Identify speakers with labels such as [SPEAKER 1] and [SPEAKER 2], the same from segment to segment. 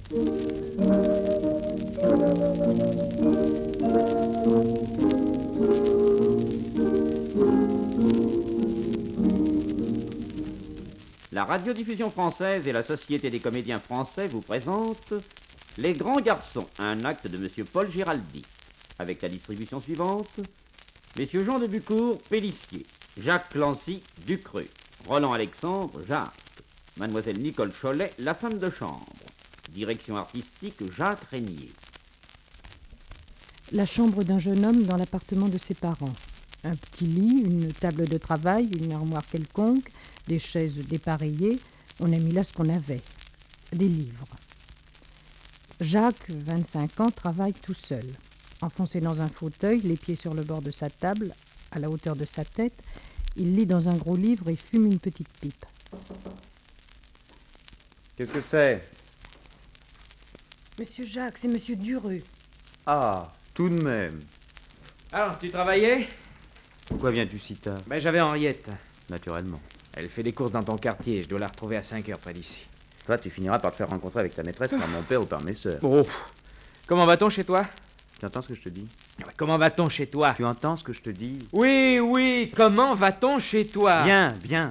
[SPEAKER 1] La radiodiffusion française et la Société des comédiens français vous présentent Les Grands Garçons, un acte de M. Paul Giraldi, avec la distribution suivante: Messieurs Jean de Bucourt, Pélissier, Jacques Clancy, Ducreux, Roland Alexandre, Jacques, Mademoiselle Nicole Cholet, la femme de chambre, direction artistique Jacques Régnier.
[SPEAKER 2] La chambre d'un jeune homme dans l'appartement de ses parents. Un petit lit, une table de travail, une armoire quelconque, des chaises dépareillées. On a mis là ce qu'on avait. Des livres. Jacques, 25 ans, travaille tout seul. Enfoncé dans un fauteuil, les pieds sur le bord de sa table, à la hauteur de sa tête, il lit dans un gros livre et fume une petite pipe.
[SPEAKER 3] Qu'est-ce que c'est?
[SPEAKER 2] Monsieur Jacques, c'est monsieur Dureux.
[SPEAKER 3] Ah, tout de même.
[SPEAKER 4] Alors, tu travaillais?
[SPEAKER 3] Pourquoi viens-tu si tard?
[SPEAKER 4] Ben, j'avais Henriette.
[SPEAKER 3] Naturellement.
[SPEAKER 4] Elle fait des courses dans ton quartier. Je dois la retrouver à 5 heures près d'ici.
[SPEAKER 3] Toi, tu finiras par te faire rencontrer avec ta maîtresse par mon père ou par mes sœurs.
[SPEAKER 4] Oh. Comment va-t-on chez toi?
[SPEAKER 3] Tu entends ce que je te dis?
[SPEAKER 4] Comment va-t-on chez toi?
[SPEAKER 3] Tu entends ce que je te dis?
[SPEAKER 4] Oui, oui. Comment va-t-on chez toi?
[SPEAKER 3] Bien, bien.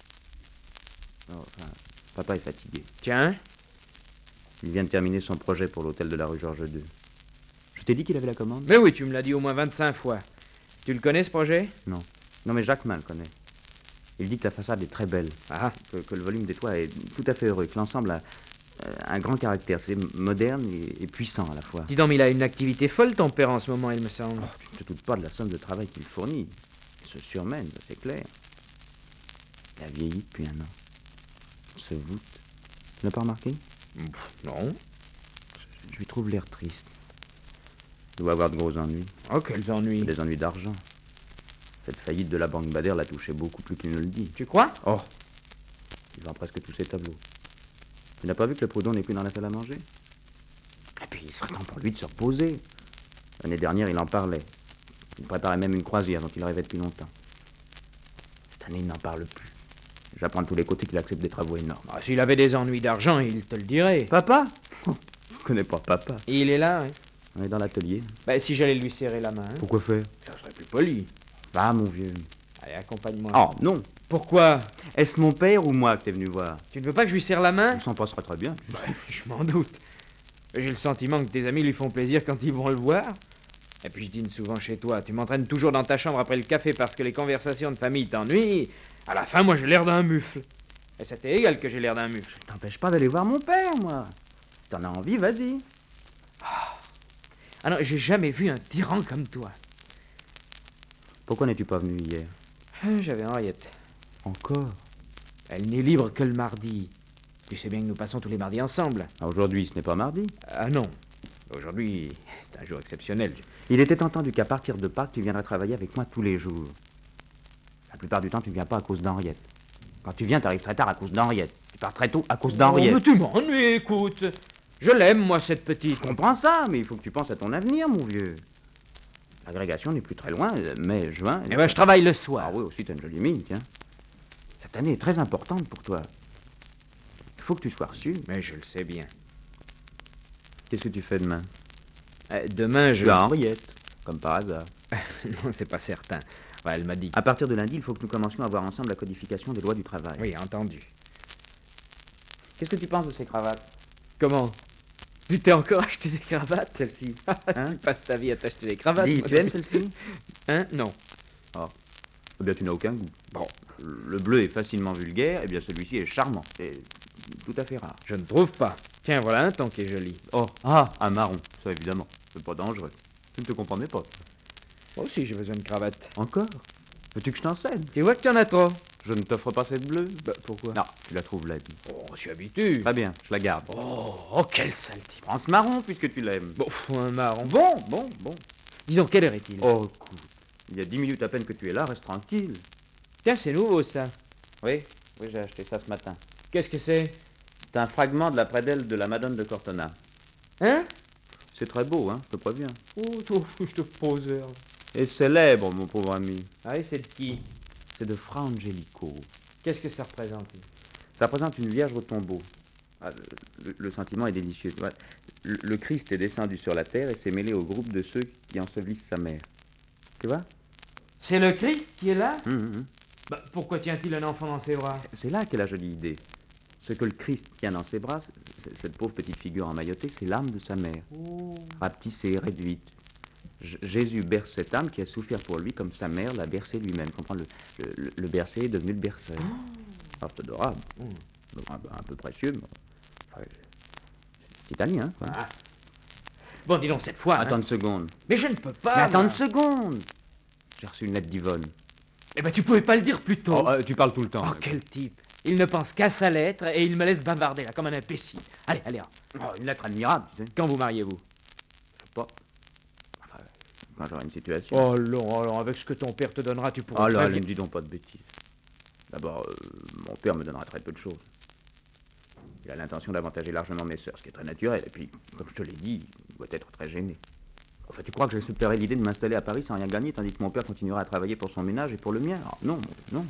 [SPEAKER 3] Oh, enfin, papa est fatigué.
[SPEAKER 4] Tiens.
[SPEAKER 3] Il vient de terminer son projet pour l'hôtel de la rue Georges II. Je t'ai dit qu'il avait la commande?
[SPEAKER 4] Mais oui, tu me l'as dit au moins 25 fois. Tu le connais, ce projet?
[SPEAKER 3] Non. Non, mais Jacques le connaît. Il dit que la façade est très belle.
[SPEAKER 4] Ah.
[SPEAKER 3] Que le volume des toits est tout à fait heureux. Que l'ensemble a un grand caractère. C'est moderne et puissant à la fois.
[SPEAKER 4] Dis donc, mais il a une activité folle, ton père, en ce moment, il me semble.
[SPEAKER 3] Oh, tu ne te doutes pas de la somme de travail qu'il fournit. Il se surmène, ça, c'est clair. Il a vieilli depuis 1 an. Il se voûte. Tu n'as pas remarqué?
[SPEAKER 4] Non.
[SPEAKER 3] Je lui trouve l'air triste. Il doit avoir de gros ennuis.
[SPEAKER 4] Oh, quels ennuis.
[SPEAKER 3] Des ennuis d'argent. Cette faillite de la banque Bader l'a touché beaucoup plus qu'il ne le dit.
[SPEAKER 4] Tu crois?
[SPEAKER 3] Oh, il vend presque tous ses tableaux. Tu n'as pas vu que le Proudhon n'est plus dans la salle à manger? Et puis, il serait temps pour lui de se reposer. L'année dernière, il en parlait. Il préparait même une croisière dont il rêvait depuis longtemps. Cette année, il n'en parle plus. J'apprends de tous les côtés qu'il accepte des travaux énormes.
[SPEAKER 4] Ah, s'il avait des ennuis d'argent, il te le dirait.
[SPEAKER 3] Papa? Je connais pas papa.
[SPEAKER 4] Et il est là, hein?
[SPEAKER 3] On est dans l'atelier.
[SPEAKER 4] Ben, si j'allais lui serrer la main, hein?
[SPEAKER 3] Pourquoi faire?
[SPEAKER 4] Ça serait plus poli.
[SPEAKER 3] Va, mon vieux.
[SPEAKER 4] Allez, accompagne-moi.
[SPEAKER 3] Oh, non.
[SPEAKER 4] Pourquoi?
[SPEAKER 3] Est-ce mon père ou moi que t'es venu voir?
[SPEAKER 4] Tu ne veux pas que je lui serre la main?
[SPEAKER 3] Il s'en passera très bien.
[SPEAKER 4] Je m'en doute. J'ai le sentiment que tes amis lui font plaisir quand ils vont le voir. Et puis je dîne souvent chez toi. Tu m'entraînes toujours dans ta chambre après le café parce que les conversations de famille t'ennuient. À la fin, moi, j'ai l'air d'un mufle. Et ça t'est égal que j'ai l'air d'un mufle.
[SPEAKER 3] T'empêche pas d'aller voir mon père, moi. T'en as envie, vas-y.
[SPEAKER 4] Ah non, j'ai jamais vu un tyran comme toi.
[SPEAKER 3] Pourquoi n'es-tu pas venu hier?
[SPEAKER 4] J'avais Henriette.
[SPEAKER 3] Encore?
[SPEAKER 4] Elle n'est libre que le mardi. Tu sais bien que nous passons tous les mardis ensemble.
[SPEAKER 3] Ah, aujourd'hui, ce n'est pas mardi.
[SPEAKER 4] Ah non. Aujourd'hui, c'est un jour exceptionnel.
[SPEAKER 3] Il était entendu qu'à partir de Pâques, tu viendrais travailler avec moi tous les jours. La plupart du temps, tu viens pas à cause d'Henriette. Quand tu viens, t'arrives très tard à cause d'Henriette. Tu pars très tôt à cause
[SPEAKER 4] Oh,
[SPEAKER 3] d'Henriette.
[SPEAKER 4] mais tu m'ennuies, écoute. Je l'aime, moi, cette petite.
[SPEAKER 3] Je comprends ça, mais il faut que tu penses à ton avenir, mon vieux. L'agrégation n'est plus très loin, mai, juin...
[SPEAKER 4] Eh ben, je travaille le soir.
[SPEAKER 3] Ah oui, aussi, t'as une jolie mine, tiens. Cette année est très importante pour toi. Il faut que tu sois reçu.
[SPEAKER 4] Mais je le sais bien.
[SPEAKER 3] Qu'est-ce que tu fais demain?
[SPEAKER 4] Demain, je...
[SPEAKER 3] Tu as Henriette, comme par hasard.
[SPEAKER 4] Non, c'est pas certain. Ouais, elle m'a dit.
[SPEAKER 3] À partir de lundi, il faut que nous commencions à voir ensemble la codification des lois du travail.
[SPEAKER 4] Oui, entendu.
[SPEAKER 3] Qu'est-ce que tu penses de ces cravates?
[SPEAKER 4] Comment? Tu t'es encore acheté des cravates, celle-ci?
[SPEAKER 3] Hein?
[SPEAKER 4] Tu passes ta vie à t'acheter des cravates.
[SPEAKER 3] Dis,
[SPEAKER 4] moi,
[SPEAKER 3] tu aimes celle-ci?
[SPEAKER 4] Hein? Non.
[SPEAKER 3] Eh bien, tu n'as aucun goût. Bon, le bleu est facilement vulgaire, eh bien, celui-ci est charmant. C'est tout à fait rare.
[SPEAKER 4] Je ne trouve pas. Tiens, voilà un ton qui est joli.
[SPEAKER 3] Oh, ah, un marron, ça évidemment. C'est pas dangereux. Tu ne te comprenais pas.
[SPEAKER 4] Moi aussi, j'ai besoin de cravate.
[SPEAKER 3] Encore? Veux-tu que je t'en cède?
[SPEAKER 4] Tu vois que tu en as trop?
[SPEAKER 3] Je ne t'offre pas cette bleue?
[SPEAKER 4] Bah, pourquoi?
[SPEAKER 3] Non, tu la trouves laide.
[SPEAKER 4] Oh, je suis habitué.
[SPEAKER 3] Très bien, je la garde.
[SPEAKER 4] Oh, quel sale type.
[SPEAKER 3] Prends ce marron puisque tu l'aimes.
[SPEAKER 4] Bon, un marron.
[SPEAKER 3] Bon.
[SPEAKER 4] Dis donc, quelle heure est-il?
[SPEAKER 3] Oh, écoute, il y a 10 minutes à peine que tu es là, reste tranquille.
[SPEAKER 4] Tiens, c'est nouveau, ça.
[SPEAKER 3] Oui, j'ai acheté ça ce matin.
[SPEAKER 4] Qu'est-ce que c'est?
[SPEAKER 3] C'est un fragment de la prédelle de la Madone de Cortona.
[SPEAKER 4] Hein?
[SPEAKER 3] C'est très beau, hein, je te préviens.
[SPEAKER 4] Oh, je te poseur.
[SPEAKER 3] Et célèbre, mon pauvre ami.
[SPEAKER 4] Ah oui, c'est de qui?
[SPEAKER 3] C'est de Fra Angelico.
[SPEAKER 4] Qu'est-ce que ça représente?
[SPEAKER 3] Ça représente une vierge au tombeau. Ah, le sentiment est délicieux. Tu vois. Le Christ est descendu sur la terre et s'est mêlé au groupe de ceux qui ensevelissent sa mère. Tu vois?
[SPEAKER 4] C'est le Christ qui est là?
[SPEAKER 3] Hum.
[SPEAKER 4] Bah, pourquoi tient-il un enfant dans ses bras?
[SPEAKER 3] C'est là qu'est la jolie idée. Ce que le Christ tient dans ses bras, cette pauvre petite figure emmaillotée, c'est l'âme de sa mère.
[SPEAKER 4] Oh.
[SPEAKER 3] Rapetissée, réduite. Jésus berce cette âme qui a souffert pour lui comme sa mère l'a bercé lui-même. Comprends, le bercé est devenu le berceur. Ah, c'est adorable. Un peu précieux, mais enfin, c'est italien, quoi.
[SPEAKER 4] Ah. Bon, dis donc, cette fois...
[SPEAKER 3] Attends une seconde.
[SPEAKER 4] Mais je ne peux pas...
[SPEAKER 3] Mais attends
[SPEAKER 4] moi.
[SPEAKER 3] une seconde. J'ai reçu une lettre d'Yvonne.
[SPEAKER 4] Eh ben, tu pouvais pas le dire plus tôt.
[SPEAKER 3] Oh, tu parles tout le temps.
[SPEAKER 4] Oh, quel type. Il ne pense qu'à sa lettre et il me laisse bavarder, là, comme un imbécile. Allez, allez,
[SPEAKER 3] Oh, une lettre admirable, tu sais.
[SPEAKER 4] quand vous mariez-vous?
[SPEAKER 3] Je sais pas. Enfin, quand j'aurai une situation.
[SPEAKER 4] Oh non, alors, avec ce que ton père te donnera, tu pourras...
[SPEAKER 3] Oh là,
[SPEAKER 4] très
[SPEAKER 3] ne
[SPEAKER 4] bien-
[SPEAKER 3] me dis donc pas de bêtises. D'abord, mon père me donnera très peu de choses. Il a l'intention d'avantager largement mes sœurs, ce qui est très naturel. Et puis, comme je te l'ai dit, il doit être très gêné. Enfin, tu crois que j'accepterais l'idée de m'installer à Paris sans rien gagner, tandis que mon père continuera à travailler pour son ménage et pour le mien? Alors, non.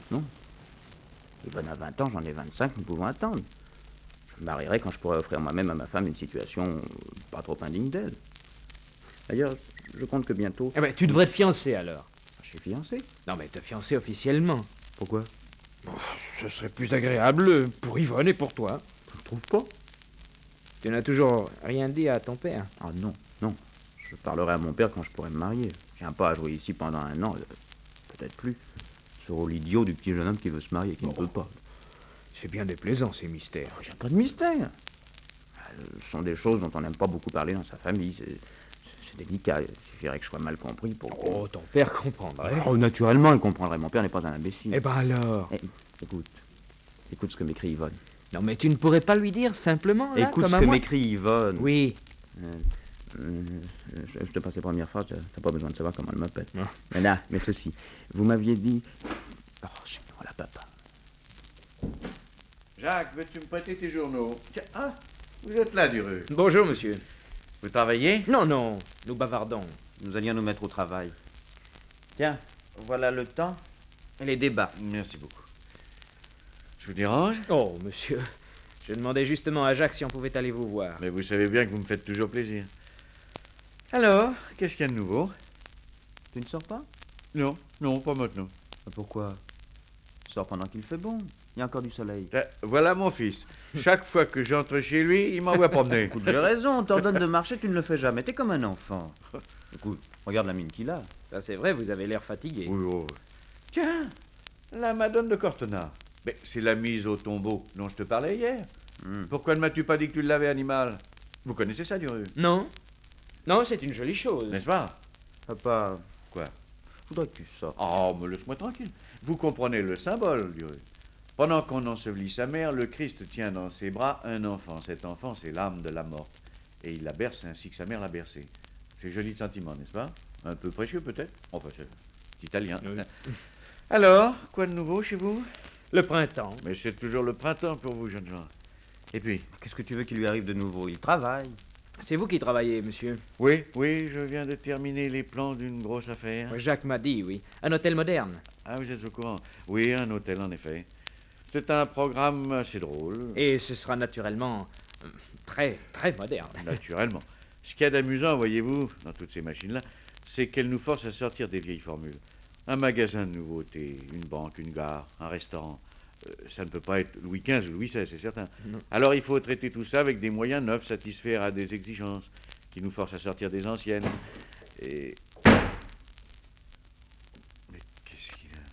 [SPEAKER 3] Yvonne a 20 ans, j'en ai 25, nous pouvons attendre. Je me marierai quand je pourrai offrir moi-même à ma femme une situation pas trop indigne d'elle. D'ailleurs, je compte que bientôt...
[SPEAKER 4] Eh ben, tu devrais te fiancer, alors.
[SPEAKER 3] Je suis fiancé.
[SPEAKER 4] Non, mais te fiancer officiellement.
[SPEAKER 3] Pourquoi?
[SPEAKER 4] Ce serait plus agréable pour Yvonne et pour toi.
[SPEAKER 3] Je trouve pas.
[SPEAKER 4] Tu n'as toujours rien dit à ton père.
[SPEAKER 3] Ah non. Je parlerai à mon père quand je pourrai me marier. Je viens pas à jouer ici pendant un an, peut-être plus. Ce rôle idiot du petit jeune homme qui veut se marier et qui ne peut pas.
[SPEAKER 4] C'est bien déplaisant, ces mystères.
[SPEAKER 3] Il n'y a pas de mystère. Ce sont des choses dont on n'aime pas beaucoup parler dans sa famille. C'est délicat. Il suffirait que je sois mal compris pour...
[SPEAKER 4] Oh, ton père comprendrait.
[SPEAKER 3] Oh, naturellement, il comprendrait. Mon père n'est pas un imbécile.
[SPEAKER 4] Eh ben alors.
[SPEAKER 3] Écoute ce que m'écrit Yvonne.
[SPEAKER 4] Non, mais tu ne pourrais pas lui dire simplement, là,
[SPEAKER 3] Écoute
[SPEAKER 4] comme
[SPEAKER 3] ce
[SPEAKER 4] à
[SPEAKER 3] que
[SPEAKER 4] moi?
[SPEAKER 3] m'écrit Yvonne.
[SPEAKER 4] Oui.
[SPEAKER 3] Je te passe les premières phrases, t'as pas besoin de savoir comment elle m'appelle.
[SPEAKER 4] Non.
[SPEAKER 3] Mais ceci, vous m'aviez dit... Oh, voilà, papa.
[SPEAKER 5] Jacques, veux-tu me prêter tes journaux? Tiens, ah, vous êtes là, Dureux.
[SPEAKER 4] Bonjour, monsieur.
[SPEAKER 5] Vous travaillez?
[SPEAKER 4] Non, nous bavardons.
[SPEAKER 3] Nous allions nous mettre au travail. Tiens, voilà le temps et les débats.
[SPEAKER 5] Merci beaucoup. Je vous dérange?
[SPEAKER 4] Oh, monsieur, je demandais justement à Jacques si on pouvait aller vous voir.
[SPEAKER 5] Mais vous savez bien que vous me faites toujours plaisir. Alors, qu'est-ce qu'il y a de nouveau?
[SPEAKER 3] Tu ne sors pas?
[SPEAKER 5] Non, pas maintenant.
[SPEAKER 3] Pourquoi? Sors pendant qu'il fait bon. Il y a encore du soleil.
[SPEAKER 5] Voilà mon fils. Chaque fois que j'entre chez lui, il m'envoie promener.
[SPEAKER 3] Écoute, j'ai raison, on t'ordonne de marcher, tu ne le fais jamais. T'es comme un enfant. Écoute, regarde la mine qu'il a.
[SPEAKER 4] Ça, c'est vrai, vous avez l'air fatigué.
[SPEAKER 5] Oui, oh. Tiens, la Madone de Cortona. Mais c'est la mise au tombeau dont je te parlais hier. Pourquoi ne m'as-tu pas dit que tu l'avais, animal? Vous connaissez ça, Dureux?
[SPEAKER 4] Non, c'est une jolie chose.
[SPEAKER 5] N'est-ce pas?
[SPEAKER 3] Papa,
[SPEAKER 5] Quoi?
[SPEAKER 3] faudrait que tu sortes.
[SPEAKER 5] Oh, mais laisse-moi tranquille. Vous comprenez le symbole, Dureux. Pendant qu'on ensevelit sa mère, le Christ tient dans ses bras un enfant. Cet enfant, c'est l'âme de la morte. Et il la berce ainsi que sa mère l'a bercée. C'est joli de sentiment, n'est-ce pas? Un peu précieux, peut-être? Enfin, c'est italien.
[SPEAKER 4] Oui.
[SPEAKER 5] Alors, quoi de nouveau chez vous?
[SPEAKER 4] Le printemps.
[SPEAKER 5] Mais c'est toujours le printemps pour vous, jeunes gens. Et puis?
[SPEAKER 3] Qu'est-ce que tu veux qu'il lui arrive de nouveau? Il travaille.
[SPEAKER 4] C'est vous qui travaillez, monsieur?
[SPEAKER 5] Oui, je viens de terminer les plans d'une grosse affaire.
[SPEAKER 4] Jacques m'a dit, oui. Un hôtel moderne.
[SPEAKER 5] Ah, vous êtes au courant? Oui, un hôtel, en effet. C'est un programme assez drôle.
[SPEAKER 4] Et ce sera naturellement très, très moderne.
[SPEAKER 5] Naturellement. Ce qu'il y a d'amusant, voyez-vous, dans toutes ces machines-là, c'est qu'elles nous forcent à sortir des vieilles formules. Un magasin de nouveautés, une banque, une gare, un restaurant. Ça ne peut pas être Louis XV ou Louis XVI, c'est certain.
[SPEAKER 4] Non.
[SPEAKER 5] Alors il faut traiter tout ça avec des moyens neufs, satisfaire à des exigences qui nous forcent à sortir des anciennes. Et... Mais qu'est-ce qu'il a?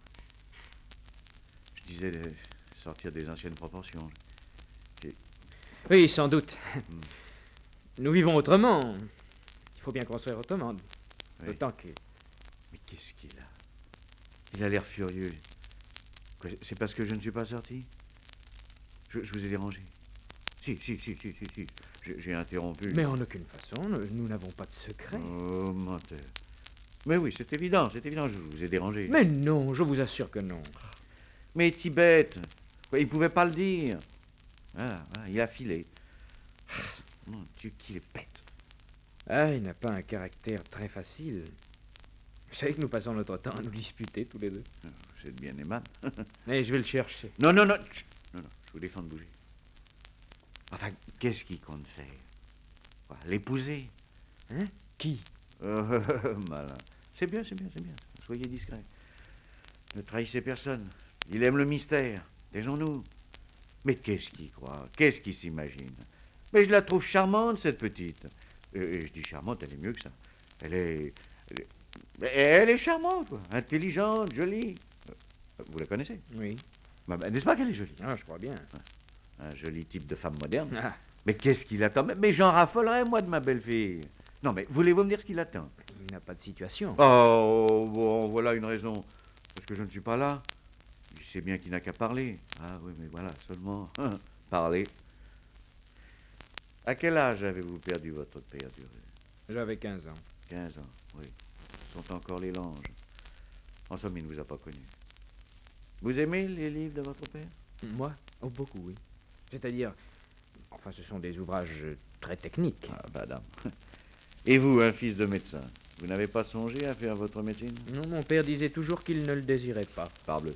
[SPEAKER 5] Je disais de sortir des anciennes proportions.
[SPEAKER 4] Oui, sans doute. Nous vivons autrement. Il faut bien construire autrement.
[SPEAKER 5] Oui.
[SPEAKER 4] D'autant que...
[SPEAKER 5] Mais qu'est-ce qu'il a? Il a l'air furieux. Quoi, c'est parce que je ne suis pas sorti? Je vous ai dérangé? Si. J'ai interrompu.
[SPEAKER 4] Mais en aucune façon, nous n'avons pas de secret.
[SPEAKER 5] Oh, menteur. Mais oui, c'est évident, je vous ai dérangé.
[SPEAKER 4] Mais non, je vous assure que non.
[SPEAKER 5] Mais Tibet, quoi, il pouvait pas le dire. Voilà, il a filé. Mon Dieu, qu'il est bête.
[SPEAKER 4] Ah, il n'a pas un caractère très facile. Vous savez que nous passons notre temps à nous disputer tous les deux.
[SPEAKER 5] Vous êtes bien aimable.
[SPEAKER 4] Et je vais le chercher.
[SPEAKER 5] Non, chut. Non, je vous défends de bouger. Enfin, qu'est-ce qu'il compte faire? Quoi, l'épouser?
[SPEAKER 4] Hein? Qui?
[SPEAKER 5] Malin. C'est bien, c'est bien, c'est bien. Soyez discret. Ne trahissez personne. Il aime le mystère. Taisons-nous. Mais qu'est-ce qu'il croit? Qu'est-ce qu'il s'imagine? Mais je la trouve charmante, cette petite. Et je dis charmante, elle est mieux que ça. Elle est charmante, quoi. Intelligente, jolie. Vous la connaissez?
[SPEAKER 4] Oui.
[SPEAKER 5] N'est-ce pas qu'elle est jolie?
[SPEAKER 4] Ah, je crois bien.
[SPEAKER 5] Un joli type de femme moderne.
[SPEAKER 4] Ah,
[SPEAKER 5] Mais qu'est-ce qu'il attend? Mais j'en raffolerais, moi, de ma belle-fille. Non, mais voulez-vous me dire ce qu'il attend?
[SPEAKER 4] il n'a pas de situation.
[SPEAKER 5] Oh, bon, voilà une raison. Parce que je ne suis pas là. Il sait bien qu'il n'a qu'à parler. Ah oui, mais voilà, seulement parler. À quel âge avez-vous perdu votre père, Duré?
[SPEAKER 4] J'avais 15 ans.
[SPEAKER 5] 15 ans, oui. Ce sont encore les langes. En somme, il ne vous a pas connu. Vous aimez les livres de votre père?
[SPEAKER 4] Moi? Oh, beaucoup, oui. C'est-à-dire, enfin, ce sont des ouvrages très techniques.
[SPEAKER 5] Ah, madame. Et vous, un fils de médecin, vous n'avez pas songé à faire votre médecine?
[SPEAKER 4] Non, mon père disait toujours qu'il ne le désirait pas.
[SPEAKER 5] Parbleu.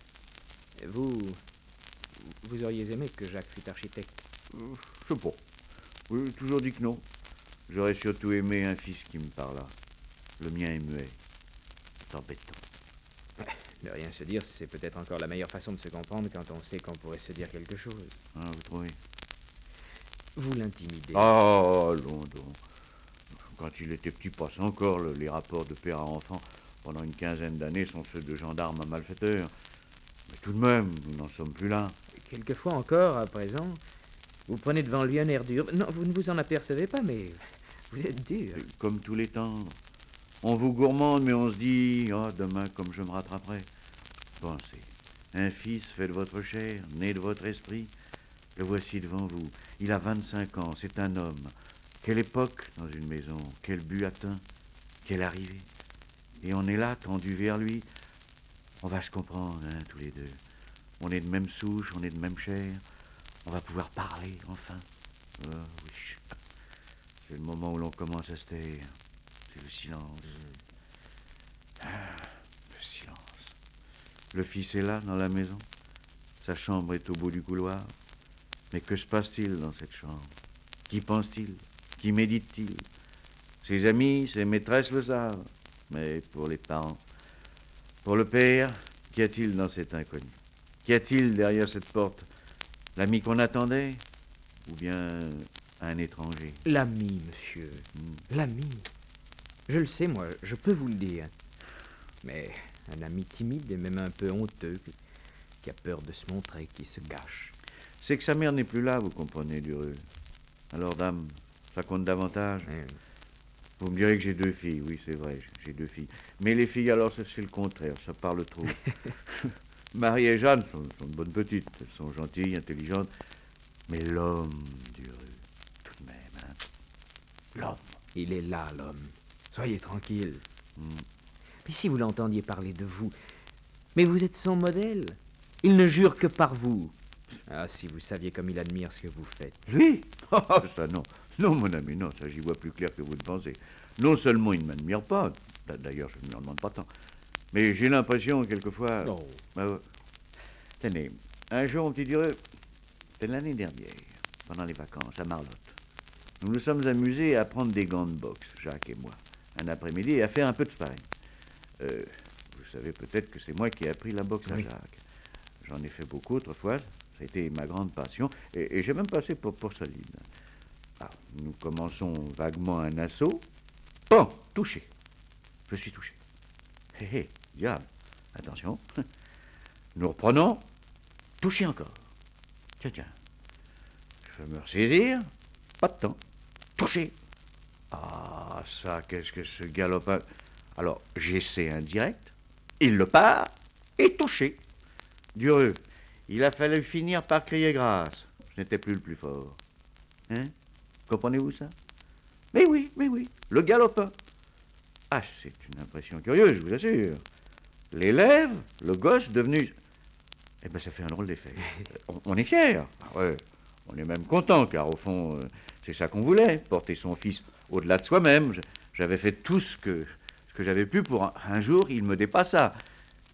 [SPEAKER 4] Vous auriez aimé que Jacques fût architecte?
[SPEAKER 5] Je sais pas. Oui, toujours dit que non. J'aurais surtout aimé un fils qui me parlât. Le mien est muet. C'est embêtant.
[SPEAKER 4] De rien se dire, c'est peut-être encore la meilleure façon de se comprendre quand on sait qu'on pourrait se dire quelque chose.
[SPEAKER 5] Ah, vous trouvez?
[SPEAKER 4] Vous l'intimidez.
[SPEAKER 5] Oh, London. Quand il était petit, passe encore. Les rapports de père à enfant, pendant une quinzaine d'années, sont ceux de gendarmes à malfaiteurs. Mais tout de même, nous n'en sommes plus là.
[SPEAKER 4] Quelquefois encore, à présent, vous prenez devant lui un air dur. Non, vous ne vous en apercevez pas, mais vous êtes dur.
[SPEAKER 5] Comme tous les temps. On vous gourmande, mais on se dit, oh, demain, comme je me rattraperai. Pensez, un fils fait de votre chair, né de votre esprit. Le voici devant vous. Il a 25 ans, c'est un homme. Quelle époque dans une maison, quel but atteint, quelle arrivée. Et on est là, tendu vers lui. On va se comprendre, hein, tous les deux. On est de même souche, on est de même chair. On va pouvoir parler, enfin. Oh, oui. C'est le moment où l'on commence à se taire. C'est le silence. Le silence. Le fils est là, dans la maison. Sa chambre est au bout du couloir. Mais que se passe-t-il dans cette chambre? Qui pense-t-il? Qui médite-t-il? Ses amis, ses maîtresses le savent. Mais pour les parents, pour le père, qu'y a-t-il dans cet inconnu? Qu'y a-t-il derrière cette porte? L'ami qu'on attendait? Ou bien un étranger?
[SPEAKER 4] L'ami, monsieur. L'ami. Je le sais, moi, je peux vous le dire. Mais un ami timide et même un peu honteux, qui a peur de se montrer, qui se cache.
[SPEAKER 5] C'est que sa mère n'est plus là, vous comprenez, Dureux. Alors, dame, ça compte davantage. Vous me direz que j'ai 2 filles, oui, c'est vrai, j'ai 2 filles. Mais les filles, alors, c'est le contraire, ça parle trop. Marie et Jeanne sont de bonnes petites, elles sont gentilles, intelligentes. Mais l'homme, Dureux, tout de même, hein. L'homme.
[SPEAKER 4] Il est là, l'homme. Soyez tranquille. Mais si vous l'entendiez parler de vous, mais vous êtes son modèle. Il ne jure que par vous. Ah, si vous saviez comme il admire ce que vous faites.
[SPEAKER 5] Lui? Oh, ça non. Non, mon ami, non, ça j'y vois plus clair que vous ne pensez. Non seulement il ne m'admire pas, d'ailleurs je ne lui en demande pas tant, mais j'ai l'impression quelquefois...
[SPEAKER 4] Oh.
[SPEAKER 5] Tenez, un jour, mon petit Dureux, c'était l'année dernière, pendant les vacances, à Marlotte. Nous nous sommes amusés à prendre des gants de boxe, Jacques et moi, un après-midi, et à faire un peu de sparring. Vous savez peut-être que c'est moi qui ai appris la boxe à Jacques. J'en ai fait beaucoup autrefois, ça a été ma grande passion, et j'ai même passé pour solide. Alors, nous commençons vaguement un assaut. Bon, touché. Je suis touché. Hé, hé, diable. Attention. Nous reprenons. Touché encore. Tiens. Je vais me ressaisir. Pas de temps. Touché. Ah, ça, qu'est-ce que ce galopin. Alors, j'essaie un direct. Il le part. Et touché. Dureux. Il a fallu finir par crier grâce. Je n'étais plus le plus fort. Hein? Comprenez-vous ça? Mais oui, le galopin. Ah, c'est une impression curieuse, je vous assure. Les lèvres, le gosse devenu... Eh bien, ça fait un drôle d'effet. On est fiers. Ah ouais, on est même content, car au fond, c'est ça qu'on voulait, porter son fils au-delà de soi-même. J'avais fait tout ce que j'avais pu pour un jour, il me dépassa.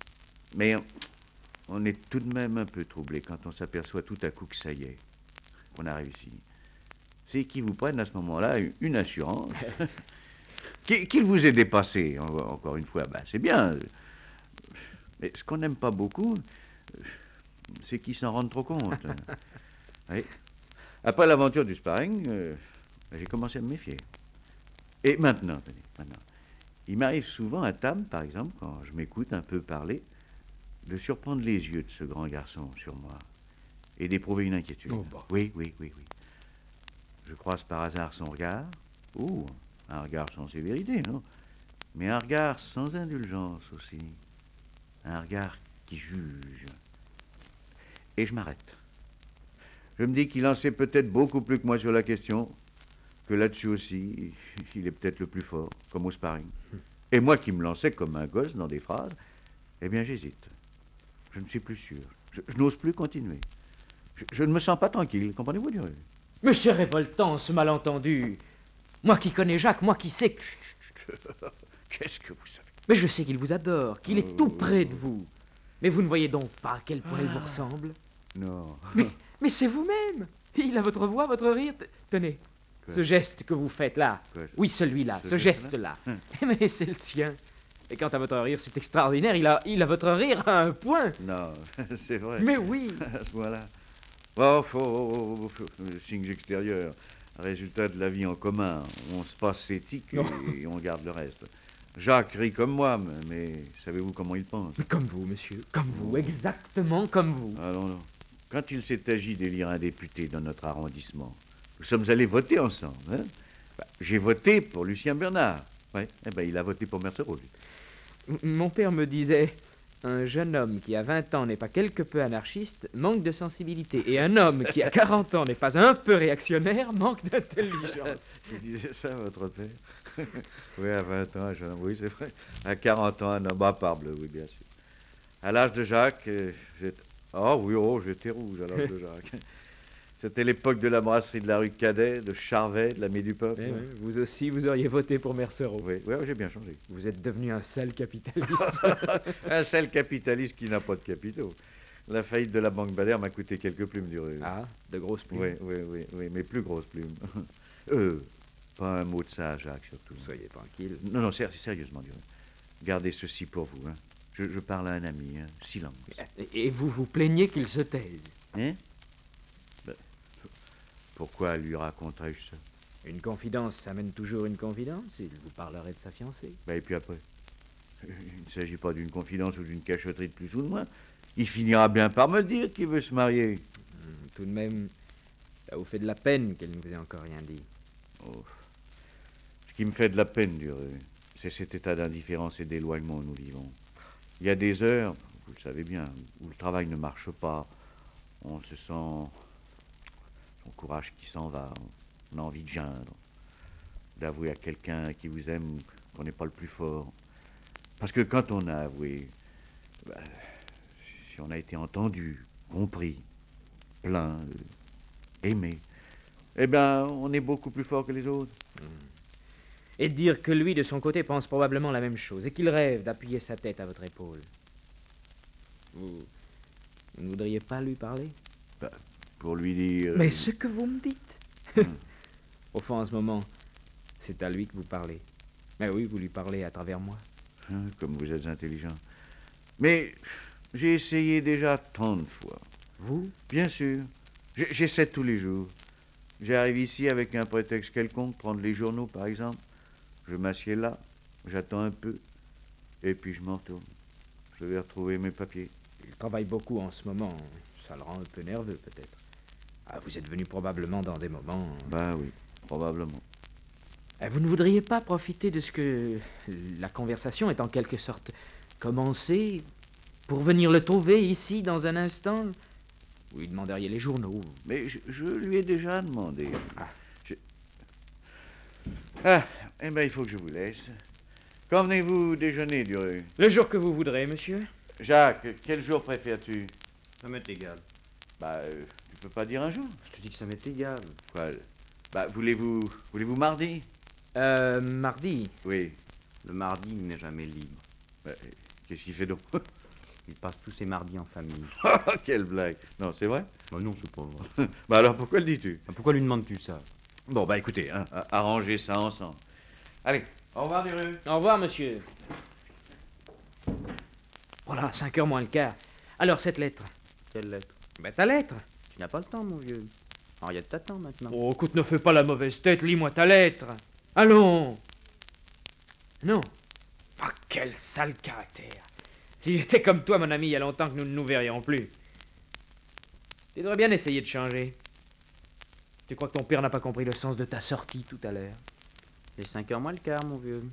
[SPEAKER 5] Mais on est tout de même un peu troublé quand on s'aperçoit tout à coup que ça y est, qu'on arrive ici, c'est qu'ils vous prennent à ce moment-là une assurance. Qu'il vous ait dépassé, encore une fois, ben, c'est bien. Mais ce qu'on n'aime pas beaucoup, c'est qu'ils s'en rendent trop compte. Oui. Après l'aventure du sparring, j'ai commencé à me méfier. Et maintenant, tenez, maintenant, il m'arrive souvent à table, par exemple, quand je m'écoute un peu parler, de surprendre les yeux de ce grand garçon sur moi et d'éprouver une inquiétude.
[SPEAKER 4] Oh, bah.
[SPEAKER 5] Oui. Je croise par hasard son regard. Oh, un regard sans sévérité, non? Mais un regard sans indulgence aussi. Un regard qui juge. Et je m'arrête. Je me dis qu'il en sait peut-être beaucoup plus que moi sur la question, que là-dessus aussi, il est peut-être le plus fort, comme au sparring. Et moi qui me lançais comme un gosse dans des phrases, eh bien j'hésite. Je ne suis plus sûr. Je n'ose plus continuer. Je ne me sens pas tranquille, comprenez-vous, Duruy?
[SPEAKER 4] Mais c'est révoltant, ce malentendu. Moi qui connais Jacques, moi qui sais que...
[SPEAKER 5] Qu'est-ce que vous savez?
[SPEAKER 4] Mais je sais qu'il vous adore, qu'il est tout près de vous. Mais vous ne voyez donc pas à quel point il vous ressemble.
[SPEAKER 5] Non.
[SPEAKER 4] Mais c'est vous-même. Il a votre voix, votre rire. Tenez,
[SPEAKER 5] Quoi?
[SPEAKER 4] ce geste que vous faites là.
[SPEAKER 5] Quoi?
[SPEAKER 4] Oui, celui-là,
[SPEAKER 5] Ce
[SPEAKER 4] ce
[SPEAKER 5] geste-là?
[SPEAKER 4] geste-là. Mais c'est le sien. Et quant à votre rire, c'est extraordinaire. Il a votre rire à un point.
[SPEAKER 5] Non, c'est vrai.
[SPEAKER 4] Mais oui.
[SPEAKER 5] À ce moment-là. Oh, signes extérieurs. Résultat de la vie en commun. On se passe éthique et on garde le reste. Jacques rit comme moi, mais savez-vous comment il pense?
[SPEAKER 4] Comme vous, monsieur. Comme vous, exactement comme vous.
[SPEAKER 5] Allons. Quand il s'est agi d'élire un député dans notre arrondissement, nous sommes allés voter ensemble. Hein? J'ai voté pour Lucien Bernard. Ouais. Eh ben, il a voté pour Mercereau, lui.
[SPEAKER 4] Mon père me disait, un jeune homme qui a 20 ans n'est pas quelque peu anarchiste, manque de sensibilité. Et un homme qui a 40 ans n'est pas un peu réactionnaire, manque d'intelligence.
[SPEAKER 5] Il disait ça, votre père? Oui, à 20 ans, oui, c'est vrai. À 40 ans, un homme parbleu, oui, bien sûr. À l'âge de Jacques, j'étais... Ah oui, j'étais rouge à l'âge de Jacques. C'était l'époque de la brasserie de la rue Cadet, de Charvet, de la Mie du Peuple.
[SPEAKER 4] Oui, vous aussi, vous auriez voté pour Mercereau.
[SPEAKER 5] Oui, j'ai bien changé.
[SPEAKER 4] Vous êtes devenu un sale capitaliste.
[SPEAKER 5] Un seul capitaliste qui n'a pas de capitaux. La faillite de la Banque Bader m'a coûté quelques plumes du rue.
[SPEAKER 4] Ah, de grosses plumes.
[SPEAKER 5] Oui, mais plus grosses plumes. Pas un mot de ça à Jacques, surtout.
[SPEAKER 4] Soyez tranquille.
[SPEAKER 5] Non, sérieusement, du rue. Gardez ceci pour vous. Hein. Je parle à un ami. Hein. Silence.
[SPEAKER 4] Et vous vous plaignez qu'il se taise.
[SPEAKER 5] Hein? Pourquoi lui raconterais-je ça?
[SPEAKER 4] Une confidence amène toujours une confidence. Il vous parlerait de sa fiancée.
[SPEAKER 5] Et puis après? Il ne s'agit pas d'une confidence ou d'une cachotterie de plus ou de moins. Il finira bien par me dire qu'il veut se marier.
[SPEAKER 4] Tout de même, ça vous fait de la peine qu'elle ne vous ait encore rien dit.
[SPEAKER 5] Oh. Ce qui me fait de la peine, Duruy, c'est cet état d'indifférence et d'éloignement où nous vivons. Il y a des heures, vous le savez bien, où le travail ne marche pas. On se sent son courage qui s'en va. On a envie de geindre, d'avouer à quelqu'un qui vous aime qu'on n'est pas le plus fort. Parce que quand on a avoué, si on a été entendu, compris, plaint, aimé, eh bien, on est beaucoup plus fort que les autres.
[SPEAKER 4] Et dire que lui, de son côté, pense probablement la même chose et qu'il rêve d'appuyer sa tête à votre épaule. Vous ne voudriez pas lui parler?
[SPEAKER 5] Pour lui dire...
[SPEAKER 4] Mais ce que vous me dites. Au fond, en ce moment, c'est à lui que vous parlez. Mais oui, vous lui parlez à travers moi.
[SPEAKER 5] Comme vous êtes intelligent. Mais j'ai essayé déjà tant de fois.
[SPEAKER 4] Vous?
[SPEAKER 5] Bien sûr. J'essaie tous les jours. J'arrive ici avec un prétexte quelconque, prendre les journaux par exemple. Je m'assieds là, j'attends un peu, et puis je m'en retourne. Je vais retrouver mes papiers.
[SPEAKER 4] Il travaille beaucoup en ce moment. Ça le rend un peu nerveux, peut-être. Ah, vous êtes venu probablement dans des moments...
[SPEAKER 5] Bah oui, probablement.
[SPEAKER 4] Vous ne voudriez pas profiter de ce que la conversation est en quelque sorte commencée pour venir le trouver ici dans un instant? Vous lui demanderiez les journaux.
[SPEAKER 5] Mais je lui ai déjà demandé. Eh bien, il faut que je vous laisse. Quand venez-vous déjeuner, Duruy?
[SPEAKER 4] Le jour que vous voudrez, monsieur.
[SPEAKER 5] Jacques, quel jour préfères-tu?
[SPEAKER 3] Ça m'est égal.
[SPEAKER 5] Tu peux pas dire un jour?
[SPEAKER 3] Je te dis que ça m'est égal.
[SPEAKER 5] Quoi? Voulez-vous mardi?
[SPEAKER 4] Mardi.
[SPEAKER 5] Oui.
[SPEAKER 3] Le mardi, il n'est jamais libre.
[SPEAKER 5] Qu'est-ce qu'il fait donc?
[SPEAKER 3] Il passe tous ses mardis en famille.
[SPEAKER 5] Quelle blague. Non, c'est vrai?
[SPEAKER 3] Oh non, c'est pas vrai.
[SPEAKER 5] Bah alors pourquoi le dis-tu?
[SPEAKER 3] Pourquoi lui demandes-tu ça?
[SPEAKER 5] Bon, bah écoutez, hein, arrangez ça ensemble. Allez, au revoir, Desrues.
[SPEAKER 4] Au revoir, monsieur. Voilà, 5h moins le quart. Alors, cette lettre.
[SPEAKER 3] Quelle lettre?
[SPEAKER 4] Ben, ta lettre.
[SPEAKER 3] Tu n'as pas le temps, mon vieux. Henriette t'attend maintenant.
[SPEAKER 4] Oh, écoute, ne fais pas la mauvaise tête, lis-moi ta lettre. Allons. Non. Ah, quel sale caractère. Si j'étais comme toi, mon ami, il y a longtemps que nous ne nous verrions plus. Tu devrais bien essayer de changer. Tu crois que ton père n'a pas compris le sens de ta sortie tout à l'heure?
[SPEAKER 3] Il est 5h moins le quart, mon vieux.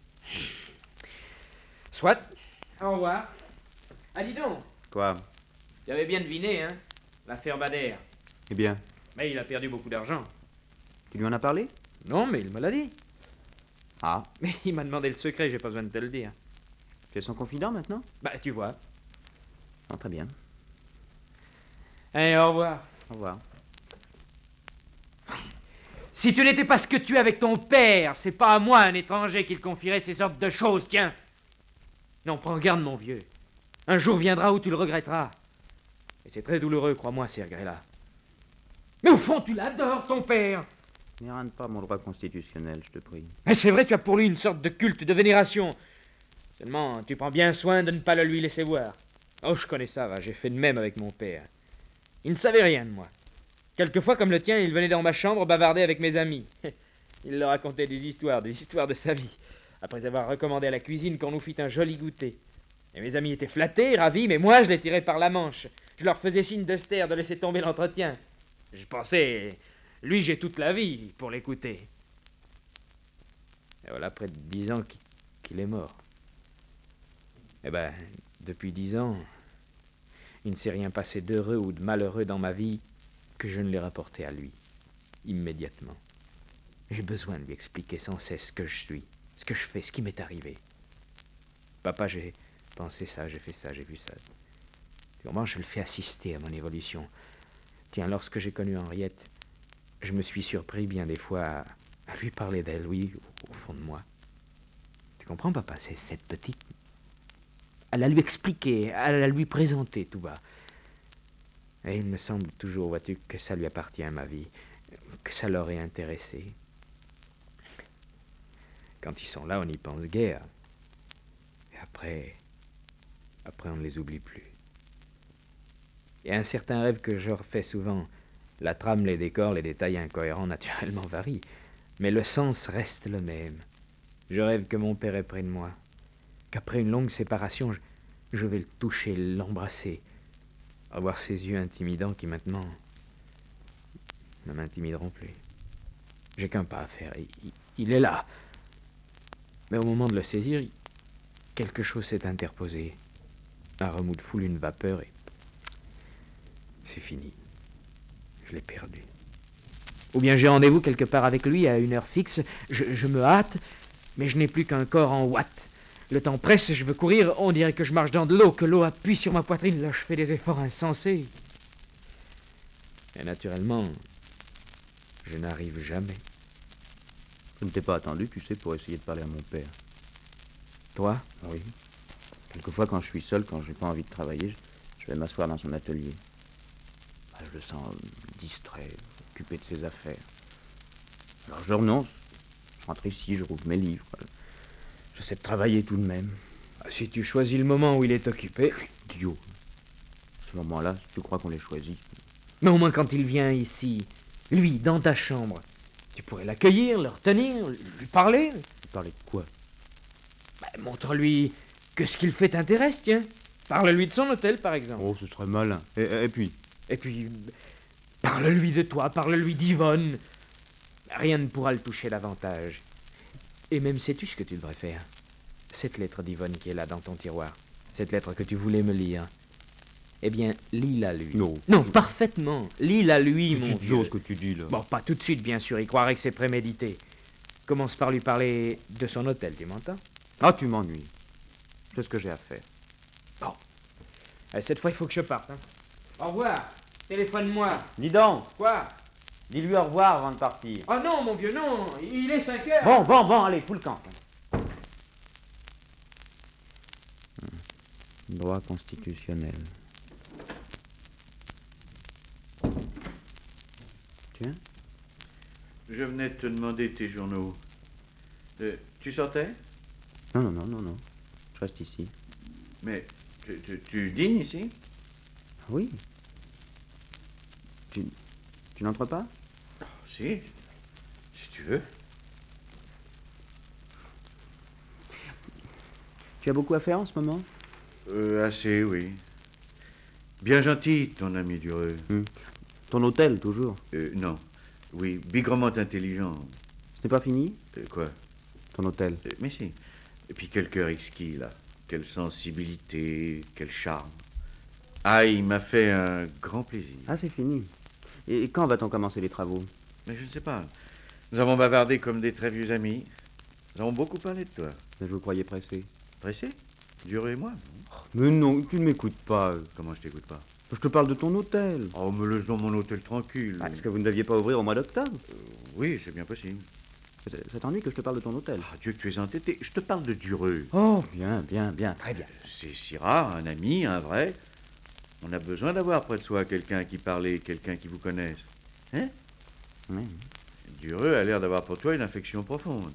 [SPEAKER 4] Soit. Au revoir. Ah, dis donc.
[SPEAKER 3] Quoi?
[SPEAKER 4] J'avais bien deviné, hein, l'affaire Bader.
[SPEAKER 3] Eh bien,
[SPEAKER 4] Mais il a perdu beaucoup d'argent.
[SPEAKER 3] tu lui en as parlé?
[SPEAKER 4] Non, mais il me l'a dit.
[SPEAKER 3] Ah,
[SPEAKER 4] Mais il m'a demandé le secret, j'ai pas besoin de te le dire.
[SPEAKER 3] tu es son confident maintenant?
[SPEAKER 4] Bah, tu vois.
[SPEAKER 3] Non, très bien.
[SPEAKER 4] Allez, au revoir.
[SPEAKER 3] Au revoir.
[SPEAKER 4] Si tu n'étais pas ce que tu es avec ton père, c'est pas à moi, un étranger, qu'il confierait ces sortes de choses, tiens. Non, prends garde, mon vieux. Un jour viendra où tu le regretteras. Et c'est très douloureux, crois-moi, ces regrets-là. Mais au fond, tu l'adores, ton père.
[SPEAKER 3] N'érane pas mon droit constitutionnel, je te prie.
[SPEAKER 4] Mais c'est vrai, tu as pour lui une sorte de culte, de vénération. Seulement, tu prends bien soin de ne pas le lui laisser voir. Oh, je connais ça, va, j'ai fait de même avec mon père. Il ne savait rien de moi. Quelquefois, comme le tien, il venait dans ma chambre bavarder avec mes amis. Il leur racontait des histoires de sa vie, après avoir recommandé à la cuisine qu'on nous fît un joli goûter. Et mes amis étaient flattés, ravis, mais moi, je les tirais par la manche. Je leur faisais signe de se taire, de laisser tomber l'entretien. Je pensais, lui, j'ai toute la vie pour l'écouter. Et voilà près de 10 ans qu'il est mort. Eh ben, depuis 10 ans, il ne s'est rien passé d'heureux ou de malheureux dans ma vie que je ne l'ai rapporté à lui, immédiatement. J'ai besoin de lui expliquer sans cesse ce que je suis, ce que je fais, ce qui m'est arrivé. Papa, j'ai pensé ça, j'ai fait ça, j'ai vu ça. Comment je le fais assister à mon évolution. Tiens, lorsque j'ai connu Henriette, je me suis surpris bien des fois à lui parler d'elle, oui, au fond de moi. Tu comprends, papa, c'est cette petite... À la lui expliquer, à la lui présenter tout bas. Et il me semble toujours, vois-tu, que ça lui appartient à ma vie, que ça l'aurait intéressé. Quand ils sont là, on n'y pense guère. Et après, on ne les oublie plus. Il y a un certain rêve que je refais souvent. La trame, les décors, les détails incohérents, naturellement, varient. Mais le sens reste le même. Je rêve que mon père est près de moi. Qu'après une longue séparation, je vais le toucher, l'embrasser. Avoir ses yeux intimidants qui maintenant ne m'intimideront plus. J'ai qu'un pas à faire. Il est là. Mais au moment de le saisir, quelque chose s'est interposé. Un remous de foule, une vapeur, et c'est fini. Je l'ai perdu. Ou bien j'ai rendez-vous quelque part avec lui à une heure fixe. Je me hâte, mais je n'ai plus qu'un corps en ouate. Le temps presse, je veux courir, on dirait que je marche dans de l'eau, que l'eau appuie sur ma poitrine. Là, je fais des efforts insensés. Et naturellement, je n'arrive jamais.
[SPEAKER 3] Je ne t'ai pas attendu, tu sais, pour essayer de parler à mon père.
[SPEAKER 4] Toi?
[SPEAKER 3] Oui. Quelquefois, quand je suis seul, quand j'ai pas envie de travailler, je vais m'asseoir dans son atelier. Je le sens distrait, occupé de ses affaires. Alors je renonce. Je rentre ici, je rouvre mes livres. J'essaie de travailler tout de même.
[SPEAKER 4] Si tu choisis le moment où il est occupé...
[SPEAKER 3] Idiot. Ce moment-là, tu crois qu'on les choisit?
[SPEAKER 4] Mais au moins quand il vient ici, lui, dans ta chambre, tu pourrais l'accueillir, le retenir, lui parler.
[SPEAKER 3] Tu parlais de quoi?
[SPEAKER 4] Montre-lui que ce qu'il fait t'intéresse, tiens. Parle-lui de son hôtel, par exemple.
[SPEAKER 3] Oh, ce serait malin. Et puis?
[SPEAKER 4] Et puis, parle-lui de toi, parle-lui d'Yvonne. Rien ne pourra le toucher davantage. Et même sais-tu ce que tu devrais faire? Cette lettre d'Yvonne qui est là dans ton tiroir, cette lettre que tu voulais me lire, eh bien, lis-la lui. Non, parfaitement. Lis-la lui, mon vieux.
[SPEAKER 3] C'est ce que tu dis, là.
[SPEAKER 4] Bon, pas tout de suite, bien sûr, il croirait que c'est prémédité. Commence par lui parler de son hôtel, tu m'entends?
[SPEAKER 3] Ah, tu m'ennuies. C'est ce que j'ai à faire.
[SPEAKER 4] Bon. Cette fois, il faut que je parte, hein. Au revoir. Téléphone-moi.
[SPEAKER 3] Dis donc.
[SPEAKER 4] Quoi?
[SPEAKER 3] Dis-lui au revoir avant de partir.
[SPEAKER 4] Oh non, mon vieux, non. Il est 5 heures.
[SPEAKER 3] Bon, allez, fous le camp. Droit constitutionnel. Tiens.
[SPEAKER 5] Je venais de te demander tes journaux. Tu sortais?
[SPEAKER 3] Non. Je reste ici.
[SPEAKER 5] Mais tu dînes ici?
[SPEAKER 3] Oui. Tu n'entres pas?
[SPEAKER 5] Si tu veux.
[SPEAKER 3] Tu as beaucoup à faire en ce moment?
[SPEAKER 5] Assez, oui. Bien gentil, ton ami Dureux.
[SPEAKER 3] Ton hôtel, toujours?
[SPEAKER 5] Non. Oui, bigrement intelligent.
[SPEAKER 3] Ce n'est pas fini?
[SPEAKER 5] Quoi?
[SPEAKER 3] Ton hôtel?
[SPEAKER 5] Mais si. Et puis quel cœur exquis, là. Quelle sensibilité, quel charme. Ah, il m'a fait un grand plaisir.
[SPEAKER 3] Ah, c'est fini. Et quand va-t-on commencer les travaux?
[SPEAKER 5] Mais je ne sais pas. Nous avons bavardé comme des très vieux amis. Nous avons beaucoup parlé de toi.
[SPEAKER 3] Je vous croyais pressé.
[SPEAKER 5] Pressé? Dureux et moi?
[SPEAKER 3] Mais non, tu ne m'écoutes pas.
[SPEAKER 5] Comment je t'écoute pas?
[SPEAKER 3] Je te parle de ton hôtel.
[SPEAKER 5] Oh, me laisse dans mon hôtel tranquille.
[SPEAKER 3] Est-ce que vous ne deviez pas ouvrir au mois d'octobre?
[SPEAKER 5] Oui, c'est bien possible.
[SPEAKER 3] Ça t'ennuie que je te parle de ton hôtel?
[SPEAKER 5] Ah, Dieu que tu es entêté. Je te parle de Dureux.
[SPEAKER 3] Oh, bien, très bien.
[SPEAKER 5] C'est si rare, un ami, un vrai. On a besoin d'avoir près de soi quelqu'un qui parle et quelqu'un qui vous connaisse. Hein?
[SPEAKER 3] Oui.
[SPEAKER 5] Dureux a l'air d'avoir pour toi une affection profonde.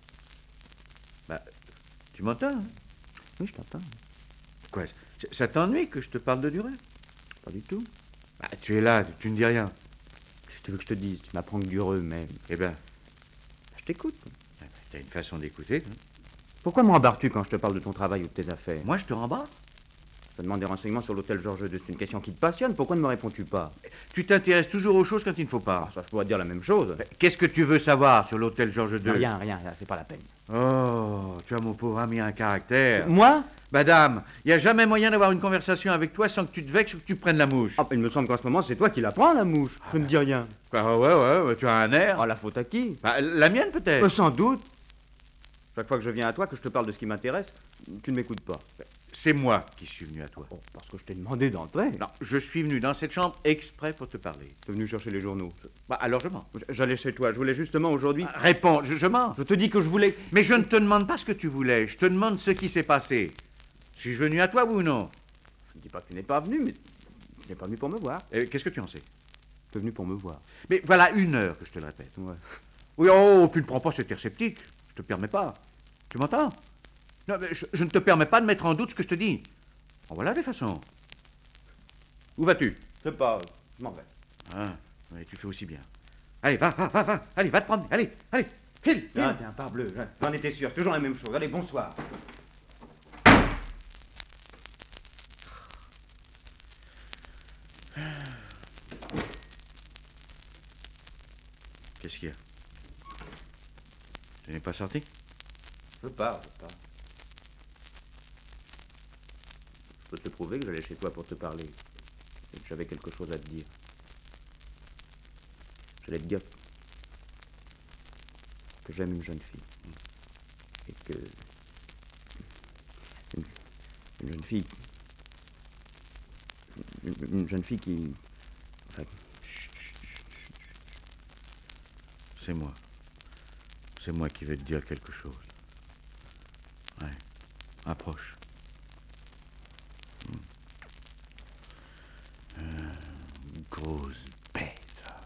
[SPEAKER 5] Bah, tu m'entends, hein?
[SPEAKER 3] Oui, je t'entends.
[SPEAKER 5] Quoi? Ça t'ennuie que je te parle de Dureux?
[SPEAKER 3] Pas du tout.
[SPEAKER 5] Bah, tu es là, tu ne dis rien.
[SPEAKER 3] Qu'est-ce que tu veux que je te dise? Tu m'apprends que Dureux, mais...
[SPEAKER 5] Eh ben,
[SPEAKER 3] Je t'écoute.
[SPEAKER 5] t'as une façon d'écouter. Hein?
[SPEAKER 3] Pourquoi m'embarques-tu quand je te parle de ton travail ou de tes affaires?
[SPEAKER 5] Moi, je te rembarre.
[SPEAKER 3] Je te demande des renseignements sur l'hôtel Georges II. C'est une question qui te passionne. Pourquoi ne me réponds-tu pas?
[SPEAKER 5] Tu t'intéresses toujours aux choses quand il ne faut pas.
[SPEAKER 3] Ah, ça, je pourrais te dire la même chose.
[SPEAKER 5] Mais qu'est-ce que tu veux savoir sur l'hôtel Georges II?
[SPEAKER 3] Rien, c'est pas la peine.
[SPEAKER 5] Oh, tu as, mon pauvre ami, un caractère.
[SPEAKER 3] Moi?
[SPEAKER 5] Madame, il n'y a jamais moyen d'avoir une conversation avec toi sans que tu te vexes ou que tu prennes la mouche.
[SPEAKER 3] Ah, il me semble qu'en ce moment, c'est toi qui la prends, la mouche. Je ne dis rien.
[SPEAKER 5] Quoi, ouais, tu as un air.
[SPEAKER 3] Ah, la faute à qui?
[SPEAKER 5] Bah, la mienne peut-être.
[SPEAKER 3] Sans doute. Chaque fois que je viens à toi, que je te parle de ce qui m'intéresse, tu ne m'écoutes pas.
[SPEAKER 5] C'est moi qui suis venu à toi.
[SPEAKER 3] Oh, parce que je t'ai demandé d'entrer.
[SPEAKER 5] Non, je suis venu dans cette chambre exprès pour te parler.
[SPEAKER 3] Tu es venu chercher les journaux.
[SPEAKER 5] Bah, alors je mens.
[SPEAKER 3] J'allais chez toi. Je voulais justement aujourd'hui...
[SPEAKER 5] Réponds, je mens.
[SPEAKER 3] Je te dis que je voulais...
[SPEAKER 5] Mais je ne te demande pas ce que tu voulais, je te demande ce qui s'est passé. Suis-je venu à toi, oui ou non?
[SPEAKER 3] Je ne dis pas que tu n'es pas venu, mais tu n'es pas venu pour me voir.
[SPEAKER 5] Qu'est-ce que tu en sais?
[SPEAKER 3] Tu es venu pour me voir.
[SPEAKER 5] Mais voilà 1 heure que je te le répète.
[SPEAKER 3] Ouais.
[SPEAKER 5] Oui, oh, tu ne prends pas cet air sceptique. Je te permets pas. Tu m'entends? Non, mais je ne te permets pas de mettre en doute ce que je te dis. En voilà des façons. Où vas-tu?
[SPEAKER 3] Je sais pas, je m'en vais.
[SPEAKER 5] Ah, oui, tu fais aussi bien. Allez, va. Allez, va te promener. Allez, file.
[SPEAKER 3] Ah, tiens, parbleu. J'en étais sûr. Toujours la même chose. Allez, bonsoir.
[SPEAKER 5] Qu'est-ce qu'il y a? Tu n'es pas sorti?
[SPEAKER 3] Je pars. Je peux te prouver que j'allais chez toi pour te parler. Et que j'avais quelque chose à te dire. J'allais te dire que j'aime une jeune fille. Et que... Une jeune fille... Une jeune fille qui... Enfin,
[SPEAKER 5] C'est moi. C'est moi qui vais te dire quelque chose. Ouais. Approche. Grosse bête.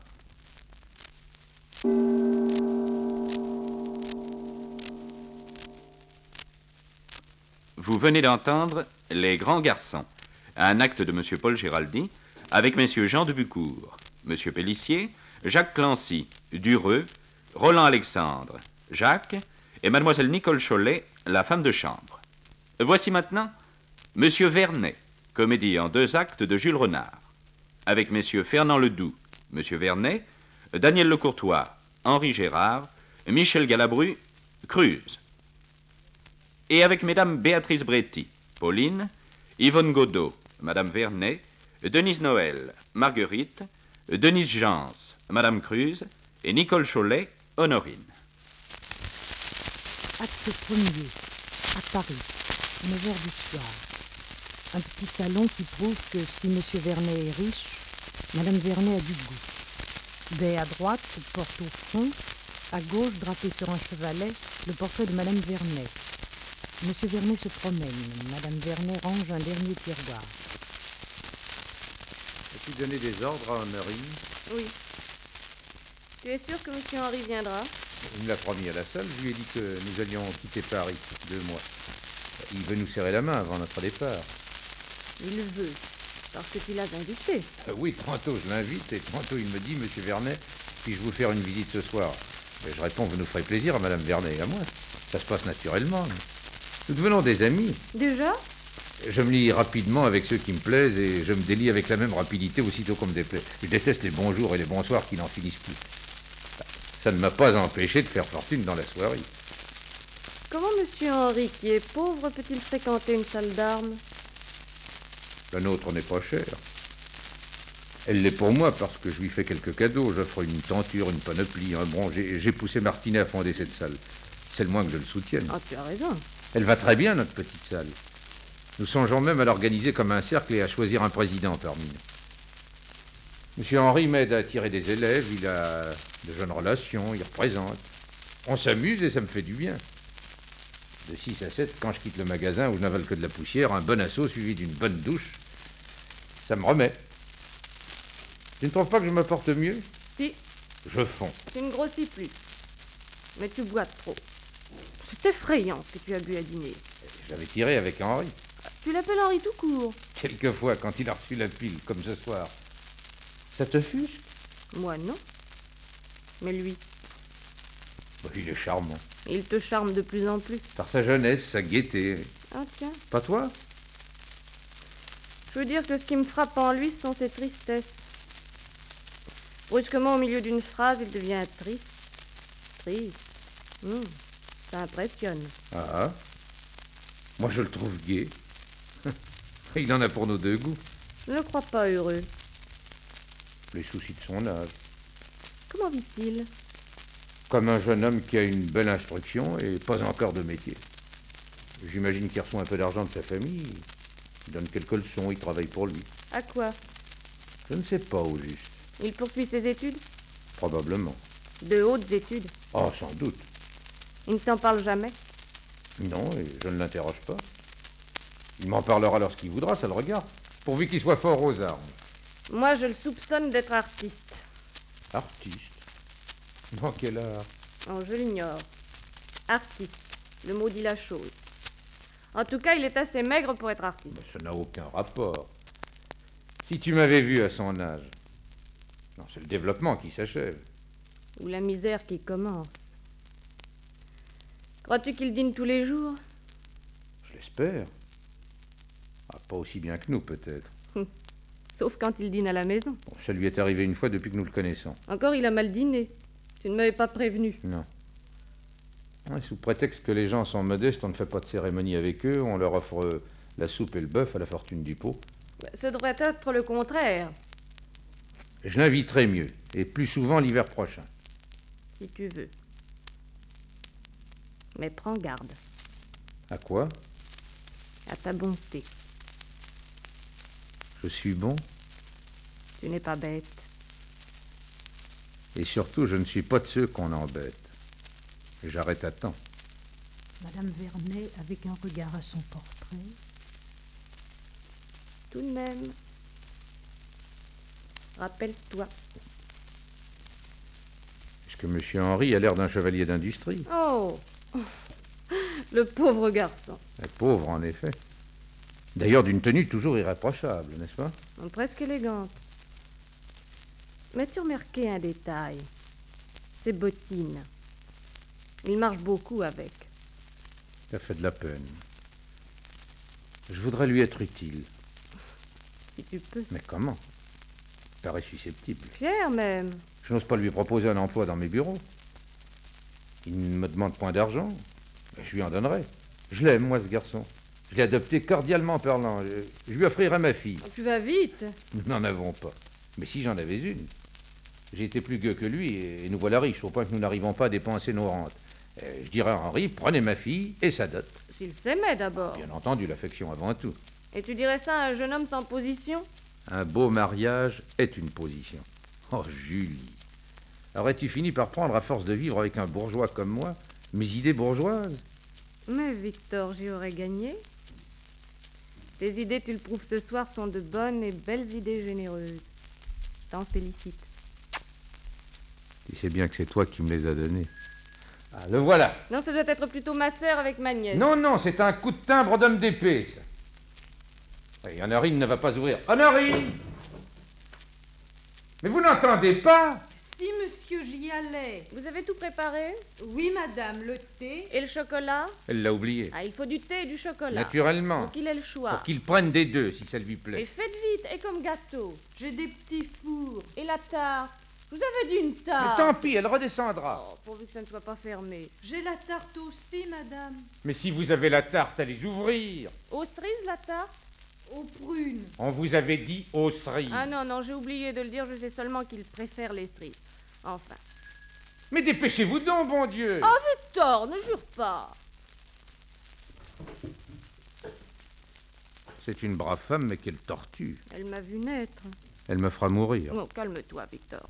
[SPEAKER 6] Vous venez d'entendre Les Grands Garçons, un acte de M. Paul Géraldi, avec messieurs Jean de Bucourt, M. Pélissier, Jacques Clancy, Dureux, Roland Alexandre, Jacques et mademoiselle Nicole Chollet, la femme de chambre. Voici maintenant M. Vernet, comédie en 2 actes de Jules Renard, avec messieurs Fernand Ledoux, M. Vernet, Daniel Lecourtois, Henri Gérard, Michel Galabru, Cruz, et avec mesdames Béatrice Bréty, Pauline, Yvonne Godot, madame Vernet, Denise Noël, Marguerite, Denise Jans, madame Cruz et Nicole Chollet, Honorine.
[SPEAKER 2] Acte premier, à Paris, 9 heures du soir. Un petit salon qui prouve que si M. Vernet est riche, Madame Vernet a du goût. Baie à droite, porte au fond, à gauche, drapé sur un chevalet, le portrait de Madame Vernet. Monsieur Vernet se promène. Madame Vernet range un dernier tiroir.
[SPEAKER 7] As-tu donné des ordres à Honorine?
[SPEAKER 8] Oui. Tu es sûr que M. Henri viendra?
[SPEAKER 7] Il me l'a promis à la salle. Je lui ai dit que nous allions quitter Paris 2 mois. Il veut nous serrer la main avant notre départ.
[SPEAKER 8] Il veut, parce que tu l'as invité.
[SPEAKER 7] Oui, tantôt je l'invite et tantôt il me dit, Monsieur Vernet, puis-je vous faire une visite ce soir? Et je réponds, vous nous ferez plaisir à Madame Vernet et à moi. Ça se passe naturellement. Nous devenons des amis.
[SPEAKER 8] Déjà?
[SPEAKER 7] Je me lie rapidement avec ceux qui me plaisent et je me délie avec la même rapidité aussitôt qu'on me déplaît. Je déteste les bonjours et les bonsoirs qui n'en finissent plus. Ça ne m'a pas empêché de faire fortune dans la soirée.
[SPEAKER 8] Comment M. Henri, qui est pauvre, peut-il fréquenter une salle d'armes?
[SPEAKER 7] La nôtre n'est pas chère. Elle l'est pour moi parce que je lui fais quelques cadeaux. J'offre une tenture, une panoplie, un bron. J'ai poussé Martinet à fonder cette salle. C'est le moins que je le soutienne.
[SPEAKER 8] Ah, tu as raison.
[SPEAKER 7] Elle va très bien, notre petite salle. Nous songeons même à l'organiser comme un cercle et à choisir un président parmi nous. Monsieur Henri m'aide à attirer des élèves, il a de jeunes relations, il représente. On s'amuse et ça me fait du bien. De 6 à 7, quand je quitte le magasin où je n'avale que de la poussière, un bon assaut suivi d'une bonne douche, ça me remet. Tu ne trouves pas que je me porte mieux?
[SPEAKER 8] Si,
[SPEAKER 7] Je fonds.
[SPEAKER 8] tu ne grossis plus. Mais tu bois trop. C'est effrayant ce que tu as bu à dîner.
[SPEAKER 7] J'avais tiré avec Henri.
[SPEAKER 8] Tu l'appelles Henri tout court.
[SPEAKER 7] Quelquefois, quand il a reçu la pile, comme ce soir. Ça te fusque?
[SPEAKER 8] Moi, non. Mais lui,
[SPEAKER 7] Il est charmant.
[SPEAKER 8] il te charme de plus en plus.
[SPEAKER 7] Par sa jeunesse, sa gaieté.
[SPEAKER 8] Ah tiens,
[SPEAKER 7] Pas toi?
[SPEAKER 8] je veux dire que ce qui me frappe en lui, ce sont ses tristesses. Brusquement, au milieu d'une phrase, il devient triste. Triste. Ça impressionne.
[SPEAKER 7] Ah. Moi, je le trouve gai. Il en a pour nos deux goûts.
[SPEAKER 8] Je ne le crois pas heureux.
[SPEAKER 7] Les soucis de son âge.
[SPEAKER 8] Comment vit-il?
[SPEAKER 7] Comme un jeune homme qui a une belle instruction et pas encore de métier. J'imagine qu'il reçoit un peu d'argent de sa famille. Il donne quelques leçons, il travaille pour lui.
[SPEAKER 8] À quoi?
[SPEAKER 7] Je ne sais pas au juste.
[SPEAKER 8] Il poursuit ses études?
[SPEAKER 7] Probablement.
[SPEAKER 8] De hautes études.
[SPEAKER 7] Oh, sans doute.
[SPEAKER 8] Il ne t'en parle jamais?
[SPEAKER 7] Non, et je ne l'interroge pas. Il m'en parlera lorsqu'il voudra, ça le regarde. Pourvu qu'il soit fort aux armes.
[SPEAKER 8] Moi, je le soupçonne d'être artiste.
[SPEAKER 7] Artiste. Dans quel art?
[SPEAKER 8] Oh, je l'ignore. Artiste. Le mot dit la chose. En tout cas, il est assez maigre pour être artiste.
[SPEAKER 7] Mais ça n'a aucun rapport. Si tu m'avais vu à son âge. Non, c'est le développement qui s'achève.
[SPEAKER 8] Ou la misère qui commence. Crois-tu qu'il dîne tous les jours?
[SPEAKER 7] Je l'espère. Ah, pas aussi bien que nous, peut-être.
[SPEAKER 8] Sauf quand il dîne à la maison.
[SPEAKER 7] Bon, ça lui est arrivé une fois depuis que nous le connaissons.
[SPEAKER 8] Encore, il a mal dîné. Tu ne m'avais pas prévenu.
[SPEAKER 7] Non. Ouais, sous prétexte que les gens sont modestes, on ne fait pas de cérémonie avec eux, on leur offre la soupe et le bœuf à la fortune du pot.
[SPEAKER 8] Ce devrait être le contraire,
[SPEAKER 7] Je l'inviterai mieux, et plus souvent l'hiver prochain.
[SPEAKER 8] si tu veux. Mais prends garde
[SPEAKER 7] À quoi?
[SPEAKER 8] à ta bonté.
[SPEAKER 7] Je suis bon,
[SPEAKER 8] Tu n'es pas bête.
[SPEAKER 7] et surtout, je ne suis pas de ceux qu'on embête. Et j'arrête à temps.
[SPEAKER 2] Madame Vernet, avec un regard à son portrait.
[SPEAKER 8] Tout de même, rappelle-toi.
[SPEAKER 7] Est-ce que M. Henri a l'air d'un chevalier d'industrie?
[SPEAKER 8] Oh, le pauvre garçon.
[SPEAKER 7] Pauvre, en effet. D'ailleurs, d'une tenue toujours irréprochable, n'est-ce pas?
[SPEAKER 8] Presque élégante. Mais tu remarqué un détail? Ses bottines. Il marche beaucoup avec.
[SPEAKER 7] Ça fait de la peine. Je voudrais lui être utile.
[SPEAKER 8] Si tu peux.
[SPEAKER 7] Mais comment? Il paraît susceptible.
[SPEAKER 8] Fier même.
[SPEAKER 7] Je n'ose pas lui proposer un emploi dans mes bureaux. Il ne me demande point d'argent. Mais je lui en donnerai. Je l'aime, moi, ce garçon. Je l'ai adopté cordialement parlant. Je lui offrirai ma fille.
[SPEAKER 8] Tu vas vite.
[SPEAKER 7] Nous n'en avons pas. Mais si j'en avais une. J'ai été plus gueux que lui et nous voilà riches, au point que nous n'arrivons pas à dépenser nos rentes. Je dirais à Henri, prenez ma fille et sa dot.
[SPEAKER 8] S'il s'aimait d'abord.
[SPEAKER 7] Bien entendu, l'affection avant tout.
[SPEAKER 8] Et tu dirais ça à un jeune homme sans position?
[SPEAKER 7] Un beau mariage est une position. Oh, Julie. Aurais-tu fini par prendre, à force de vivre avec un bourgeois comme moi, mes idées bourgeoises?
[SPEAKER 8] Mais Victor, j'y aurais gagné. Tes idées, tu le prouves ce soir, sont de bonnes et belles idées généreuses. Je t'en félicite.
[SPEAKER 7] Tu sais bien que c'est toi qui me les as donnés. Ah, le voilà.
[SPEAKER 8] Non, ça doit être plutôt ma sœur avec ma nièce.
[SPEAKER 7] Non, non, c'est un coup de timbre d'homme d'épée, ça. Et Honorine ne va pas ouvrir. Honorine! Mais vous n'entendez pas?
[SPEAKER 2] Si, monsieur, j'y allais.
[SPEAKER 8] Vous avez tout préparé?
[SPEAKER 2] Oui, madame, le thé.
[SPEAKER 8] Et le chocolat?
[SPEAKER 7] Elle l'a oublié.
[SPEAKER 8] Ah, il faut du thé et du chocolat.
[SPEAKER 7] Naturellement.
[SPEAKER 8] Pour qu'il ait le choix.
[SPEAKER 7] Pour qu'il prenne des deux, si ça lui
[SPEAKER 8] Et
[SPEAKER 7] plaît.
[SPEAKER 8] faites vite, et comme gâteau.
[SPEAKER 2] J'ai des petits fours.
[SPEAKER 8] Et la tarte? Je vous avais dit une
[SPEAKER 7] Mais
[SPEAKER 8] tarte.
[SPEAKER 7] tant pis, elle redescendra.
[SPEAKER 8] Oh, pourvu que ça ne soit pas fermé.
[SPEAKER 2] J'ai la tarte aussi, madame.
[SPEAKER 7] Mais si vous avez la tarte à les ouvrir.
[SPEAKER 8] Aux cerises, la tarte?
[SPEAKER 2] Aux prunes.
[SPEAKER 7] On vous avait dit aux cerises.
[SPEAKER 8] Ah non, non, j'ai oublié de le dire, je sais seulement qu'il préfère les cerises. Enfin.
[SPEAKER 7] Mais dépêchez-vous donc, bon Dieu.
[SPEAKER 8] Oh, Victor, ne jure pas.
[SPEAKER 7] C'est une brave femme, mais quelle tortue.
[SPEAKER 8] Elle m'a vu naître.
[SPEAKER 7] Elle me fera mourir.
[SPEAKER 8] Oh, calme-toi, Victor.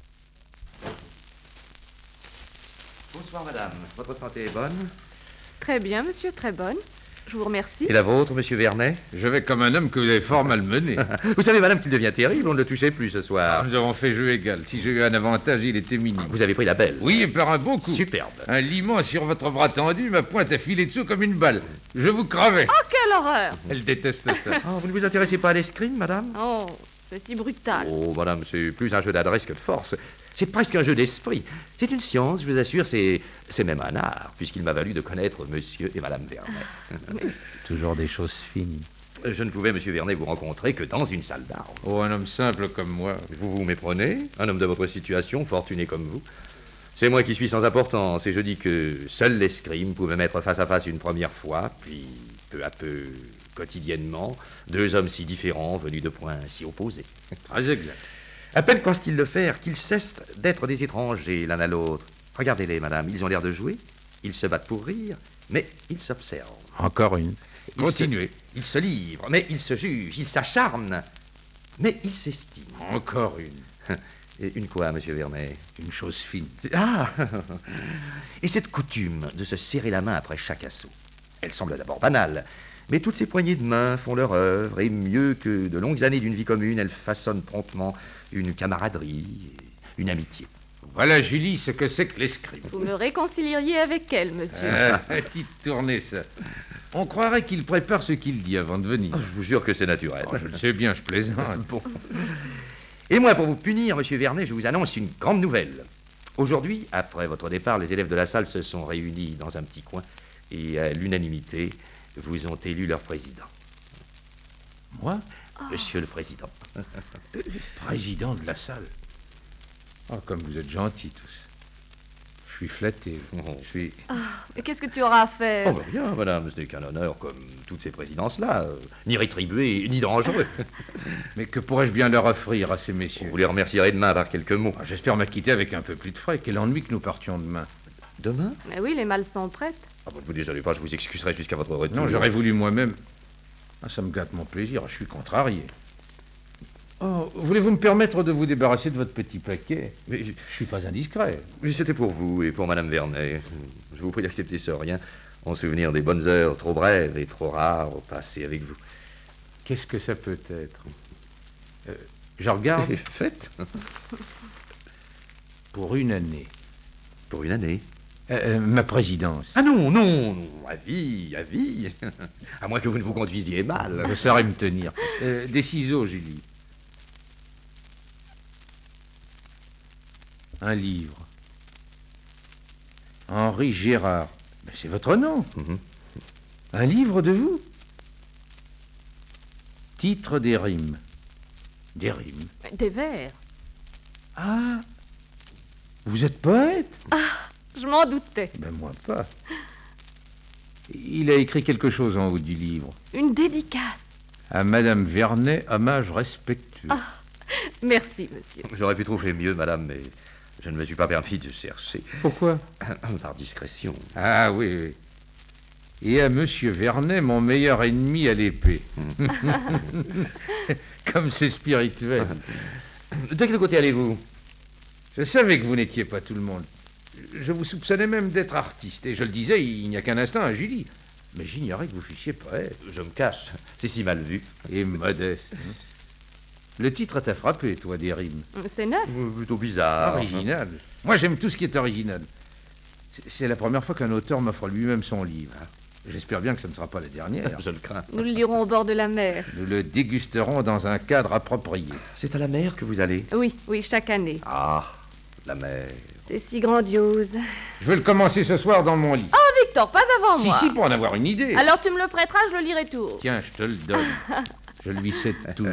[SPEAKER 3] Bonsoir, madame. Votre santé est bonne?
[SPEAKER 8] Très bien, monsieur, très bonne. Je vous remercie.
[SPEAKER 3] Et la vôtre, monsieur Vernet?
[SPEAKER 7] Je vais comme un homme que vous avez fort malmené.
[SPEAKER 3] Vous savez, madame, qu'il devient terrible, on ne le touchait plus ce soir.
[SPEAKER 7] Nous avons fait jeu égal. Si j'ai eu un avantage, il était minime.
[SPEAKER 3] Vous avez pris la belle?
[SPEAKER 7] Oui, et par un beau coup.
[SPEAKER 3] Superbe.
[SPEAKER 7] Un limon sur votre bras tendu, ma pointe a filé dessous comme une balle. Je vous cravais.
[SPEAKER 8] Oh, quelle horreur!
[SPEAKER 7] Elle déteste ça.
[SPEAKER 3] Oh, vous ne vous intéressez pas à l'escrime, madame?
[SPEAKER 8] Oh, c'est si brutal.
[SPEAKER 3] Oh, madame, c'est plus un jeu d'adresse que de force. C'est presque un jeu d'esprit. C'est une science, je vous assure, c'est même un art, puisqu'il m'a valu de connaître monsieur et madame Vernet.
[SPEAKER 7] Toujours des choses fines.
[SPEAKER 3] Je ne pouvais, monsieur Vernet, vous rencontrer que dans une salle d'armes.
[SPEAKER 7] Oh, un homme simple comme moi.
[SPEAKER 3] Vous vous méprenez, un homme de votre situation, fortuné comme vous. C'est moi qui suis sans importance, et je dis que seul l'escrime pouvait mettre face à face une première fois, puis peu à peu, quotidiennement, deux hommes si différents, venus de points si opposés.
[SPEAKER 7] Très exact.
[SPEAKER 3] À peine pensent-ils le faire qu'ils cessent d'être des étrangers l'un à l'autre. Regardez-les, madame, ils ont l'air de jouer, ils se battent pour rire, mais ils s'observent.
[SPEAKER 7] Encore une.
[SPEAKER 3] Ils
[SPEAKER 7] Continuez.
[SPEAKER 3] Ils se livrent, mais ils se jugent, ils s'acharnent, mais ils s'estiment.
[SPEAKER 7] Encore une.
[SPEAKER 3] Et une quoi, monsieur Vernet?
[SPEAKER 7] Une chose fine.
[SPEAKER 3] Ah! Et cette coutume de se serrer la main après chaque assaut, elle semble d'abord banale, mais toutes ces poignées de main font leur œuvre, et mieux que de longues années d'une vie commune, elles façonnent promptement une camaraderie, une amitié.
[SPEAKER 7] Voilà, Julie, ce que c'est que l'escrime.
[SPEAKER 8] Vous me réconcilieriez avec elle, monsieur.
[SPEAKER 7] Petite tournée, ça. On croirait qu'il prépare ce qu'il dit avant de venir.
[SPEAKER 3] Je vous jure que c'est naturel.
[SPEAKER 7] Oh, je le sais bien, je plaisante.
[SPEAKER 3] Bon. Et moi, pour vous punir, monsieur Vernet, je vous annonce une grande nouvelle. Aujourd'hui, après votre départ, les élèves de la salle se sont réunis dans un petit coin et, à l'unanimité, vous ont élu leur président.
[SPEAKER 7] Moi?
[SPEAKER 3] Monsieur le président.
[SPEAKER 7] Président de la salle. Oh, comme vous êtes gentils tous. Je suis flatté. Je suis...
[SPEAKER 8] Mais qu'est-ce que tu auras à faire?
[SPEAKER 3] Oh, ben rien, madame, ce n'est qu'un honneur comme toutes ces présidences-là, ni rétribué, ni dangereux.
[SPEAKER 7] Mais que pourrais-je bien leur offrir à ces messieurs?
[SPEAKER 3] Vous les remercierez demain par quelques mots.
[SPEAKER 7] Ah, j'espère m'acquitter avec un peu plus de frais. Quel ennui que nous partions demain.
[SPEAKER 3] Demain?
[SPEAKER 8] Mais oui, les malles sont prêtes.
[SPEAKER 3] Ah, bon, ne vous désolez pas, je vous excuserai jusqu'à votre retour.
[SPEAKER 7] Non, j'aurais voulu moi-même. Ah, ça me gâte mon plaisir, je suis contrarié. Oh, voulez-vous me permettre de vous débarrasser de votre petit paquet?
[SPEAKER 3] Mais
[SPEAKER 7] Je suis pas indiscret.
[SPEAKER 3] c'était pour vous et pour madame Vernet. Je vous prie d'accepter ce rien en souvenir des bonnes heures trop brèves et trop rares passées avec vous.
[SPEAKER 7] Qu'est-ce que ça peut être? Je regarde.
[SPEAKER 3] Faites.
[SPEAKER 7] Pour une année.
[SPEAKER 3] Pour une année.
[SPEAKER 7] Ma présidence.
[SPEAKER 3] Ah non, non, non, à vie, à vie. À moins que vous ne vous conduisiez mal.
[SPEAKER 7] Je saurais me tenir. Des ciseaux, Julie. Un livre. Henri Gérard. Ben, c'est votre nom. Un livre de vous? Titre des rimes. Des rimes.
[SPEAKER 8] Des vers.
[SPEAKER 7] Ah, vous êtes poète?
[SPEAKER 8] Je m'en doutais.
[SPEAKER 7] Ben moi pas. Il a écrit quelque chose en haut du livre.
[SPEAKER 8] Une dédicace.
[SPEAKER 7] À Madame Vernet, hommage respectueux.
[SPEAKER 8] Merci, monsieur.
[SPEAKER 3] J'aurais pu trouver mieux, madame, mais je ne me suis pas permis de chercher.
[SPEAKER 7] Pourquoi?
[SPEAKER 3] Par discrétion.
[SPEAKER 7] Ah oui, oui. Et à Monsieur Vernet, mon meilleur ennemi à l'épée. Comme c'est spirituel.
[SPEAKER 3] De quel côté allez-vous?
[SPEAKER 7] Je savais que vous n'étiez pas tout le monde. Je vous soupçonnais même d'être artiste. Et je le disais il n'y a qu'un instant à Julie. Mais j'ignorais que vous fussiez poète.
[SPEAKER 3] Je me cache, c'est si mal vu.
[SPEAKER 7] Et modeste. Hein. Le titre t'a frappé, toi, des rimes.
[SPEAKER 8] C'est neuf.
[SPEAKER 3] Plutôt bizarre.
[SPEAKER 7] Original. Moi, j'aime tout ce qui est original. C'est la première fois qu'un auteur m'offre lui-même son livre. J'espère bien que ce ne sera pas la dernière.
[SPEAKER 3] Je le crains.
[SPEAKER 8] Nous le lirons au bord de la mer.
[SPEAKER 7] Nous le dégusterons dans un cadre approprié.
[SPEAKER 3] C'est à la mer que vous allez?
[SPEAKER 8] Oui, oui, chaque année.
[SPEAKER 3] Ah, la mer.
[SPEAKER 8] C'est si grandiose.
[SPEAKER 7] Je vais le commencer ce soir dans mon lit.
[SPEAKER 8] Oh, Victor, pas avant moi.
[SPEAKER 7] Si, pour en avoir une idée.
[SPEAKER 8] Alors tu me le prêteras, je le lirai tout.
[SPEAKER 7] Tiens, je te le donne. Je lui cède toujours.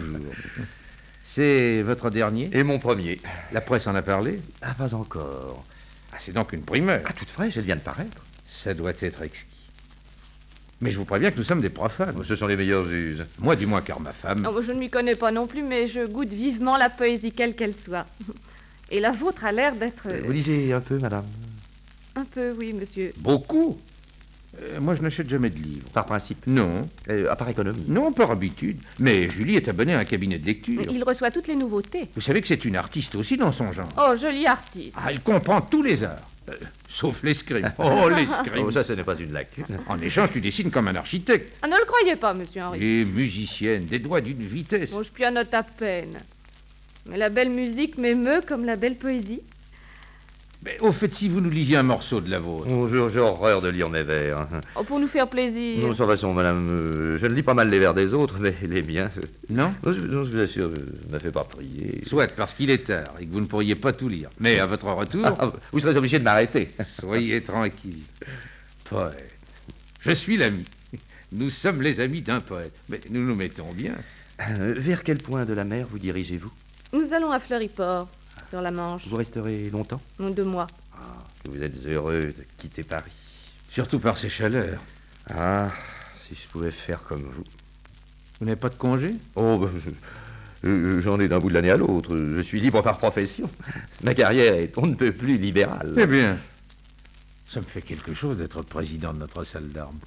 [SPEAKER 7] C'est votre dernier?
[SPEAKER 3] Et mon premier?
[SPEAKER 7] La presse en a parlé?
[SPEAKER 3] Ah, pas encore.
[SPEAKER 7] Ah, c'est donc une primeur.
[SPEAKER 3] Ah, toute fraîche, elle vient de paraître.
[SPEAKER 7] Ça doit être exquis. Mais je vous préviens que nous sommes des profanes.
[SPEAKER 3] Ce sont les meilleurs juges.
[SPEAKER 7] Moi, du moins, car ma femme...
[SPEAKER 8] Oh, je ne m'y connais pas non plus, mais je goûte vivement la poésie, quelle qu'elle soit. Et la vôtre a l'air d'être...
[SPEAKER 3] Vous lisez un peu, madame?
[SPEAKER 8] Un peu, oui, monsieur.
[SPEAKER 7] Beaucoup. Moi, je n'achète jamais de livres.
[SPEAKER 3] Par principe?
[SPEAKER 7] Non.
[SPEAKER 3] Par économie?
[SPEAKER 7] Non, par habitude. Mais Julie est abonnée à un cabinet de lecture.
[SPEAKER 8] Il reçoit toutes les nouveautés.
[SPEAKER 7] Vous savez que c'est une artiste aussi dans son genre.
[SPEAKER 8] Oh, joli artiste.
[SPEAKER 7] Ah, elle comprend tous les arts. Sauf l'escrime. Oh, l'escrime.
[SPEAKER 3] Oh, ça, ce n'est pas une lacune.
[SPEAKER 7] En échange, tu dessines comme un architecte.
[SPEAKER 8] Ah, ne le croyez pas, monsieur Henri.
[SPEAKER 7] Et musicienne, des doigts d'une vitesse.
[SPEAKER 8] Bon, je pianote à peine. Mais la belle musique m'émeut comme la belle poésie.
[SPEAKER 7] Mais au fait, si vous nous lisiez un morceau de la vôtre.
[SPEAKER 3] Oh, j'ai horreur de lire mes vers.
[SPEAKER 8] Oh, pour nous faire plaisir.
[SPEAKER 3] Non, de toute façon, madame, je ne lis pas mal les vers des autres, mais les miens...
[SPEAKER 7] Non?
[SPEAKER 3] Je vous assure, je ne me fais pas prier.
[SPEAKER 7] Soit parce qu'il est tard et que vous ne pourriez pas tout lire. Mais à votre retour...
[SPEAKER 3] Vous serez obligé de m'arrêter.
[SPEAKER 7] Soyez tranquille. Poète. Je suis l'ami. Nous sommes les amis d'un poète. Mais nous nous mettons bien.
[SPEAKER 3] Vers quel point de la mer vous dirigez-vous?
[SPEAKER 8] Nous allons à Fleuriport, sur la Manche.
[SPEAKER 3] Vous resterez longtemps?
[SPEAKER 8] 2 mois.
[SPEAKER 3] Ah, que vous êtes heureux de quitter Paris.
[SPEAKER 7] Surtout par ces chaleurs.
[SPEAKER 3] Ah, si je pouvais faire comme vous.
[SPEAKER 7] Vous n'avez pas de congé?
[SPEAKER 3] Oh, j'en ai d'un bout de l'année à l'autre. Je suis libre par profession. Ma carrière est on ne peut plus libérale.
[SPEAKER 7] Eh bien, ça me fait quelque chose d'être président de notre salle d'armes.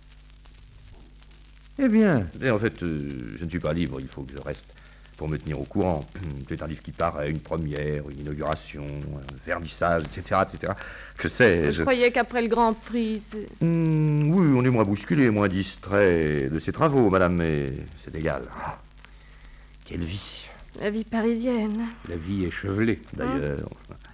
[SPEAKER 7] Eh bien...
[SPEAKER 3] Mais en fait, je ne suis pas libre, il faut que je reste pour me tenir au courant. C'est un livre qui paraît, une première, une inauguration, un vernissage, etc., etc. Que sais-je?
[SPEAKER 8] Je croyais qu'après le Grand Prix...
[SPEAKER 3] Oui, on est moins bousculé, moins distrait de ses travaux, madame, mais c'est égal. Ah, quelle vie!
[SPEAKER 8] La vie parisienne.
[SPEAKER 7] La vie échevelée.
[SPEAKER 3] D'ailleurs,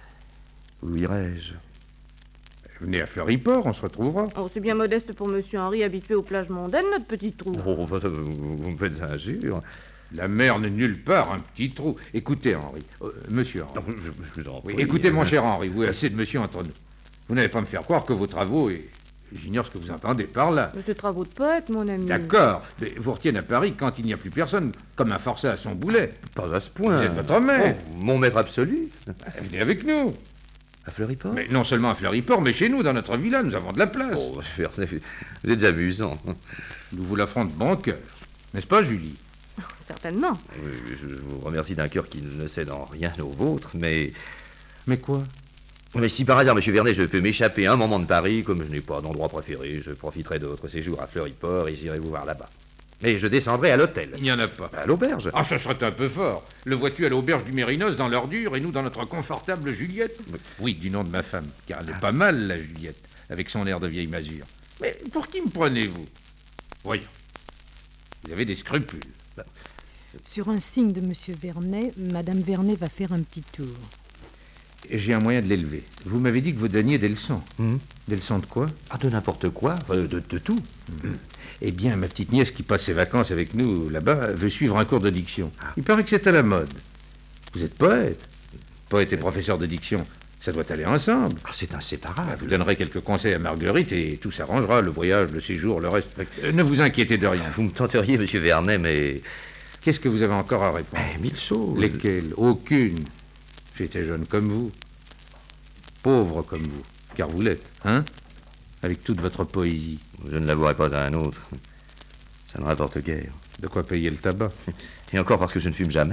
[SPEAKER 3] où irais-je?
[SPEAKER 7] Venez à Fleuriport, on se retrouvera.
[SPEAKER 8] Oh, c'est bien modeste pour monsieur Henri, habitué aux plages mondaines, notre petit trou.
[SPEAKER 3] Oh, vous me faites injure.
[SPEAKER 7] La mer n'est nulle part, un petit trou. Écoutez, Henri. Monsieur Henri.
[SPEAKER 3] Non, je vous en prie.
[SPEAKER 7] Oui, écoutez, mon cher Henri, vous assez de monsieur entre nous. Vous n'allez pas me faire croire que vos travaux, et j'ignore ce que vous entendez par là.
[SPEAKER 8] Mais c'est travaux de poète, mon ami.
[SPEAKER 7] D'accord, mais vous retiennent à Paris quand il n'y a plus personne, comme un forçat à son boulet.
[SPEAKER 3] Pas à ce point.
[SPEAKER 7] Vous êtes votre maître.
[SPEAKER 3] Oh, mon maître absolu.
[SPEAKER 7] Venez avec nous.
[SPEAKER 3] À Fleuriport?
[SPEAKER 7] Mais non seulement à Fleuriport, mais chez nous, dans notre villa, nous avons de la place.
[SPEAKER 3] Oh, vous êtes amusant.
[SPEAKER 7] Nous vous l'offrons de bon cœur. N'est-ce pas, Julie?
[SPEAKER 8] Oh, certainement.
[SPEAKER 3] Oui, je vous remercie d'un cœur qui ne cède en rien au vôtre, mais...
[SPEAKER 7] Mais quoi?
[SPEAKER 3] Mais si par hasard, monsieur Vernet, je peux m'échapper un moment de Paris, comme je n'ai pas d'endroit préféré, je profiterai de votre séjour à Fleuriport et j'irai vous voir là-bas. Mais je descendrai à l'hôtel.
[SPEAKER 7] Il n'y en a pas.
[SPEAKER 3] À l'auberge.
[SPEAKER 7] Ah, ce serait un peu fort. Le vois-tu à l'auberge du Mérinos dans l'ordure et nous dans notre confortable Juliette? Oui, du nom de ma femme, car elle est pas mal, la Juliette, avec son air de vieille masure. Mais pour qui me prenez-vous? Voyons. Vous avez des scrupules.
[SPEAKER 2] Sur un signe de monsieur Vernet, madame Vernet va faire un petit tour.
[SPEAKER 7] J'ai un moyen de l'élever. Vous m'avez dit que vous donniez des leçons. Des leçons de quoi?
[SPEAKER 3] Ah, de n'importe quoi, de tout.
[SPEAKER 7] Eh bien, ma petite nièce qui passe ses vacances avec nous là-bas veut suivre un cours de diction. Il paraît que c'est à la mode. Vous êtes poète. Poète et professeur de diction, ça doit aller ensemble.
[SPEAKER 3] Ah, c'est inséparable.
[SPEAKER 7] Vous donnerez quelques conseils à Marguerite et tout s'arrangera, le voyage, le séjour, le reste. Ne vous inquiétez de rien.
[SPEAKER 3] Vous me tenteriez, monsieur Vernet, mais...
[SPEAKER 7] Qu'est-ce que vous avez encore à répondre?
[SPEAKER 3] Mille choses.
[SPEAKER 7] Lesquelles? Aucune. J'étais jeune comme vous. Pauvre comme vous. Car vous l'êtes, hein? Avec toute votre poésie.
[SPEAKER 3] Je ne l'avouerai pas à un autre. Ça ne rapporte guère.
[SPEAKER 7] De quoi payer le tabac.
[SPEAKER 3] Et encore parce que je ne fume jamais.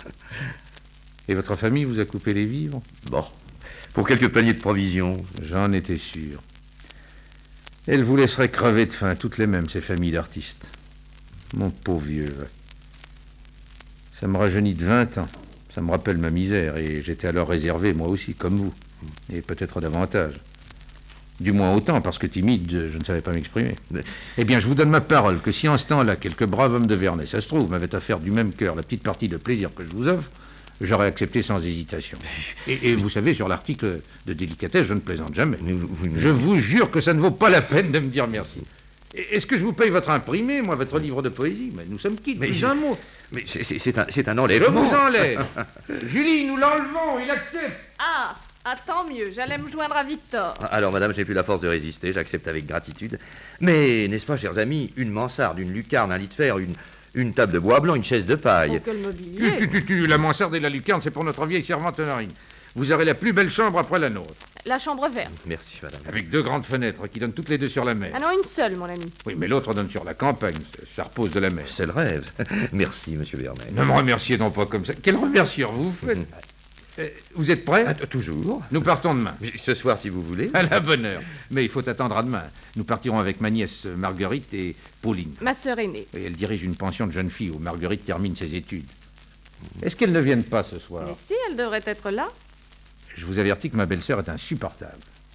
[SPEAKER 7] Et votre famille vous a coupé les vivres?
[SPEAKER 3] Bon, pour quelques paniers de provisions.
[SPEAKER 7] J'en étais sûr. Elles vous laisseraient crever de faim, toutes les mêmes, ces familles d'artistes. Mon pauvre vieux. Ça me rajeunit de 20 ans. Ça me rappelle ma misère, et j'étais alors réservé, moi aussi, comme vous. Et peut-être davantage. Du moins autant, parce que timide, je ne savais pas m'exprimer. Eh bien, je vous donne ma parole que si en ce temps-là, quelques braves hommes de Vernet, ça se trouve, m'avaient offert du même cœur la petite partie de plaisir que je vous offre, j'aurais accepté sans hésitation. Et vous savez, sur l'article de délicatesse, je ne plaisante jamais. Je vous jure que ça ne vaut pas la peine de me dire merci. Est-ce que je vous paye votre imprimé, moi, votre livre de poésie? Mais nous sommes quittes, plus un mot.
[SPEAKER 3] Mais c'est un
[SPEAKER 7] Je
[SPEAKER 3] enlèvement.
[SPEAKER 7] vous enlève. Julie, nous l'enlevons, il accepte.
[SPEAKER 8] Ah, tant mieux, j'allais me joindre à Victor.
[SPEAKER 3] Alors, madame, j'ai plus la force de résister, j'accepte avec gratitude. Mais, n'est-ce pas, chers amis, une mansarde, une lucarne, un lit de fer, une table de bois blanc, une chaise de paille.
[SPEAKER 8] Oh, quel mobilier.
[SPEAKER 7] La mansarde et la lucarne, c'est pour notre vieille servante Honorine. Vous aurez la plus belle chambre après la nôtre.
[SPEAKER 8] La chambre verte.
[SPEAKER 3] Merci, madame.
[SPEAKER 7] Avec 2 grandes fenêtres qui donnent toutes les 2 sur la mer.
[SPEAKER 8] Ah non, une seule, mon ami.
[SPEAKER 7] Oui, mais l'autre donne sur la campagne. Ça repose de la mer.
[SPEAKER 3] C'est le rêve. Merci, monsieur Vernet.
[SPEAKER 7] Ne me remerciez donc pas comme ça. Quel remercieur vous faites? Vous êtes prêts?
[SPEAKER 3] Toujours.
[SPEAKER 7] Nous partons demain.
[SPEAKER 3] Ce soir, si vous voulez.
[SPEAKER 7] À la bonne heure. Mais il faut attendre à demain. Nous partirons avec ma nièce Marguerite et Pauline.
[SPEAKER 8] Ma sœur aînée.
[SPEAKER 7] Et elle dirige une pension de jeunes filles où Marguerite termine ses études. Est-ce qu'elles ne viennent pas ce soir?
[SPEAKER 8] Mais si, elle devrait être là.
[SPEAKER 7] Je vous avertis que ma belle-sœur est insupportable.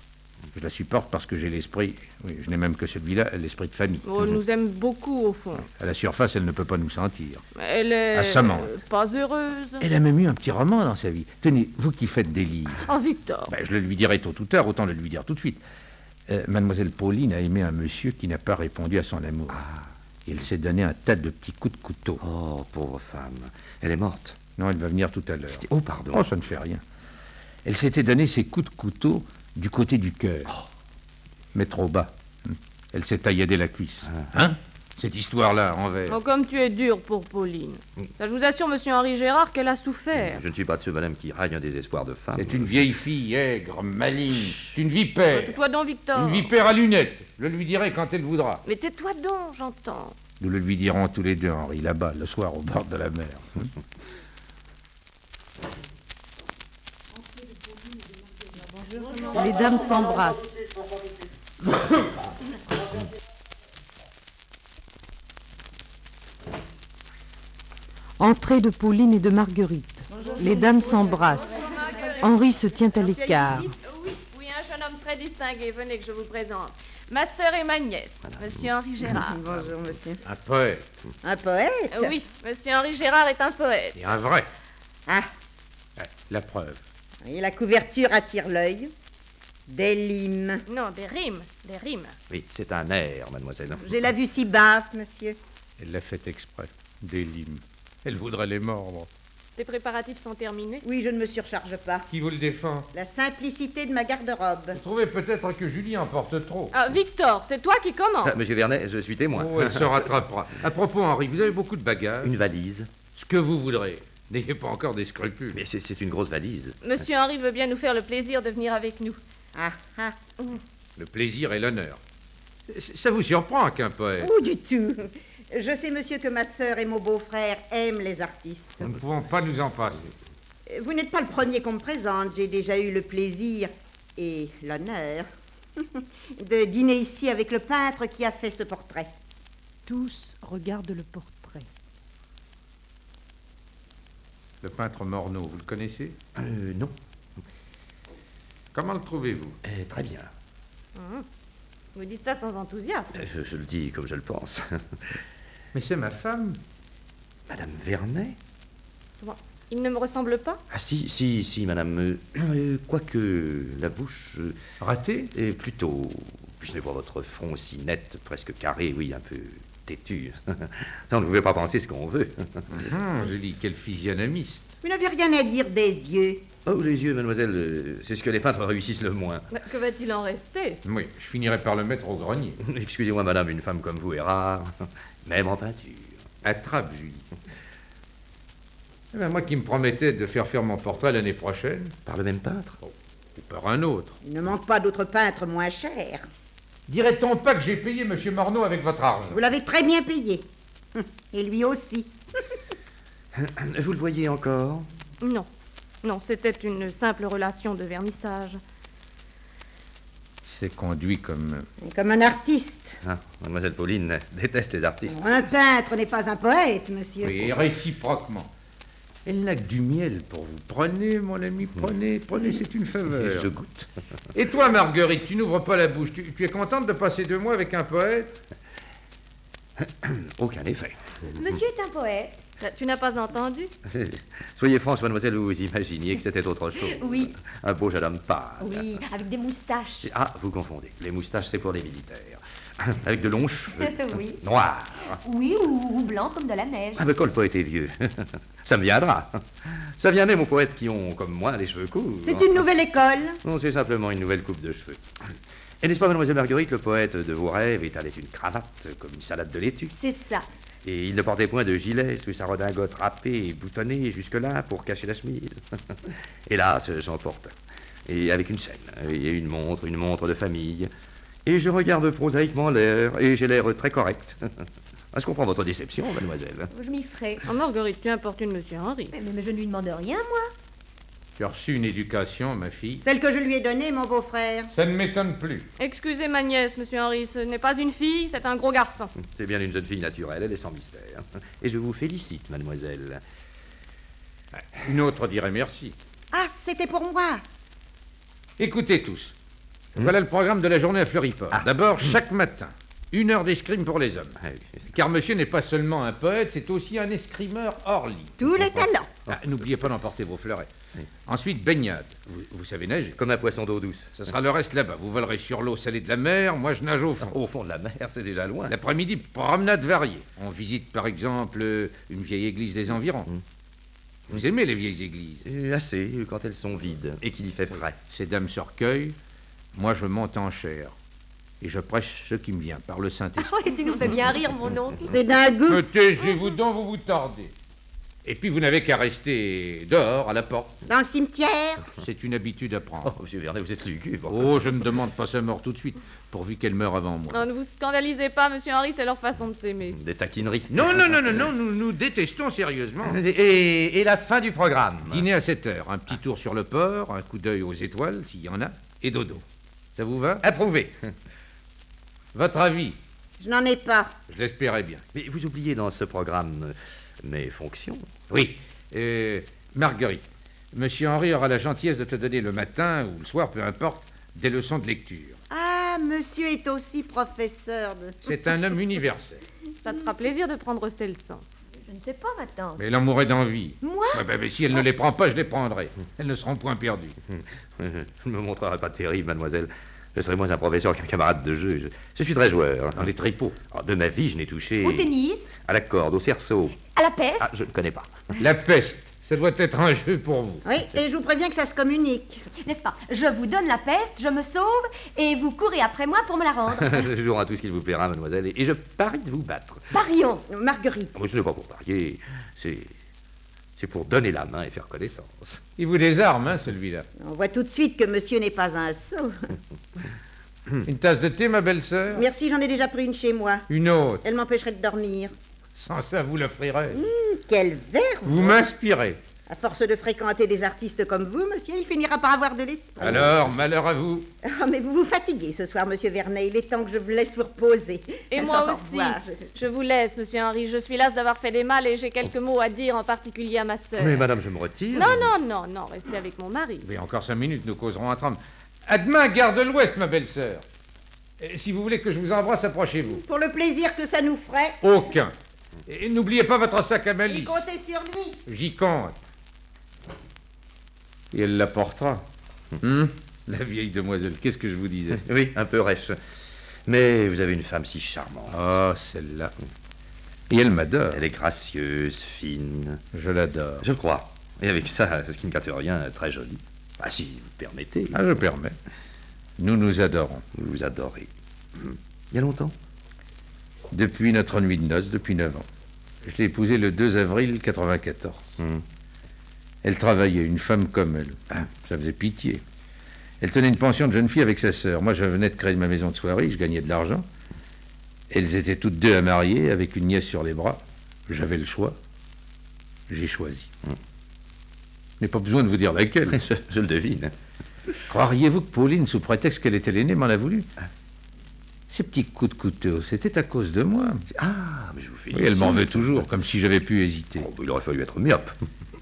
[SPEAKER 7] Je la supporte parce que j'ai l'esprit... Oui, je n'ai même que celui-là, l'esprit de famille.
[SPEAKER 8] Oh, elle nous aime beaucoup, au fond.
[SPEAKER 7] À la surface, elle ne peut pas nous sentir.
[SPEAKER 8] Elle est...
[SPEAKER 7] Assommante.
[SPEAKER 8] Pas heureuse.
[SPEAKER 7] Elle a même eu un petit roman dans sa vie. Tenez, vous qui faites des livres.
[SPEAKER 8] Oh, Victor.
[SPEAKER 7] Je le lui dirai tôt ou tard, autant le lui dire tout de suite. Mademoiselle Pauline a aimé un monsieur qui n'a pas répondu à son amour. Il s'est donné un tas de petits coups de couteau.
[SPEAKER 3] Oh, pauvre femme. Elle est morte.
[SPEAKER 7] Non, elle va venir tout à l'heure.
[SPEAKER 3] Oh, pardon.
[SPEAKER 7] Oh, ça ne fait rien. Elle s'était donné ses coups de couteau du côté du cœur. Mais trop bas. Elle s'est tailladé la cuisse. Hein? Cette histoire-là, en vers.
[SPEAKER 8] Oh, comme tu es dur pour Pauline. Ça, je vous assure, monsieur Henri Gérard, qu'elle a souffert.
[SPEAKER 3] Je ne suis pas de ceux, madame, qui raillent un désespoir de femme.
[SPEAKER 7] C'est une vieille fille aigre, maligne. C'est une vipère.
[SPEAKER 8] Tais-toi donc, Victor.
[SPEAKER 7] Une vipère à lunettes. Je le lui dirai quand elle voudra.
[SPEAKER 8] Mais tais-toi donc, j'entends.
[SPEAKER 7] Nous le lui dirons tous les deux, Henri, là-bas, le soir, au bord de la mer.
[SPEAKER 2] Les dames s'embrassent. Entrée de Pauline et de Marguerite. Les dames s'embrassent. Henri se tient à l'écart.
[SPEAKER 8] Oui, un jeune homme très distingué. Venez que je vous présente. Ma sœur et ma nièce, monsieur Henri Gérard.
[SPEAKER 9] Bonjour, monsieur.
[SPEAKER 7] Un poète.
[SPEAKER 9] Un poète?
[SPEAKER 8] Oui, monsieur Henri Gérard est un poète.
[SPEAKER 7] Et un vrai.
[SPEAKER 9] Ah,
[SPEAKER 7] La preuve.
[SPEAKER 9] et la couverture attire l'œil. Des limes.
[SPEAKER 8] Non, des rimes, des rimes.
[SPEAKER 3] Oui, c'est un air, mademoiselle.
[SPEAKER 9] J'ai la vue si basse, monsieur.
[SPEAKER 7] Elle l'a fait exprès. Des limes. Elle voudrait les mordre.
[SPEAKER 8] Les préparatifs sont terminés.
[SPEAKER 9] Oui, je ne me surcharge pas.
[SPEAKER 7] Qui vous le défend?
[SPEAKER 9] La simplicité de ma garde-robe.
[SPEAKER 7] Vous trouvez peut-être que Julie en porte trop.
[SPEAKER 8] Ah, Victor, c'est toi qui commence.
[SPEAKER 3] Ah, monsieur Vernet, je suis témoin.
[SPEAKER 7] Oh, elle se rattrapera. À propos, Henri, vous avez beaucoup de bagages.
[SPEAKER 3] Une valise.
[SPEAKER 7] Ce que vous voudrez. N'ayez pas encore des scrupules.
[SPEAKER 3] Mais c'est une grosse valise.
[SPEAKER 8] Monsieur Henri veut bien nous faire le plaisir de venir avec nous.
[SPEAKER 9] Ah, ah.
[SPEAKER 7] Le plaisir et l'honneur. Ça vous surprend qu'un poète?
[SPEAKER 9] Ou du tout. Je sais, monsieur, que ma sœur et mon beau-frère aiment les artistes.
[SPEAKER 7] Nous ne pouvons pas nous en passer.
[SPEAKER 9] Vous n'êtes pas le premier qu'on me présente. J'ai déjà eu le plaisir et l'honneur de dîner ici avec le peintre qui a fait ce portrait.
[SPEAKER 2] Tous regardent le portrait.
[SPEAKER 7] Le peintre Morneau, vous le connaissez?
[SPEAKER 3] Non.
[SPEAKER 7] Comment le trouvez-vous?
[SPEAKER 3] Très bien.
[SPEAKER 8] Vous dites ça sans enthousiasme.
[SPEAKER 3] Je le dis comme je le pense.
[SPEAKER 7] Mais c'est ma femme.
[SPEAKER 3] Madame Vernet?
[SPEAKER 8] Bon, il ne me ressemble pas.
[SPEAKER 3] Ah si, madame. Quoique la bouche
[SPEAKER 7] Raté?
[SPEAKER 3] est plutôt... Puis-je voir votre front aussi net, presque carré, oui, un peu têtu. Ça, on ne pouvait pas penser ce qu'on veut.
[SPEAKER 7] Julie, quelle physionomiste.
[SPEAKER 9] Vous n'avez rien à dire des yeux.
[SPEAKER 3] Oh, les yeux, mademoiselle, c'est ce que les peintres réussissent le moins.
[SPEAKER 8] Que va-t-il en rester?
[SPEAKER 7] Oui, je finirai par le mettre au grenier.
[SPEAKER 3] Excusez-moi, madame, une femme comme vous est rare, même en peinture.
[SPEAKER 7] Attrape, Julie. Eh ben, moi qui me promettais de faire mon portrait l'année prochaine.
[SPEAKER 3] Par le même peintre?
[SPEAKER 7] Ou par un autre.
[SPEAKER 9] Il ne manque pas d'autres peintres moins chers.
[SPEAKER 7] Dirait-on pas que j'ai payé M. Morneau avec votre argent?
[SPEAKER 9] Vous l'avez très bien payé. Et lui aussi.
[SPEAKER 3] Vous le voyez encore?
[SPEAKER 8] Non. Non, c'était une simple relation de vernissage.
[SPEAKER 7] C'est conduit comme...
[SPEAKER 9] Comme un artiste.
[SPEAKER 3] Ah, mademoiselle Pauline déteste les artistes.
[SPEAKER 9] Un peintre n'est pas un poète, monsieur.
[SPEAKER 7] Oui, réciproquement. Elle n'a que du miel pour vous. Prenez, mon ami, prenez, prenez, c'est une faveur.
[SPEAKER 3] Je goûte.
[SPEAKER 7] Et toi, Marguerite, tu n'ouvres pas la bouche. Tu es contente de passer 2 mois avec un poète?
[SPEAKER 3] Aucun effet.
[SPEAKER 10] Monsieur est un poète.
[SPEAKER 8] Tu n'as pas entendu?
[SPEAKER 3] Soyez franche, mademoiselle, vous imaginiez que c'était autre chose.
[SPEAKER 10] Oui.
[SPEAKER 3] Un beau jeune homme pâle.
[SPEAKER 10] Oui, avec des moustaches.
[SPEAKER 3] Ah, vous confondez. Les moustaches, c'est pour les militaires. Avec de longs cheveux.
[SPEAKER 10] Oui.
[SPEAKER 3] Noirs.
[SPEAKER 10] Oui, ou blanc comme de la neige.
[SPEAKER 3] Ah, mais quand le poète est vieux, ça me viendra. Ça vient même aux poètes qui ont, comme moi, les cheveux courts.
[SPEAKER 9] C'est une nouvelle école.
[SPEAKER 3] Non, c'est simplement une nouvelle coupe de cheveux. Et n'est-ce pas, mademoiselle Marguerite, le poète de vos rêves étalait une cravate comme une salade de laitue.
[SPEAKER 10] C'est ça.
[SPEAKER 3] Et il ne portait point de gilet sous sa redingote râpée et boutonnée jusque-là pour cacher la chemise. Hélas, j'en porte. Et avec une chaîne, et une montre de famille. Et je regarde prosaïquement l'air, et j'ai l'air très correct. Je comprends votre déception, mademoiselle.
[SPEAKER 10] Je m'y ferai.
[SPEAKER 8] Oh, Marguerite, tu importunes Monsieur Henri.
[SPEAKER 10] Mais je ne lui demande rien, moi.
[SPEAKER 7] Tu as reçu une éducation, ma fille.
[SPEAKER 9] Celle que je lui ai donnée, mon beau-frère.
[SPEAKER 7] Ça ne m'étonne plus.
[SPEAKER 8] Excusez ma nièce, Monsieur Henri, ce n'est pas une fille, c'est un gros garçon.
[SPEAKER 3] C'est bien une jeune fille naturelle, elle est sans mystère. Et je vous félicite, mademoiselle.
[SPEAKER 7] Une autre dirait merci.
[SPEAKER 9] Ah, c'était pour moi.
[SPEAKER 7] Écoutez tous. Voilà le programme de la journée à Fleuriport. D'abord, chaque matin, 1 heure d'escrime pour les hommes. Car monsieur n'est pas seulement un poète, c'est aussi un escrimeur hors lit.
[SPEAKER 9] Tous les talents.
[SPEAKER 7] N'oubliez pas d'emporter vos fleurets. Ensuite, baignade. Vous savez nager.
[SPEAKER 3] Comme un poisson d'eau douce.
[SPEAKER 7] Ce sera le reste là-bas. Vous volerez sur l'eau salée de la mer, moi je nage au fond.
[SPEAKER 3] Au fond de la mer, c'est déjà loin.
[SPEAKER 7] L'après-midi, promenade variée. On visite par exemple une vieille église des environs. Vous aimez les vieilles églises?
[SPEAKER 3] Assez, quand elles sont vides et qu'il y fait frais.
[SPEAKER 7] Ces dames se recueillent, moi je monte en chair. Et je prêche ce qui me vient par le Saint-Esprit.
[SPEAKER 10] Oh, tu nous fais bien rire, mon oncle.
[SPEAKER 9] C'est d'un goût.
[SPEAKER 7] Me taisez-vous donc, vous vous tordez. Et puis vous n'avez qu'à rester dehors, à la porte.
[SPEAKER 9] Dans le cimetière.
[SPEAKER 7] C'est une habitude à prendre.
[SPEAKER 3] Oh, monsieur Vernet, vous êtes lugubre.
[SPEAKER 7] Oh, je ne demande pas sa mort tout de suite, pourvu qu'elle meure avant moi.
[SPEAKER 8] Non, ne vous scandalisez pas, Monsieur Henri, c'est leur façon de s'aimer.
[SPEAKER 3] Des taquineries.
[SPEAKER 7] Non, nous nous détestons sérieusement.
[SPEAKER 3] Et la fin du programme.
[SPEAKER 7] Dîner à 7 heures, un petit tour sur le port, un coup d'œil aux étoiles, s'il y en a, et dodo. Ça vous va?
[SPEAKER 3] Approuvé.
[SPEAKER 7] Votre avis?
[SPEAKER 9] Je n'en ai pas.
[SPEAKER 7] Je l'espérais bien.
[SPEAKER 3] Mais vous oubliez dans ce programme mes fonctions.
[SPEAKER 7] Oui. Marguerite, Monsieur Henri aura la gentillesse de te donner le matin ou le soir, peu importe, des leçons de lecture.
[SPEAKER 9] Ah, monsieur est aussi professeur de...
[SPEAKER 7] C'est un homme universel.
[SPEAKER 8] Ça te fera plaisir de prendre ces leçons.
[SPEAKER 10] Je ne sais pas maintenant.
[SPEAKER 7] Mais elle en mourrait d'envie.
[SPEAKER 10] Moi?
[SPEAKER 7] Mais si elle ne les prend pas, je les prendrai. Elles ne seront point perdues.
[SPEAKER 3] Je ne me montrerai pas terrible, mademoiselle. Je serai moins un professeur qu'un camarade de jeu. Je suis très joueur.
[SPEAKER 7] Dans les tripots.
[SPEAKER 3] De ma vie, je n'ai touché...
[SPEAKER 10] Au tennis?
[SPEAKER 3] À la corde, au cerceau.
[SPEAKER 10] À la peste?
[SPEAKER 3] Ah, je ne connais pas.
[SPEAKER 7] La peste, ça doit être un jeu pour vous.
[SPEAKER 9] Oui, et je vous préviens que ça se communique.
[SPEAKER 10] N'est-ce pas? Je vous donne la peste, je me sauve, et vous courez après moi pour me la rendre.
[SPEAKER 3] Je jouerai à tout ce qu'il vous plaira, mademoiselle, et je parie de vous battre.
[SPEAKER 10] Parions.
[SPEAKER 9] Marguerite.
[SPEAKER 3] Oh, ce n'est pas pour parier, c'est pour donner la main et faire connaissance.
[SPEAKER 7] Il vous désarme, hein, celui-là.
[SPEAKER 9] On voit tout de suite que monsieur n'est pas un sot.
[SPEAKER 7] Une tasse de thé, ma belle-sœur?
[SPEAKER 9] Merci, j'en ai déjà pris une chez moi.
[SPEAKER 7] Une autre?
[SPEAKER 9] Elle m'empêcherait de dormir.
[SPEAKER 7] Sans ça, vous l'offrirez.
[SPEAKER 9] Quel verbe!
[SPEAKER 7] Vous m'inspirez.
[SPEAKER 9] À force de fréquenter des artistes comme vous, monsieur, il finira par avoir de l'esprit.
[SPEAKER 7] Alors, malheur à vous.
[SPEAKER 9] Ah, mais vous vous fatiguez ce soir, monsieur Vernet. Il est temps que je vous laisse vous reposer.
[SPEAKER 8] Et moi
[SPEAKER 9] Au
[SPEAKER 8] aussi.
[SPEAKER 9] revoir.
[SPEAKER 8] Je vous laisse, Monsieur Henri. Je suis lasse d'avoir fait des mal et j'ai quelques mots à dire, en particulier à ma sœur.
[SPEAKER 3] Mais madame, je me retire.
[SPEAKER 8] Non, restez avec mon mari.
[SPEAKER 7] Mais encore 5 minutes, nous causerons un tremble. À demain, gare de l'Ouest, ma belle-sœur. Et si vous voulez que je vous embrasse, approchez-vous.
[SPEAKER 9] Pour le plaisir que ça nous ferait.
[SPEAKER 7] Aucun. Et n'oubliez pas votre sac à
[SPEAKER 9] Et
[SPEAKER 7] malice.
[SPEAKER 9] comptez sur lui.
[SPEAKER 7] J'y compte. Et elle la portera. La vieille demoiselle, qu'est-ce que je vous disais?
[SPEAKER 3] Oui, un peu rêche. Mais vous avez une femme si charmante.
[SPEAKER 7] Oh, celle-là. Et elle m'adore.
[SPEAKER 3] Elle est gracieuse, fine.
[SPEAKER 7] Je l'adore.
[SPEAKER 3] Je crois. Et avec ça, ce qui ne gâte rien, très jolie. Ah, si vous permettez.
[SPEAKER 7] Ah, je permets. Nous nous adorons.
[SPEAKER 3] Vous vous adorez. Il y a longtemps?
[SPEAKER 7] Depuis notre nuit de noces, depuis 9 ans. Je l'ai épousée le 2 avril 94. Elle travaillait, une femme comme elle. Ah, ça faisait pitié. Elle tenait une pension de jeune fille avec sa sœur. Moi, je venais de créer ma maison de soirée, je gagnais de l'argent. Elles étaient toutes deux à marier, avec une nièce sur les bras. J'avais le choix. J'ai choisi. Je n'ai pas besoin de vous dire laquelle.
[SPEAKER 3] Je le devine.
[SPEAKER 7] Croiriez-vous que Pauline, sous prétexte qu'elle était l'aînée, m'en a voulu? Ces petits coups de couteau, c'était à cause de moi.
[SPEAKER 3] Ah, mais je vous félicite.
[SPEAKER 7] Oui, elle m'en veut toujours, comme si j'avais pu hésiter.
[SPEAKER 3] Oh, il aurait fallu être myope.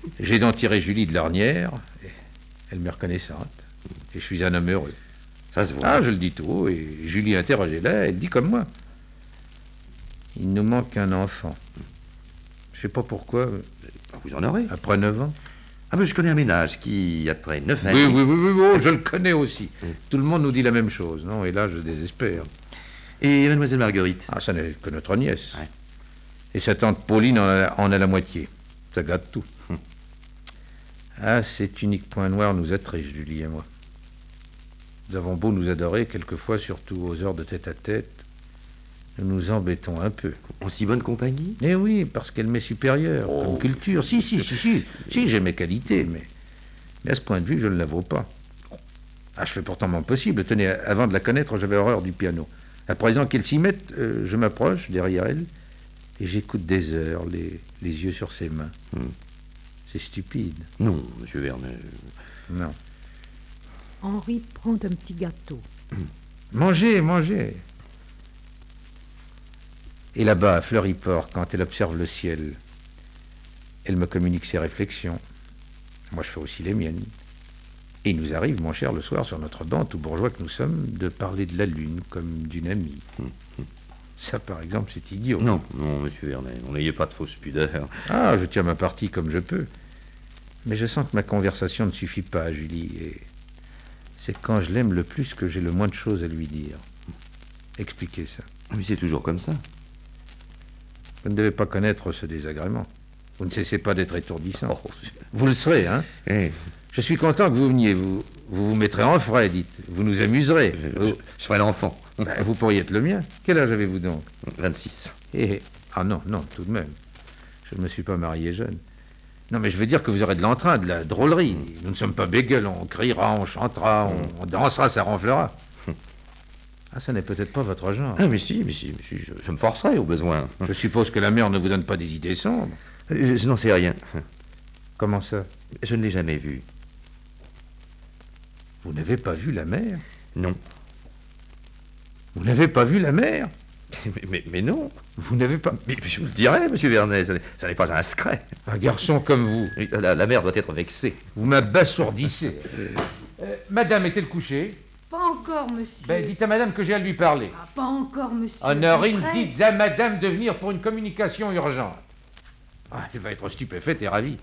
[SPEAKER 7] J'ai d'en tirer Julie de l'ornière. Elle m'est reconnaissante. Et je suis un homme heureux.
[SPEAKER 11] Ça se voit.
[SPEAKER 7] Ah, je le dis tout haut. Et Julie, interrogez-la, elle dit comme moi. Il nous manque un enfant. Je sais pas pourquoi.
[SPEAKER 11] Vous en aurez.
[SPEAKER 7] Après 9 ans.
[SPEAKER 11] Ah, mais je connais un ménage qui, après 9 ans...
[SPEAKER 7] Oui, oh, je le connais aussi. Tout le monde nous dit la même chose, non? Et là, je désespère.
[SPEAKER 11] Et mademoiselle Marguerite?
[SPEAKER 7] Ah, ça n'est que notre nièce.
[SPEAKER 11] Ouais.
[SPEAKER 7] Et sa tante Pauline en a la moitié. Ça gâte tout. Ah, cet unique point noir nous attriste, Julie et moi. Nous avons beau nous adorer, quelquefois, surtout aux heures de tête-à-tête, nous nous embêtons un peu.
[SPEAKER 11] En si bonne compagnie?
[SPEAKER 7] Eh oui, parce qu'elle m'est supérieure, comme culture. Si, j'ai mes qualités, mais à ce point de vue, je ne la vaux pas. Ah, je fais pourtant mon possible. Tenez, avant de la connaître, j'avais horreur du piano. À présent qu'elle s'y mette, je m'approche derrière elle et j'écoute des heures, les yeux sur ses mains. C'est stupide.
[SPEAKER 11] Non, monsieur Vernet.
[SPEAKER 7] Non.
[SPEAKER 2] Henri prend un petit gâteau.
[SPEAKER 7] Mangez. Et là-bas, à Fleuriport, quand elle observe le ciel, elle me communique ses réflexions. Moi, je fais aussi les miennes. Et il nous arrive, mon cher, le soir, sur notre banc, tout bourgeois que nous sommes, de parler de la lune comme d'une amie. Ça, par exemple, c'est idiot.
[SPEAKER 11] Non, monsieur Vernet, n'ayez pas de fausse pudeur.
[SPEAKER 7] Ah, je tiens ma partie comme je peux. Mais je sens que ma conversation ne suffit pas à Julie, et c'est quand je l'aime le plus que j'ai le moins de choses à lui dire. Expliquez ça.
[SPEAKER 11] Mais c'est toujours comme ça.
[SPEAKER 7] Vous ne devez pas connaître ce désagrément. Vous ne cessez pas d'être étourdissant. Vous le serez, hein? Je suis content que vous veniez. Vous mettrez en frais, dites. Vous nous amuserez.
[SPEAKER 11] Je serai l'enfant.
[SPEAKER 7] Vous pourriez être le mien. Quel âge avez-vous donc?
[SPEAKER 11] 26.
[SPEAKER 7] Ah non, tout de même. Je ne me suis pas marié jeune. Non, mais je veux dire que vous aurez de l'entrain, de la drôlerie. Nous ne sommes pas bégueules. On criera, on chantera, on dansera, ça ronflera. Ah, ça n'est peut-être pas votre genre.
[SPEAKER 11] Ah, mais si, je me forcerai au besoin.
[SPEAKER 7] Je suppose que la mère ne vous donne pas des idées sombres.
[SPEAKER 11] Je n'en sais rien.
[SPEAKER 7] Comment ça?
[SPEAKER 11] Je ne l'ai jamais vue.
[SPEAKER 7] Vous n'avez pas vu la mère?
[SPEAKER 11] Non.
[SPEAKER 7] Vous n'avez pas vu la mère?
[SPEAKER 11] Mais non.
[SPEAKER 7] Vous n'avez pas...
[SPEAKER 11] Mais je vous le dirai, monsieur Vernet, ça n'est pas un secret.
[SPEAKER 7] Un garçon comme vous.
[SPEAKER 11] La mère doit être vexée.
[SPEAKER 7] Vous m'abasourdissez. Madame est-elle couchée?
[SPEAKER 12] Pas encore, monsieur.
[SPEAKER 7] Dites à madame que j'ai à lui parler.
[SPEAKER 12] Ah, pas encore, monsieur.
[SPEAKER 7] Honorine, dites à madame de venir pour une communication urgente. Ah, elle va être stupéfaite et ravie.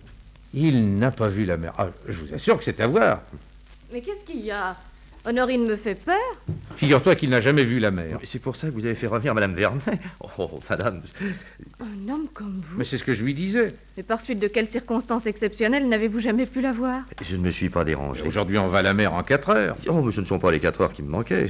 [SPEAKER 7] Il n'a pas vu la mère. Ah, je vous assure que c'est à voir.
[SPEAKER 8] Mais qu'est-ce qu'il y a? Honorine me fait peur.
[SPEAKER 7] Figure-toi qu'il n'a jamais vu la mère.
[SPEAKER 11] C'est pour ça que vous avez fait revenir madame Vernet. Oh, madame...
[SPEAKER 8] Un homme comme vous.
[SPEAKER 7] Mais c'est ce que je lui disais.
[SPEAKER 8] Mais par suite de quelles circonstances exceptionnelles n'avez-vous jamais pu la voir?
[SPEAKER 11] Je ne me suis pas dérangé.
[SPEAKER 7] Aujourd'hui, on va à la mer en 4 heures.
[SPEAKER 11] Oh, mais ce ne sont pas les 4 heures qui me manquaient.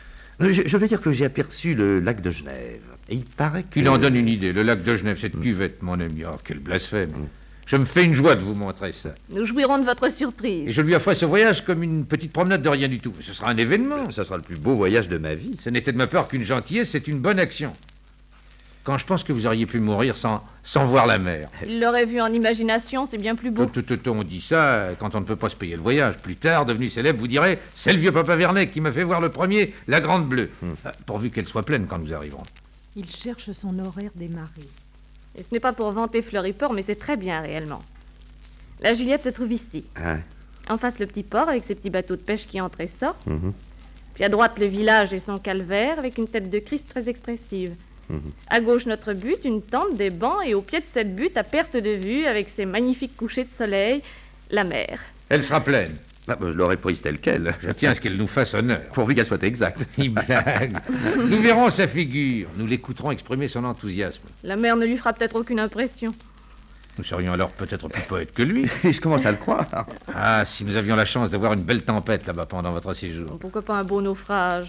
[SPEAKER 11] Je veux dire que j'ai aperçu le lac de Genève. Et il paraît que...
[SPEAKER 7] Qu'il en donne une idée. Le lac de Genève, cette cuvette, mon ami. Oh, quel blasphème. Je me fais une joie de vous montrer ça.
[SPEAKER 8] Nous jouirons de votre surprise.
[SPEAKER 7] Et je lui offrais ce voyage comme une petite promenade de rien du tout. Ce sera un événement.
[SPEAKER 11] Ce sera le plus beau voyage de ma vie.
[SPEAKER 7] Ce n'était de ma part qu'une gentillesse, c'est une bonne action. Quand je pense que vous auriez pu mourir sans voir la mer.
[SPEAKER 8] Il l'aurait vu en imagination, c'est bien plus beau.
[SPEAKER 7] On dit ça quand on ne peut pas se payer le voyage. Plus tard, devenu célèbre, vous direz, c'est le vieux papa Vernet qui m'a fait voir le premier, la Grande Bleue. Pourvu qu'elle soit pleine quand nous arriverons.
[SPEAKER 2] Il cherche son horaire des marées.
[SPEAKER 8] Et ce n'est pas pour vanter Fleuriport, mais c'est très bien réellement. La Juliette se trouve ici.
[SPEAKER 11] Ah.
[SPEAKER 8] En face, le petit port avec ses petits bateaux de pêche qui entrent et sortent. Puis à droite, le village et son calvaire avec une tête de Christ très expressive. À gauche, notre butte, une tente, des bancs, et au pied de cette butte, à perte de vue, avec ses magnifiques couchers de soleil, la mer.
[SPEAKER 7] Elle sera pleine.
[SPEAKER 11] Ah, je l'aurais prise telle qu'elle.
[SPEAKER 7] Je tiens à ce qu'elle nous fasse honneur.
[SPEAKER 11] Pourvu qu'elle soit exacte.
[SPEAKER 7] Il blague. Nous verrons sa figure. Nous l'écouterons exprimer son enthousiasme.
[SPEAKER 8] La mer ne lui fera peut-être aucune impression.
[SPEAKER 7] Nous serions alors peut-être plus poètes que lui.
[SPEAKER 11] Je commence à le croire.
[SPEAKER 7] Ah, si nous avions la chance d'avoir une belle tempête là-bas pendant votre séjour.
[SPEAKER 8] Pourquoi pas un beau naufrage?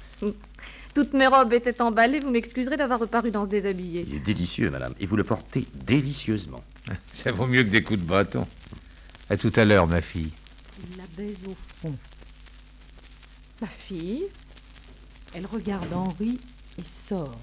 [SPEAKER 8] Toutes mes robes étaient emballées, vous m'excuserez d'avoir reparu dans ce déshabillé.
[SPEAKER 11] Il est délicieux, madame, et vous le portez délicieusement.
[SPEAKER 7] Ça vaut mieux que des coups de bâton. À tout à l'heure, ma fille.
[SPEAKER 2] Il la baise au front.
[SPEAKER 8] Ma fille?
[SPEAKER 2] Elle regarde Henri et sort.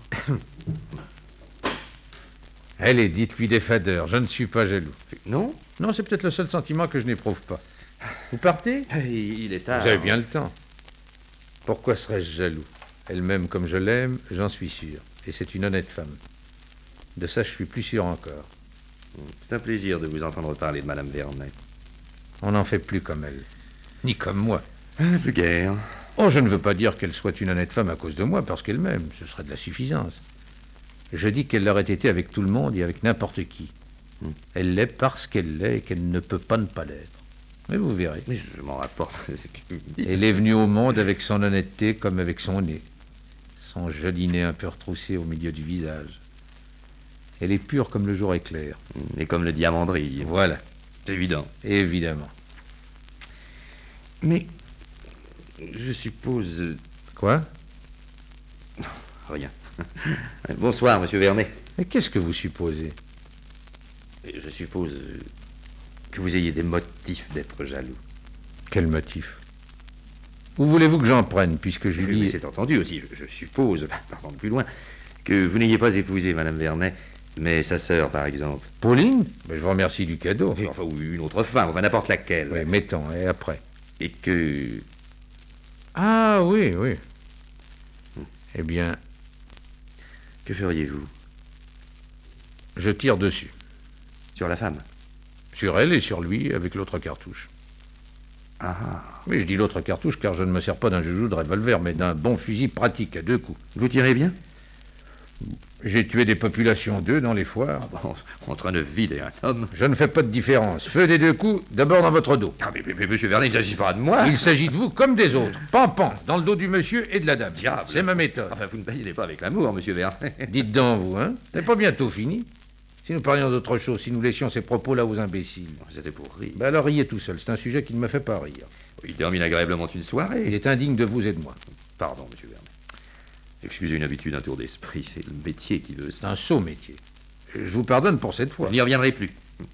[SPEAKER 7] Allez, dites-lui des fadeurs, je ne suis pas jaloux.
[SPEAKER 11] Non?
[SPEAKER 7] Non, c'est peut-être le seul sentiment que je n'éprouve pas. Vous partez?
[SPEAKER 11] Il est tard.
[SPEAKER 7] Vous avez bien le temps. Pourquoi serais-je jaloux? Elle m'aime comme je l'aime, j'en suis sûr. Et c'est une honnête femme. De ça, je suis plus sûr encore.
[SPEAKER 11] C'est un plaisir de vous entendre parler de Madame Vernet.
[SPEAKER 7] On n'en fait plus comme elle. Ni comme moi.
[SPEAKER 11] Plus guère.
[SPEAKER 7] Oh, je ne veux pas dire qu'elle soit une honnête femme à cause de moi, parce qu'elle m'aime. Ce serait de la suffisance. Je dis qu'elle l'aurait été avec tout le monde et avec n'importe qui. Elle l'est parce qu'elle l'est et qu'elle ne peut pas ne pas l'être. Mais vous verrez.
[SPEAKER 11] Mais je m'en rapporte.
[SPEAKER 7] Elle est venue au monde avec son honnêteté comme avec son nez. Son joli nez un peu retroussé au milieu du visage. Elle est pure comme le jour éclair.
[SPEAKER 11] Et comme le diamant brille.
[SPEAKER 7] Voilà.
[SPEAKER 11] C'est évident.
[SPEAKER 7] Évidemment.
[SPEAKER 11] Mais je suppose...
[SPEAKER 7] Quoi?
[SPEAKER 11] Rien. Bonsoir, monsieur Vernet.
[SPEAKER 7] Mais qu'est-ce que vous supposez?
[SPEAKER 11] Je suppose que vous ayez des motifs d'être jaloux.
[SPEAKER 7] Quel motif? Où voulez-vous que j'en prenne, puisque Julie...
[SPEAKER 11] Mais c'est entendu aussi, je suppose, pardon, plus loin, que vous n'ayez pas épousé Madame Vernet, mais sa sœur, par exemple.
[SPEAKER 7] Pauline? Ben, je vous remercie du cadeau.
[SPEAKER 11] Et enfin, ou une autre femme, enfin n'importe laquelle.
[SPEAKER 7] Oui, mettons, et après?
[SPEAKER 11] Et que...
[SPEAKER 7] Ah, oui, oui. Eh bien...
[SPEAKER 11] Que feriez-vous?
[SPEAKER 7] Je tire dessus.
[SPEAKER 11] Sur la femme?
[SPEAKER 7] Sur elle et sur lui, avec l'autre cartouche.
[SPEAKER 11] Ah.
[SPEAKER 7] Oui, je dis l'autre cartouche car je ne me sers pas d'un joujou de revolver, mais d'un bon fusil pratique à 2 coups.
[SPEAKER 11] Vous tirez bien?
[SPEAKER 7] J'ai tué des populations d'œufs dans les foires.
[SPEAKER 11] Ah bon, en train de vider un homme.
[SPEAKER 7] Je ne fais pas de différence. Feu des 2 coups, d'abord dans votre dos.
[SPEAKER 11] Ah, mais monsieur Vernet, il ne s'agit pas de moi.
[SPEAKER 7] Il s'agit de vous comme des autres. Pan, dans le dos du monsieur et de la dame.
[SPEAKER 11] Diable.
[SPEAKER 7] C'est ma méthode.
[SPEAKER 11] Enfin, vous ne baillez pas avec l'amour, monsieur Vernet.
[SPEAKER 7] Dites donc, vous, hein? C'est pas bientôt fini? Si nous parlions d'autre chose, si nous laissions ces propos-là aux imbéciles.
[SPEAKER 11] C'était pour rire.
[SPEAKER 7] Ben alors riez tout seul, c'est un sujet qui ne me fait pas rire.
[SPEAKER 11] Il termine agréablement une soirée.
[SPEAKER 7] Il est indigne de vous et de moi.
[SPEAKER 11] Pardon, monsieur Vernet. Excusez une habitude, un tour d'esprit, c'est le métier qui veut
[SPEAKER 7] C'est
[SPEAKER 11] ça.
[SPEAKER 7] un sot métier. Je vous pardonne pour cette fois.
[SPEAKER 11] Je n'y reviendrai plus.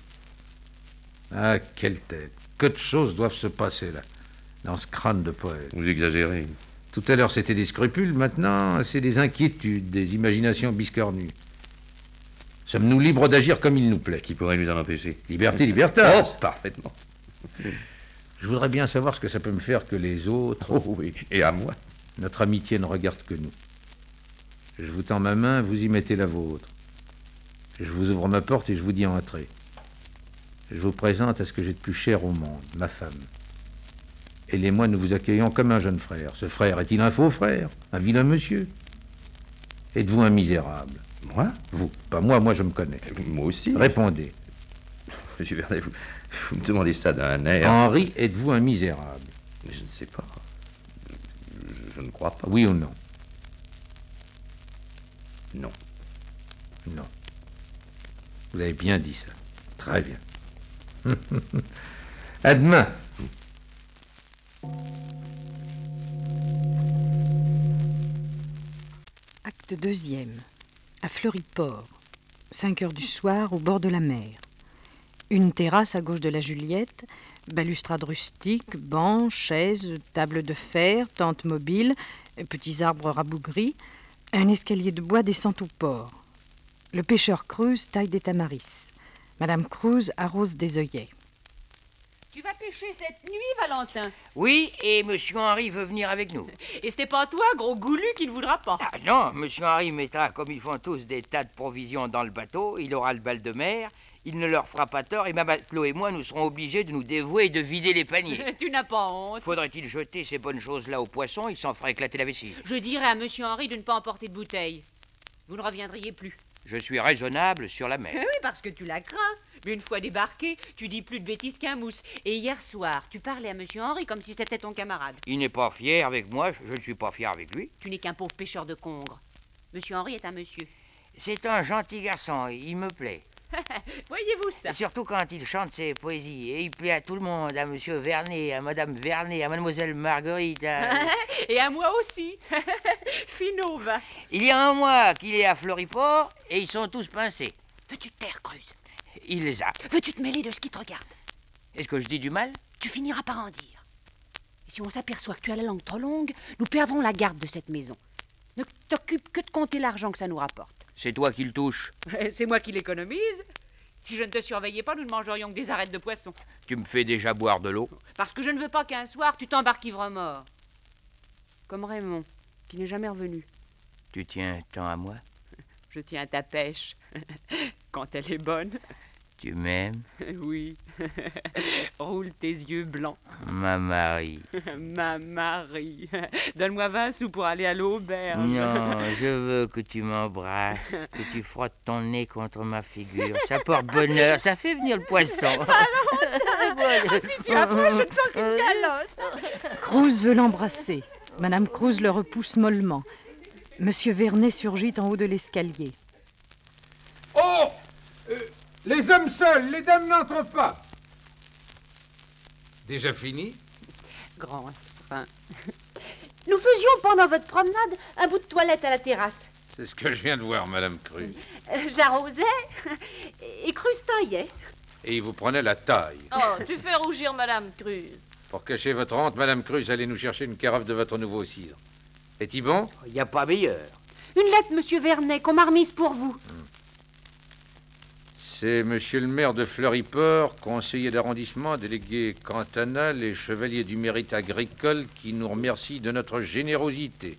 [SPEAKER 7] Ah, quelle tête. Que de choses doivent se passer là, dans ce crâne de poète.
[SPEAKER 11] Vous exagérez.
[SPEAKER 7] Tout à l'heure c'était des scrupules, maintenant c'est des inquiétudes, des imaginations biscornues. Sommes-nous libres d'agir comme il nous plaît?
[SPEAKER 11] Qui pourrait nous en empêcher?
[SPEAKER 7] Liberté, libertas.
[SPEAKER 11] Oh, parfaitement.
[SPEAKER 7] Je voudrais bien savoir ce que ça peut me faire que les autres...
[SPEAKER 11] Oh oui, et à moi.
[SPEAKER 7] Notre amitié ne regarde que nous. Je vous tends ma main, vous y mettez la vôtre. Je vous ouvre ma porte et je vous dis entrez. Je vous présente à ce que j'ai de plus cher au monde, ma femme. Elle et moi, nous vous accueillons comme un jeune frère. Ce frère est-il un faux frère? Un vilain monsieur? Êtes-vous un misérable?
[SPEAKER 11] Moi?
[SPEAKER 7] Vous. Pas moi, moi je me connais.
[SPEAKER 11] Moi aussi.
[SPEAKER 7] Répondez.
[SPEAKER 11] Monsieur Vernet, vous me demandez ça d'un air.
[SPEAKER 7] Henri, êtes-vous un misérable?
[SPEAKER 11] Mais je ne sais pas. Je ne crois pas.
[SPEAKER 7] Oui ou non?
[SPEAKER 11] Non.
[SPEAKER 7] Non. Vous avez bien dit ça. Très bien. À demain.
[SPEAKER 2] Acte 2e. À Fleury-Port. 5 heures du soir, au bord de la mer. Une terrasse à gauche de la Juliette, balustrade rustique, bancs, chaises, table de fer, tente mobile, petits arbres rabougris, un escalier de bois descend au port. Le pêcheur Cruz taille des tamaris. Madame Cruz arrose des œillets.
[SPEAKER 13] Tu vas pêcher cette nuit, Valentin?
[SPEAKER 14] Oui, et Monsieur Henri veut venir avec nous.
[SPEAKER 13] Et c'était pas toi, gros goulu, qui ne voudra pas?
[SPEAKER 14] Ah non, Monsieur Henri mettra, comme ils font tous, des tas de provisions dans le bateau, il aura le bal de mer, il ne leur fera pas tort, et ma matelot et moi, nous serons obligés de nous dévouer et de vider les paniers.
[SPEAKER 13] Tu n'as pas honte.
[SPEAKER 14] Faudrait-il jeter ces bonnes choses-là aux poissons? Il s'en fera éclater la vessie.
[SPEAKER 13] Je dirais à Monsieur Henri de ne pas emporter de bouteille. Vous ne reviendriez plus.
[SPEAKER 14] Je suis raisonnable sur la mer.
[SPEAKER 13] Oui, parce que tu la crains. Mais une fois débarqué, tu dis plus de bêtises qu'un mousse. Et hier soir, tu parlais à Monsieur Henri comme si c'était ton camarade.
[SPEAKER 14] Il n'est pas fier avec moi, je ne suis pas fier avec lui.
[SPEAKER 13] Tu n'es qu'un pauvre pêcheur de congres. Monsieur Henri est un monsieur.
[SPEAKER 14] C'est un gentil garçon, il me plaît.
[SPEAKER 13] Voyez-vous ça?
[SPEAKER 14] Surtout quand il chante ses poésies. Et il plaît à tout le monde, à Monsieur Vernet, à Madame Vernet, à Mademoiselle Marguerite.
[SPEAKER 13] Et à moi aussi. Finot, va.
[SPEAKER 14] Il y a un mois qu'il est à Fleury-Port et ils sont tous pincés.
[SPEAKER 13] Veux-tu te taire, Cruz?
[SPEAKER 14] Il les a.
[SPEAKER 13] Veux-tu te mêler de ce qui te regarde?
[SPEAKER 14] Est-ce que je dis du mal?
[SPEAKER 13] Tu finiras par en dire. Et si on s'aperçoit que tu as la langue trop longue, nous perdrons la garde de cette maison. Ne t'occupe que de compter l'argent que ça nous rapporte.
[SPEAKER 14] C'est toi qui le touches.
[SPEAKER 13] C'est moi qui l'économise. Si je ne te surveillais pas, nous ne mangerions que des arêtes de poisson.
[SPEAKER 14] Tu me fais déjà boire de l'eau.
[SPEAKER 13] Parce que je ne veux pas qu'un soir, tu t'embarques ivre-mort. Comme Raymond, qui n'est jamais revenu.
[SPEAKER 14] Tu tiens tant à moi?
[SPEAKER 13] Je tiens à ta pêche, quand elle est bonne.
[SPEAKER 14] Tu m'aimes?
[SPEAKER 15] Oui. Roule tes yeux blancs.
[SPEAKER 14] Ma Marie.
[SPEAKER 15] Ma Marie. Donne-moi 20 sous pour aller à l'auberge.
[SPEAKER 14] Non, je veux que tu m'embrasses, que tu frottes ton nez contre ma figure. Ça porte bonheur, ça fait venir le poisson.
[SPEAKER 8] Si tu approches, je te fais une calotte.
[SPEAKER 2] Cruz veut l'embrasser. Madame Cruz le repousse mollement. Monsieur Vernet surgit en haut de l'escalier.
[SPEAKER 7] Oh les hommes seuls, les dames n'entrent pas. Déjà fini?
[SPEAKER 15] Grand serin.
[SPEAKER 12] Nous faisions pendant votre promenade un bout de toilette à la terrasse.
[SPEAKER 7] C'est ce que je viens de voir, Madame Cruz.
[SPEAKER 12] J'arrosais et Cruz taillait.
[SPEAKER 7] Et il vous prenait la taille.
[SPEAKER 8] Oh, tu fais rougir Madame Cruz.
[SPEAKER 7] Pour cacher votre honte, Madame Cruz, allez nous chercher une carafe de votre nouveau cidre. Est-il bon?
[SPEAKER 14] Il n'y a pas meilleur.
[SPEAKER 12] Une lettre, Monsieur Vernet, qu'on m'a remise pour vous.
[SPEAKER 7] C'est Monsieur le maire de Fleury-Port, conseiller d'arrondissement, délégué cantonal et chevalier du mérite agricole, qui nous remercie de notre générosité.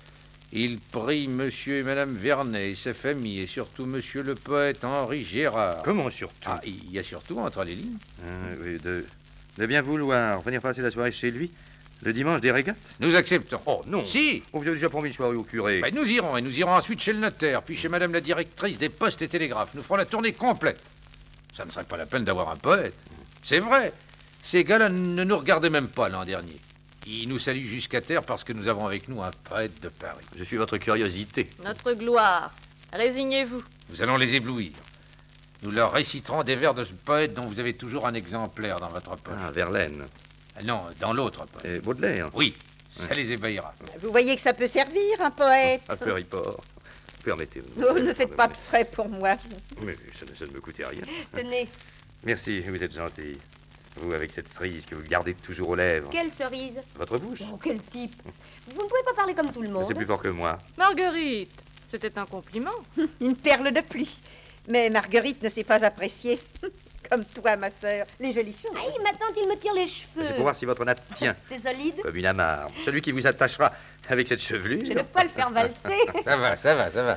[SPEAKER 7] Il prie Monsieur et Madame Vernet et sa famille, et surtout Monsieur le poète Henri Gérard.
[SPEAKER 11] Comment surtout?
[SPEAKER 7] Ah, il y a surtout entre les lignes.
[SPEAKER 11] Oui, de bien vouloir venir passer la soirée chez lui le dimanche des régates.
[SPEAKER 7] Nous acceptons.
[SPEAKER 11] Oh non.
[SPEAKER 7] Si.
[SPEAKER 11] On vous a déjà promis une soirée au curé.
[SPEAKER 7] Ben, nous irons, et nous irons ensuite chez le notaire, puis chez Madame la directrice des postes et télégraphes. Nous ferons la tournée complète. Ça ne serait pas la peine d'avoir un poète. C'est vrai. Ces gars-là ne nous regardaient même pas l'an dernier. Ils nous saluent jusqu'à terre parce que nous avons avec nous un poète de Paris.
[SPEAKER 11] Je suis votre curiosité.
[SPEAKER 8] Notre gloire. Résignez-vous.
[SPEAKER 7] Nous allons les éblouir. Nous leur réciterons des vers de ce poète dont vous avez toujours un exemplaire dans votre poche.
[SPEAKER 11] Ah, Verlaine.
[SPEAKER 7] Non, dans l'autre poche.
[SPEAKER 11] Et Baudelaire.
[SPEAKER 7] Oui, ça les ébahira.
[SPEAKER 9] Vous voyez que ça peut servir, un poète.
[SPEAKER 11] À Fleury-Port. Permettez-moi.
[SPEAKER 9] Oh, ne faites pas de frais pour moi.
[SPEAKER 11] Mais ça ne me coûtait rien.
[SPEAKER 10] Tenez.
[SPEAKER 11] Merci, vous êtes gentil. Vous, avec cette cerise que vous gardez toujours aux lèvres.
[SPEAKER 10] Quelle cerise?
[SPEAKER 11] Votre bouche.
[SPEAKER 10] Oh, quel type. Vous ne pouvez pas parler comme tout le monde.
[SPEAKER 11] C'est plus fort que moi.
[SPEAKER 8] Marguerite, c'était un compliment.
[SPEAKER 9] Une perle de pluie. Mais Marguerite ne sait pas apprécier. Comme toi, ma sœur, les jolies choses.
[SPEAKER 10] Aïe, maintenant il me tire les cheveux.
[SPEAKER 11] C'est pour voir si votre nappe tient.
[SPEAKER 10] C'est solide.
[SPEAKER 11] Comme une amarre. Celui qui vous attachera avec cette chevelure.
[SPEAKER 10] J'ai de quoi le faire valser.
[SPEAKER 7] Ça va.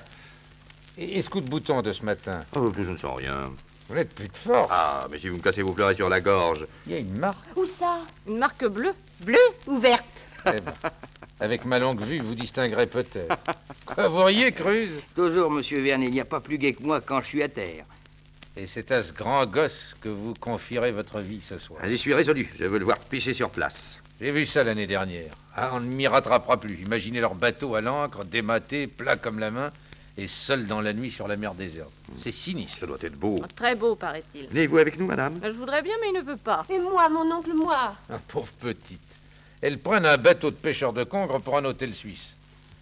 [SPEAKER 7] Et ce coup de bouton de ce matin?
[SPEAKER 11] Oh, je ne sens rien.
[SPEAKER 7] Vous n'êtes plus de force.
[SPEAKER 11] Ah, mais si vous me cassez vos fleurets sur la gorge.
[SPEAKER 7] Il y a une marque.
[SPEAKER 10] Où ça?
[SPEAKER 8] Une marque bleue.
[SPEAKER 9] Bleue ou verte?
[SPEAKER 7] Eh ben, avec ma longue vue, vous distinguerez peut-être. Quoi, vous riez, Cruz?
[SPEAKER 14] Toujours, Monsieur Vernet, il n'y a pas plus gai que moi quand je suis à terre.
[SPEAKER 7] Et c'est à ce grand gosse que vous confierez votre vie ce soir.
[SPEAKER 11] J'y suis résolu. Je veux le voir pêcher sur place.
[SPEAKER 7] J'ai vu ça l'année dernière. Ah, on ne m'y rattrapera plus. Imaginez leur bateau à l'ancre, dématé, plat comme la main, et seul dans la nuit sur la mer déserte. C'est sinistre.
[SPEAKER 11] Ça doit être beau.
[SPEAKER 8] Très beau, paraît-il.
[SPEAKER 11] Venez-vous avec nous, madame?
[SPEAKER 8] Je voudrais bien, mais il ne veut pas.
[SPEAKER 10] Et moi, mon oncle, moi.
[SPEAKER 7] Ah, pauvre petite. Elles prennent un bateau de pêcheurs de congre pour un hôtel suisse.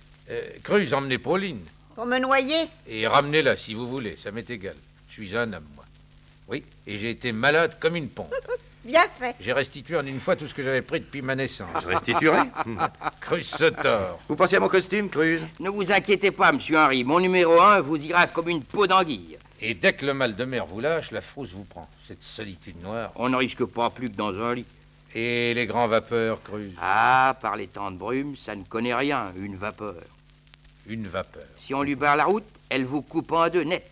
[SPEAKER 7] Cruz, emmenez Pauline.
[SPEAKER 9] Pour me noyer?
[SPEAKER 7] Et ramenez-la si vous voulez, ça m'est égal. Je suis un homme, moi. Oui, et j'ai été malade comme une pompe.
[SPEAKER 9] Bien fait.
[SPEAKER 7] J'ai restitué en une fois tout ce que j'avais pris depuis ma naissance.
[SPEAKER 11] Je restituerai.
[SPEAKER 7] Cruz se tord.
[SPEAKER 11] Vous pensez à mon costume, Cruz?
[SPEAKER 14] Ne vous inquiétez pas, Monsieur Henri. Mon numéro 1 vous ira comme une peau d'anguille.
[SPEAKER 7] Et dès que le mal de mer vous lâche, la frousse vous prend. Cette solitude noire.
[SPEAKER 14] On ne risque pas plus que dans un lit.
[SPEAKER 7] Et les grands vapeurs, Cruz?
[SPEAKER 14] Ah, par les temps de brume, ça ne connaît rien, une vapeur.
[SPEAKER 7] Une vapeur.
[SPEAKER 14] Si on lui barre la route, elle vous coupe en deux net.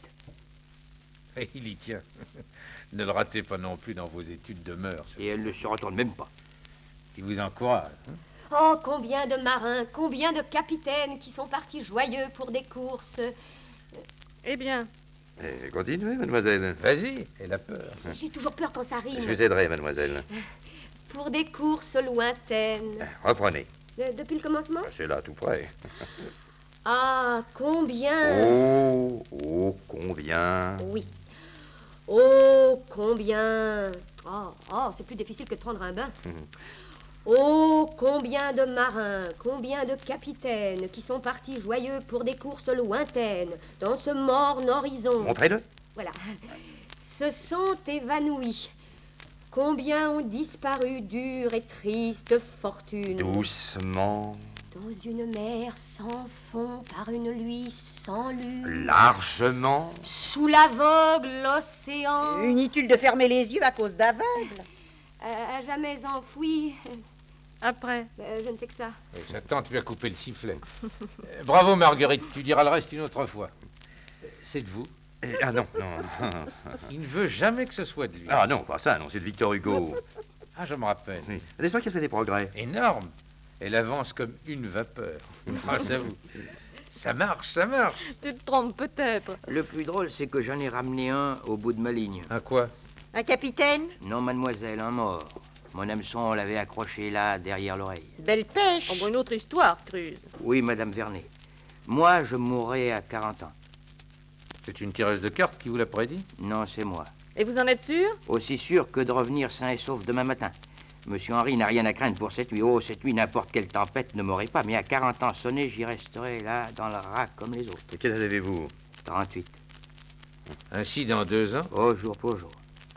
[SPEAKER 7] Et il y tient. Ne le ratez pas non plus dans vos études de mœurs.
[SPEAKER 14] Et elle ne se retourne même pas.
[SPEAKER 7] Il vous encourage.
[SPEAKER 10] Oh, combien de marins, combien de capitaines qui sont partis joyeux pour des courses.
[SPEAKER 8] Eh bien.
[SPEAKER 11] Continuez, mademoiselle.
[SPEAKER 7] Vas-y, elle a peur.
[SPEAKER 10] J'ai toujours peur quand ça rime.
[SPEAKER 11] Je vous aiderai, mademoiselle.
[SPEAKER 10] Pour des courses lointaines.
[SPEAKER 11] Reprenez.
[SPEAKER 10] Depuis le commencement?
[SPEAKER 11] C'est là, tout près.
[SPEAKER 10] Ah, combien?
[SPEAKER 11] Oh, combien?
[SPEAKER 10] Oui. Oh, combien? Oh, c'est plus difficile que de prendre un bain. Oh, combien de marins, combien de capitaines qui sont partis joyeux pour des courses lointaines, dans ce morne horizon.
[SPEAKER 11] Montrez-le.
[SPEAKER 10] Voilà. Se sont évanouis. Combien ont disparu dure et triste fortune.
[SPEAKER 11] Doucement.
[SPEAKER 10] Dans une mer sans fond, par une nuit sans lune.
[SPEAKER 11] Largement.
[SPEAKER 10] Sous l'aveugle l'océan.
[SPEAKER 9] Inutile de fermer les yeux à cause d'aveugles.
[SPEAKER 10] À jamais enfoui.
[SPEAKER 8] Après.
[SPEAKER 10] Je ne sais que ça.
[SPEAKER 7] Et sa tante lui a coupé le sifflet. Bravo, Marguerite. Tu diras le reste une autre fois. C'est de vous?
[SPEAKER 11] Ah non, non.
[SPEAKER 7] Il ne veut jamais que ce soit de lui.
[SPEAKER 11] Ah non, pas ça, non, c'est de Victor Hugo.
[SPEAKER 7] Ah, je me rappelle.
[SPEAKER 11] Oui. N'est-ce pas qu'elle fait des progrès?
[SPEAKER 7] Énorme. Elle avance comme une vapeur. Grâce à vous. Ça marche, ça marche.
[SPEAKER 8] Tu te trompes peut-être.
[SPEAKER 14] Le plus drôle, c'est que j'en ai ramené un au bout de ma ligne.
[SPEAKER 7] Un quoi?
[SPEAKER 9] Un capitaine?
[SPEAKER 14] Non, mademoiselle, un mort. Mon hameçon, on l'avait accroché là, derrière l'oreille.
[SPEAKER 9] Belle pêche.
[SPEAKER 8] Oh, bon, une autre histoire, Cruz.
[SPEAKER 14] Oui, madame Vernet. Moi, je mourrai à 40 ans.
[SPEAKER 7] C'est une tireuse de cartes qui vous l'a prédit?
[SPEAKER 14] Non, c'est moi.
[SPEAKER 8] Et vous en êtes sûr?
[SPEAKER 14] Aussi sûr que de revenir sain et sauf demain matin. Monsieur Henri n'a rien à craindre pour cette nuit. Oh, cette nuit, n'importe quelle tempête ne m'aurait pas. Mais à 40 ans sonnés, j'y resterai là, dans le rat comme les autres.
[SPEAKER 11] Et quel âge avez-vous?
[SPEAKER 14] 38.
[SPEAKER 7] Ainsi, dans 2 ans?
[SPEAKER 14] Oh, jour pour jour.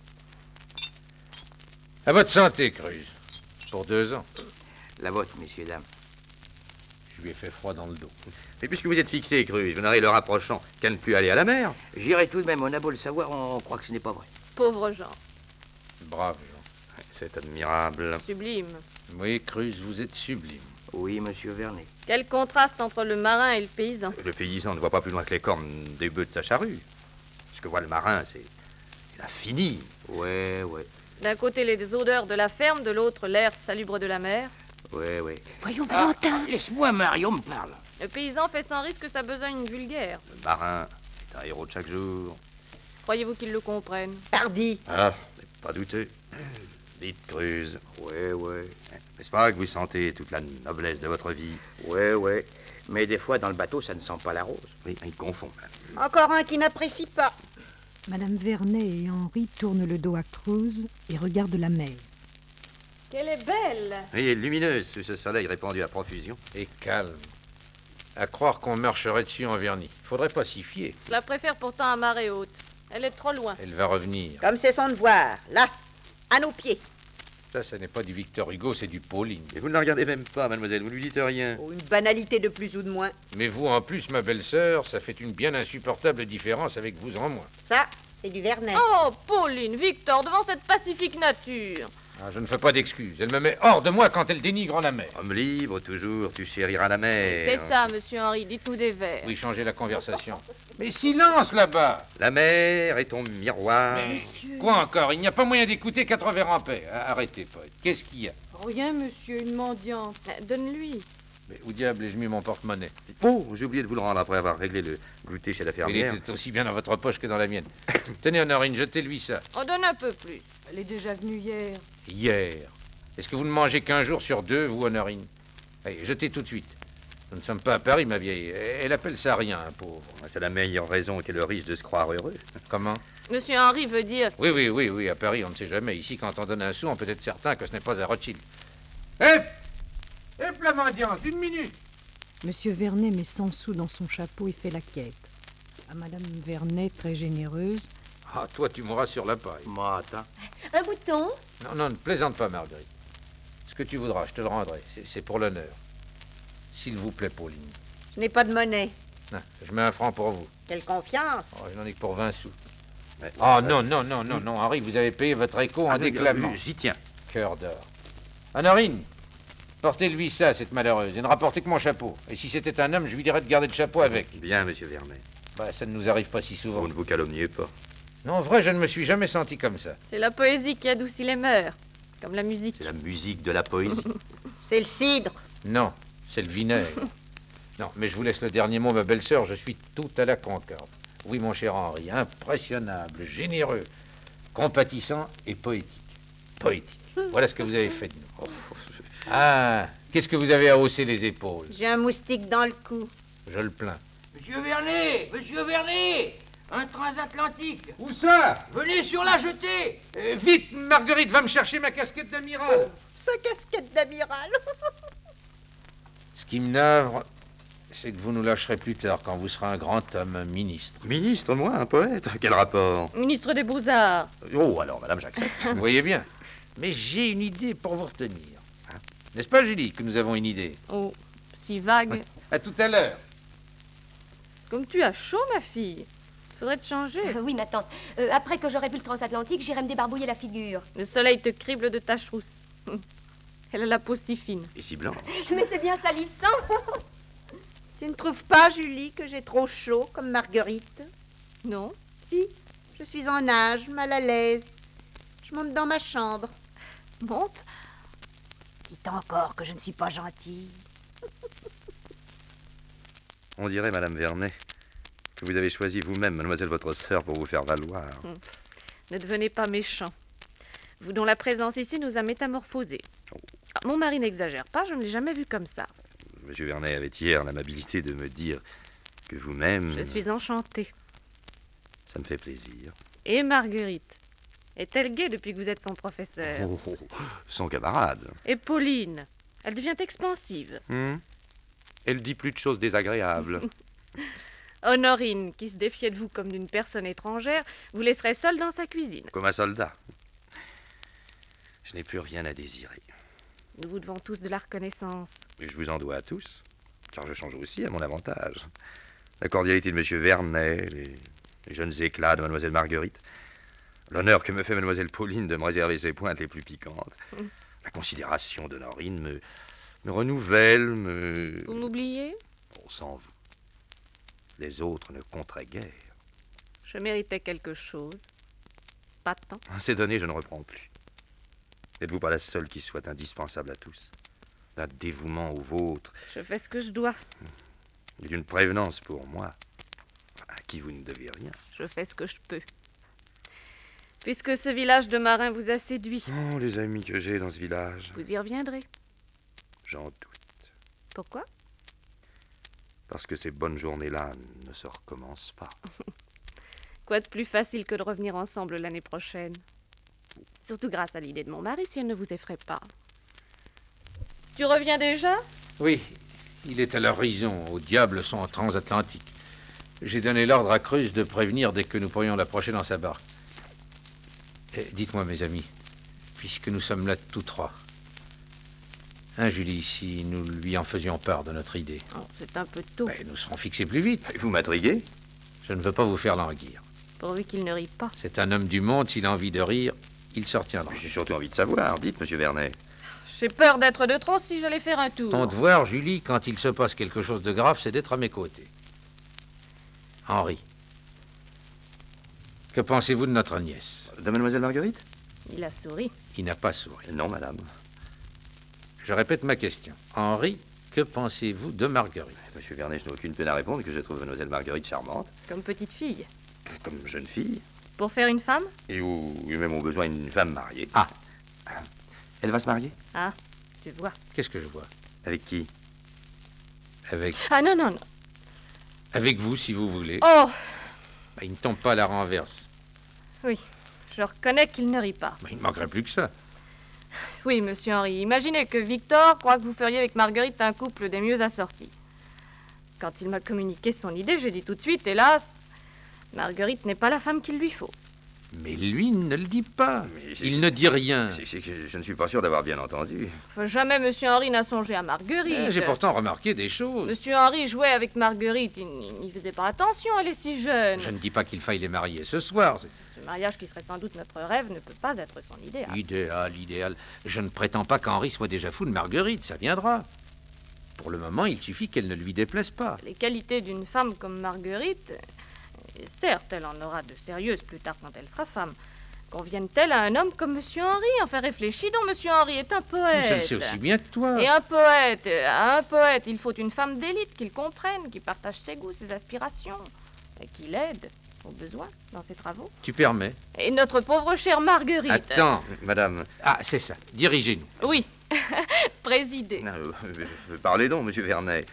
[SPEAKER 7] À votre santé, Cruz. Pour 2 ans.
[SPEAKER 14] La vôtre, messieurs, dames.
[SPEAKER 7] Je lui ai fait froid dans le dos.
[SPEAKER 11] Et puisque vous êtes fixé, Cruz, vous n'aurez le rapprochant qu'à ne plus aller à la mer.
[SPEAKER 14] J'irai tout de même. On a beau le savoir, on croit que ce n'est pas vrai.
[SPEAKER 8] Pauvre Jean.
[SPEAKER 7] Brave, Jean.
[SPEAKER 11] C'est admirable.
[SPEAKER 8] Sublime.
[SPEAKER 7] Oui, Cruz, vous êtes sublime.
[SPEAKER 14] Oui, monsieur Vernet.
[SPEAKER 8] Quel contraste entre le marin et le paysan.
[SPEAKER 11] Le paysan ne voit pas plus loin que les cornes des bœufs de sa charrue. Ce que voit le marin, c'est l'infini.
[SPEAKER 14] Ouais, ouais.
[SPEAKER 8] D'un côté, les odeurs de la ferme, de l'autre, l'air salubre de la mer.
[SPEAKER 14] Ouais, ouais.
[SPEAKER 13] Voyons, Valentin.
[SPEAKER 14] Laisse-moi, Mario me parle.
[SPEAKER 8] Le paysan fait sans risque sa besogne vulgaire.
[SPEAKER 11] Le marin est un héros de chaque jour.
[SPEAKER 8] Croyez-vous qu'il le comprenne?
[SPEAKER 9] Pardi.
[SPEAKER 11] Ah, pas douteux. Dites, Cruz.
[SPEAKER 14] Ouais, ouais.
[SPEAKER 11] N'est-ce pas que vous sentez toute la noblesse de votre vie?
[SPEAKER 14] Ouais, ouais. Mais des fois, dans le bateau, ça ne sent pas la rose.
[SPEAKER 11] Oui, il confond.
[SPEAKER 9] Encore un qui n'apprécie pas.
[SPEAKER 2] Madame Vernet et Henri tournent le dos à Cruz et regardent la mer.
[SPEAKER 8] Qu'elle est belle!
[SPEAKER 11] Oui, lumineuse sous ce soleil répandu à profusion.
[SPEAKER 7] Et calme. À croire qu'on marcherait dessus en vernis. Faudrait pas s'y fier.
[SPEAKER 8] Je la préfère pourtant à marée haute. Elle est trop loin.
[SPEAKER 7] Elle va revenir.
[SPEAKER 9] Comme c'est son devoir. Là, à nos pieds.
[SPEAKER 7] Ça n'est pas du Victor Hugo, c'est du Pauline.
[SPEAKER 11] Et vous ne la regardez même pas, mademoiselle, vous ne lui dites rien.
[SPEAKER 9] Oh, une banalité de plus ou de moins.
[SPEAKER 7] Mais vous, en plus, ma belle-sœur, ça fait une bien insupportable différence avec vous en moins.
[SPEAKER 9] Ça, c'est du Vernet.
[SPEAKER 8] Oh, Pauline, Victor, devant cette pacifique nature.
[SPEAKER 7] Ah, je ne fais pas d'excuses. Elle me met hors de moi quand elle dénigre la mer.
[SPEAKER 11] Homme libre, toujours, tu chériras la mer.
[SPEAKER 8] C'est ça, monsieur Henri, dites-nous des vers.
[SPEAKER 7] Oui, changez la conversation. Mais silence là-bas!
[SPEAKER 11] La mer est ton miroir.
[SPEAKER 7] Mais quoi encore? Il n'y a pas moyen d'écouter 4 vers en paix. Arrêtez, poète. Qu'est-ce qu'il y a?
[SPEAKER 8] Rien, monsieur, une mendiante. Donne-lui.
[SPEAKER 7] Mais où diable ai-je mis mon porte-monnaie?
[SPEAKER 11] Oh, j'ai oublié de vous le rendre après avoir réglé le goûter chez la
[SPEAKER 7] Il
[SPEAKER 11] fermière.
[SPEAKER 7] était aussi bien dans votre poche que dans la mienne. Tenez, Honorine, jetez-lui ça.
[SPEAKER 8] On donne un peu plus. Elle est déjà venue hier.
[SPEAKER 7] Hier. Est-ce que vous ne mangez qu'un jour sur 2, vous, Honorine? Allez, jetez tout de suite. Nous ne sommes pas à Paris, ma vieille. Elle appelle ça rien, un pauvre.
[SPEAKER 11] C'est la meilleure raison qu'est le riche de se croire heureux.
[SPEAKER 7] Comment?
[SPEAKER 8] Monsieur Henri veut dire...
[SPEAKER 7] Oui, à Paris, on ne sait jamais. Ici, quand on donne un sou, on peut être certain que ce n'est pas un Rothschild. Hep! Hep, la mendiante, 1 minute!
[SPEAKER 2] Monsieur Vernet met 100 sous dans son chapeau et fait la quête. À Madame Vernet, très généreuse.
[SPEAKER 7] Ah, toi, tu mourras sur la paille.
[SPEAKER 14] Moi, attends.
[SPEAKER 10] Un bouton?
[SPEAKER 7] Non, ne plaisante pas, Marguerite. Ce que tu voudras, je te le rendrai. C'est pour l'honneur. S'il vous plaît, Pauline.
[SPEAKER 9] Je n'ai pas de monnaie.
[SPEAKER 7] Non, je mets 1 franc pour vous.
[SPEAKER 9] Quelle confiance.
[SPEAKER 7] Oh, je n'en ai que pour 20 sous. Oh, non, Henri, vous avez payé votre écho en déclamant.
[SPEAKER 11] J'y tiens.
[SPEAKER 7] Cœur d'or. Honorine, portez-lui ça, cette malheureuse, et ne rapportez que mon chapeau. Et si c'était un homme, je lui dirais de garder le chapeau avec.
[SPEAKER 11] Bien, monsieur Vernet.
[SPEAKER 7] Bah, ça ne nous arrive pas si souvent.
[SPEAKER 11] Vous ne vous calomniez pas.
[SPEAKER 7] Non, en vrai, je ne me suis jamais senti comme ça.
[SPEAKER 8] C'est la poésie qui adoucit les mœurs. Comme la musique.
[SPEAKER 11] C'est la musique de la poésie.
[SPEAKER 9] C'est le cidre.
[SPEAKER 7] Non, c'est le vinaigre. Non, mais je vous laisse le dernier mot, ma belle-sœur, je suis tout à la concorde. Oui, mon cher Henri, impressionnable, généreux, compatissant et poétique. Poétique. Voilà ce que vous avez fait de nous. Ah, qu'est-ce que vous avez à hausser les épaules?
[SPEAKER 9] J'ai un moustique dans le cou.
[SPEAKER 7] Je le plains.
[SPEAKER 14] Monsieur Vernet, un transatlantique.
[SPEAKER 7] Où ça?
[SPEAKER 14] Venez sur la jetée.
[SPEAKER 7] Vite, Marguerite, va me chercher ma casquette d'amiral.
[SPEAKER 9] Sa casquette d'amiral.
[SPEAKER 7] Ce qui me navre, c'est que vous nous lâcherez plus tard quand vous serez un grand homme, un ministre.
[SPEAKER 11] Ministre, moi, un poète? Quel rapport?
[SPEAKER 8] Ministre des Beaux-Arts.
[SPEAKER 11] Oh, alors, madame, j'accepte.
[SPEAKER 7] Vous voyez bien. Mais j'ai une idée pour vous retenir. N'est-ce pas, Julie, que nous avons une idée?
[SPEAKER 8] Oh, si vague.
[SPEAKER 7] À tout à l'heure.
[SPEAKER 8] Comme tu as chaud, ma fille. Faudrait te changer.
[SPEAKER 10] Oui, ma tante. Après que j'aurai vu le transatlantique, j'irai me débarbouiller la figure.
[SPEAKER 8] Le soleil te crible de taches rousses. Elle a la peau si fine.
[SPEAKER 11] Et si blanche.
[SPEAKER 10] Mais c'est bien salissant.
[SPEAKER 9] Tu ne trouves pas, Julie, que j'ai trop chaud, comme Marguerite?
[SPEAKER 8] Non.
[SPEAKER 9] ici. Je suis en nage, mal à l'aise. Je monte dans ma chambre.
[SPEAKER 12] Monte. Dites encore que je ne suis pas gentille.
[SPEAKER 11] On dirait, Madame Vernet, que vous avez choisi vous-même, mademoiselle votre sœur, pour vous faire valoir.
[SPEAKER 8] Ne devenez pas méchant. Vous dont la présence ici nous a métamorphosés. Ah, mon mari n'exagère pas, je ne l'ai jamais vu comme ça.
[SPEAKER 11] Monsieur Vernet avait hier l'amabilité de me dire que vous-même...
[SPEAKER 8] Je suis enchantée.
[SPEAKER 11] Ça me fait plaisir.
[SPEAKER 8] Et Marguerite? Est-elle gaie depuis que vous êtes son professeur?
[SPEAKER 11] Son camarade.
[SPEAKER 8] Et Pauline? Elle devient expansive.
[SPEAKER 11] Elle dit plus de choses désagréables.
[SPEAKER 8] Honorine, qui se défiait de vous comme d'une personne étrangère, vous laisserait seule dans sa cuisine.
[SPEAKER 11] Comme un soldat. Je n'ai plus rien à désirer.
[SPEAKER 8] Nous vous devons tous de la reconnaissance.
[SPEAKER 11] Et je vous en dois à tous, car je change aussi à mon avantage. La cordialité de monsieur Vernet, les jeunes éclats de mademoiselle Marguerite, l'honneur que me fait mademoiselle Pauline de me réserver ses pointes les plus piquantes, la considération d'Honorine me renouvelle,
[SPEAKER 8] Vous m'oubliez?
[SPEAKER 11] Oh, sans vous. Les autres ne compteraient guère.
[SPEAKER 8] Je méritais quelque chose. Pas tant.
[SPEAKER 11] Ces données, je ne reprends plus. N'êtes-vous pas la seule qui soit indispensable à tous? D'un dévouement au vôtre.
[SPEAKER 8] Je fais ce que je dois.
[SPEAKER 11] Et d'une prévenance pour moi, à qui vous ne devez rien.
[SPEAKER 8] Je fais ce que je peux. Puisque ce village de marins vous a séduit.
[SPEAKER 11] Oh, les amis que j'ai dans ce village.
[SPEAKER 8] Vous y reviendrez.
[SPEAKER 11] J'en doute.
[SPEAKER 8] Pourquoi?
[SPEAKER 11] Parce que ces bonnes journées-là ne se recommencent pas.
[SPEAKER 8] Quoi de plus facile que de revenir ensemble l'année prochaine? Surtout grâce à l'idée de mon mari, si elle ne vous effraie pas. Tu reviens déjà?
[SPEAKER 7] Oui, il est à l'horizon, au diable son transatlantique. J'ai donné l'ordre à Cruz de prévenir dès que nous pourrions l'approcher dans sa barque. Et dites-moi, mes amis, puisque nous sommes là tous trois, hein, Julie, si nous lui en faisions part de notre idée?
[SPEAKER 8] Oh, c'est un peu tôt.
[SPEAKER 7] Mais nous serons fixés plus vite.
[SPEAKER 11] Vous m'intriguez?
[SPEAKER 7] Je ne veux pas vous faire languir.
[SPEAKER 8] Pourvu qu'il ne rit pas.
[SPEAKER 7] C'est un homme du monde, s'il a envie de rire, il se retiendra.
[SPEAKER 11] J'ai surtout envie de savoir. Dites, monsieur Vernet.
[SPEAKER 8] J'ai peur d'être de trop si j'allais faire un tour.
[SPEAKER 7] Ton devoir, Julie, quand il se passe quelque chose de grave, c'est d'être à mes côtés. Henri, que pensez-vous de notre nièce?
[SPEAKER 11] De mademoiselle Marguerite?
[SPEAKER 8] Il a souri.
[SPEAKER 7] Il n'a pas souri.
[SPEAKER 11] Non, madame.
[SPEAKER 7] Je répète ma question. Henri, que pensez-vous de Marguerite?
[SPEAKER 11] Monsieur Vernet, je n'ai aucune peine à répondre que je trouve mademoiselle Marguerite charmante.
[SPEAKER 8] Comme petite fille.
[SPEAKER 11] Comme jeune fille.
[SPEAKER 8] Pour faire une femme?
[SPEAKER 11] Et où même ont besoin d'une femme mariée. Ah. Elle va se marier?
[SPEAKER 8] Ah, tu vois.
[SPEAKER 7] Qu'est-ce que je vois?
[SPEAKER 11] Avec qui?
[SPEAKER 7] Avec...
[SPEAKER 8] Ah non, non, non.
[SPEAKER 7] Avec vous, si vous voulez.
[SPEAKER 8] Oh!
[SPEAKER 7] Il ne tombe pas à la renverse.
[SPEAKER 8] Oui, je reconnais qu'il ne rit pas.
[SPEAKER 7] Il ne manquerait plus que ça.
[SPEAKER 8] Oui, monsieur Henri, imaginez que Victor croit que vous feriez avec Marguerite un couple des mieux assortis. Quand il m'a communiqué son idée, j'ai dit tout de suite, hélas, Marguerite n'est pas la femme qu'il lui faut.
[SPEAKER 7] Mais lui ne le dit pas. Il ne dit rien.
[SPEAKER 11] Je ne suis pas sûr d'avoir bien entendu.
[SPEAKER 8] Enfin, jamais monsieur Henri n'a songé à Marguerite.
[SPEAKER 7] J'ai pourtant remarqué des choses.
[SPEAKER 8] Monsieur Henri jouait avec Marguerite, il n'y faisait pas attention, elle est si jeune.
[SPEAKER 7] Je ne dis pas qu'il faille les marier ce soir.
[SPEAKER 8] Ce mariage qui serait sans doute notre rêve ne peut pas être son idéal.
[SPEAKER 7] Idéal. Je ne prétends pas qu'Henri soit déjà fou de Marguerite, ça viendra. Pour le moment, il suffit qu'elle ne lui déplaise pas.
[SPEAKER 8] Les qualités d'une femme comme Marguerite, certes, elle en aura de sérieuses plus tard quand elle sera femme. Conviennent-elles à un homme comme monsieur Henri? Enfin, réfléchis donc, monsieur Henri est un poète.
[SPEAKER 7] Je le sais aussi bien que toi.
[SPEAKER 8] Et à un poète, il faut une femme d'élite qu'il comprenne, qui partage ses goûts, ses aspirations, et qui l'aide au besoin dans ses travaux.
[SPEAKER 7] Tu permets?
[SPEAKER 8] Et notre pauvre chère Marguerite.
[SPEAKER 7] Attends,
[SPEAKER 11] madame.
[SPEAKER 7] Ah, c'est ça. Dirigez-nous.
[SPEAKER 8] Oui, présidez.
[SPEAKER 11] Parlez donc, monsieur Vernet.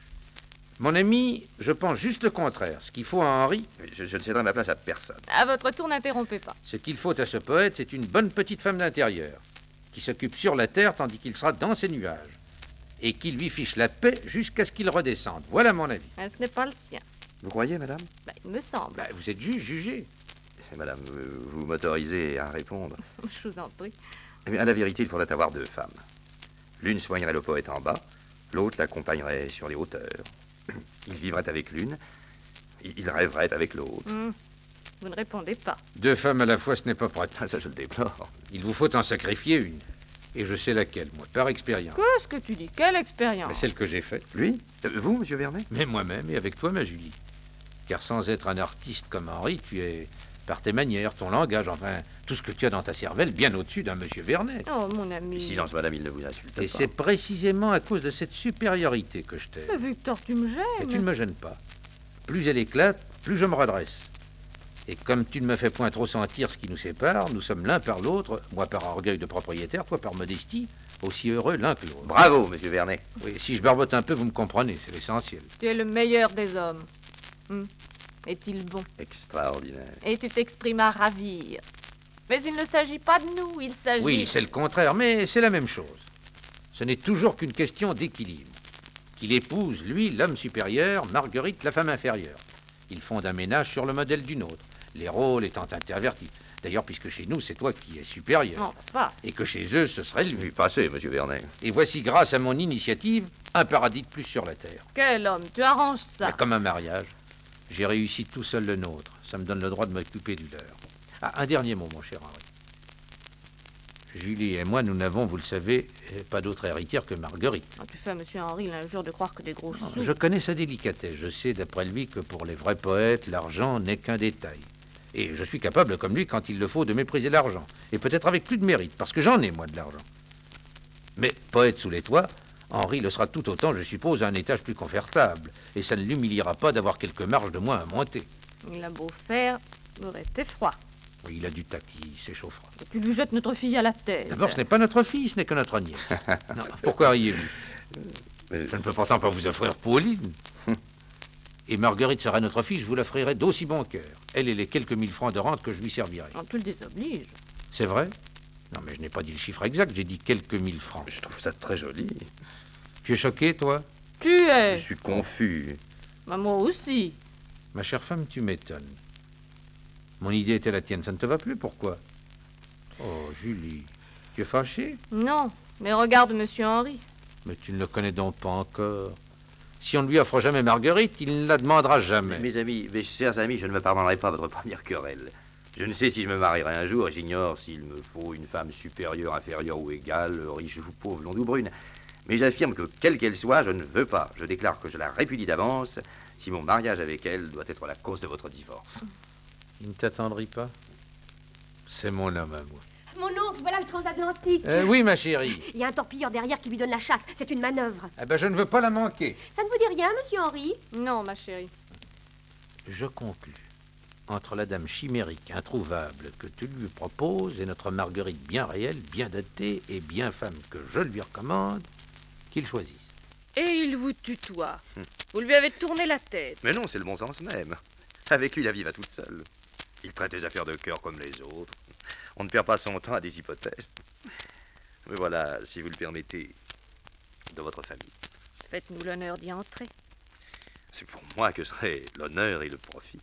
[SPEAKER 7] Mon ami, je pense juste le contraire. Ce qu'il faut à Henri...
[SPEAKER 11] Je ne céderai ma place à personne.
[SPEAKER 8] À votre tour, n'interrompez pas.
[SPEAKER 7] Ce qu'il faut à ce poète, c'est une bonne petite femme d'intérieur, qui s'occupe sur la terre tandis qu'il sera dans ses nuages, et qui lui fiche la paix jusqu'à ce qu'il redescende. Voilà mon avis.
[SPEAKER 8] Ce n'est pas le sien.
[SPEAKER 11] Vous croyez, madame?
[SPEAKER 8] Il me semble.
[SPEAKER 7] Vous êtes jugez.
[SPEAKER 11] Madame, vous m'autorisez à répondre?
[SPEAKER 8] Je vous en prie.
[SPEAKER 11] Eh bien, à la vérité, il faudrait avoir deux femmes. L'une soignerait le poète en bas, l'autre l'accompagnerait sur les hauteurs. Il vivrait avec l'une, il rêverait avec l'autre.
[SPEAKER 8] Vous ne répondez pas.
[SPEAKER 7] Deux femmes à la fois, ce n'est pas pratique.
[SPEAKER 11] Ça, je le déplore.
[SPEAKER 7] Il vous faut en sacrifier une. Et je sais laquelle, moi, par expérience.
[SPEAKER 8] Qu'est-ce que tu dis? Quelle expérience?
[SPEAKER 7] Celle que j'ai faite.
[SPEAKER 11] Lui? Vous, monsieur Vernet?
[SPEAKER 7] Mais moi-même, et avec toi, ma Julie. Car sans être un artiste comme Henri, tu es, par tes manières, ton langage, enfin, tout ce que tu as dans ta cervelle, bien au-dessus d'un monsieur Vernet.
[SPEAKER 8] Oh, mon ami.
[SPEAKER 11] Silence, madame, il ne vous insulte
[SPEAKER 7] Et
[SPEAKER 11] pas.
[SPEAKER 7] c'est précisément à cause de cette supériorité que je t'aime.
[SPEAKER 8] Mais Victor, tu me
[SPEAKER 7] Mais
[SPEAKER 8] gênes.
[SPEAKER 7] tu ne me gênes pas. Plus elle éclate, plus je me redresse. Et comme tu ne me fais point trop sentir ce qui nous sépare, nous sommes l'un par l'autre, moi par orgueil de propriétaire, toi par modestie, aussi heureux l'un que l'autre.
[SPEAKER 11] Bravo, monsieur Vernet.
[SPEAKER 7] Oui, si je barbote un peu, vous me comprenez, c'est l'essentiel.
[SPEAKER 8] Tu es le meilleur des hommes. Est-il bon?
[SPEAKER 11] Extraordinaire.
[SPEAKER 8] Et tu t'exprimes à ravir. Mais il ne s'agit pas de nous, il s'agit...
[SPEAKER 7] Oui, c'est le contraire, mais c'est la même chose. Ce n'est toujours qu'une question d'équilibre. Qu'il épouse, lui, l'homme supérieur, Marguerite, la femme inférieure. Ils fondent un ménage sur le modèle d'une autre, les rôles étant intervertis. D'ailleurs, puisque chez nous, c'est toi qui es supérieur.
[SPEAKER 8] Non, pas.
[SPEAKER 7] Et que chez eux, ce serait lui.
[SPEAKER 11] Passez, monsieur Vernet.
[SPEAKER 7] Et voici, grâce à mon initiative, un paradis de plus sur la terre.
[SPEAKER 8] Quel homme, tu arranges ça.
[SPEAKER 7] Mais comme un mariage. J'ai réussi tout seul le nôtre. Ça me donne le droit de m'occuper du leur. Ah, un dernier mot, mon cher Henri. Julie et moi, nous n'avons, vous le savez, pas d'autre héritière que Marguerite.
[SPEAKER 8] Tu fais à monsieur Henri l'injure de croire que des gros sous...
[SPEAKER 7] Je connais sa délicatesse. Je sais, d'après lui, que pour les vrais poètes, l'argent n'est qu'un détail. Et je suis capable, comme lui, quand il le faut, de mépriser l'argent. Et peut-être avec plus de mérite, parce que j'en ai, moi, de l'argent. Mais poète sous les toits, Henri le sera tout autant, je suppose, à un étage plus confortable. Et ça ne l'humiliera pas d'avoir quelques marges de moins à monter.
[SPEAKER 8] Il a beau faire, vous restez froid.
[SPEAKER 7] Oui, il a du tact, il s'échauffera.
[SPEAKER 8] Et tu lui jettes notre fille à la tête.
[SPEAKER 7] D'abord, ce n'est pas notre fille, ce n'est que notre nièce. Non, pourquoi riez-vous? Je ne peux pourtant pas vous offrir Pauline. Et Marguerite sera notre fille, je vous l'offrirai d'aussi bon cœur. Elle et les quelques 1000 francs de rente que je lui servirai.
[SPEAKER 8] Tu le désobliges.
[SPEAKER 7] C'est vrai? Non, mais je n'ai pas dit le chiffre exact, j'ai dit quelques 1000 francs.
[SPEAKER 11] Je trouve ça très joli.
[SPEAKER 7] Tu es choqué, toi?
[SPEAKER 8] Tu es.
[SPEAKER 11] Je suis confus.
[SPEAKER 8] Bah, moi aussi.
[SPEAKER 7] Ma chère femme, tu m'étonnes. Mon idée était la tienne, ça ne te va plus, pourquoi? Oh, Julie, tu es fâchée?
[SPEAKER 8] Non, mais regarde monsieur Henri.
[SPEAKER 7] Mais tu ne le connais donc pas encore. Si on ne lui offre jamais Marguerite, il ne la demandera jamais.
[SPEAKER 11] Mes amis, mes chers amis, je ne me pardonnerai pas votre première querelle. Je ne sais si je me marierai un jour, j'ignore s'il me faut une femme supérieure, inférieure ou égale, riche ou pauvre, blonde ou brune. Mais j'affirme que, quelle qu'elle soit, je ne veux pas. Je déclare que je la répudie d'avance si mon mariage avec elle doit être la cause de votre divorce.
[SPEAKER 7] Il ne t'attendrit pas? C'est mon homme à moi.
[SPEAKER 10] Mon oncle, voilà le transatlantique.
[SPEAKER 7] Oui, ma chérie.
[SPEAKER 10] Il y a un torpilleur derrière qui lui donne la chasse. C'est une manœuvre.
[SPEAKER 7] Eh ben, je ne veux pas la manquer.
[SPEAKER 10] Ça ne vous dit rien, monsieur Henri?
[SPEAKER 8] Non, ma chérie.
[SPEAKER 7] Je conclus. Entre la dame chimérique, introuvable, que tu lui proposes, et notre Marguerite bien réelle, bien datée et bien femme que je lui recommande, qu'il choisisse.
[SPEAKER 8] Et il vous tutoie. Vous lui avez tourné la tête.
[SPEAKER 11] Mais non, c'est le bon sens même. Avec lui, la vie va toute seule. Il traite les affaires de cœur comme les autres. On ne perd pas son temps à des hypothèses. Mais voilà, si vous le permettez, de votre famille.
[SPEAKER 8] Faites-nous l'honneur d'y entrer.
[SPEAKER 11] C'est pour moi que seraient l'honneur et le profit.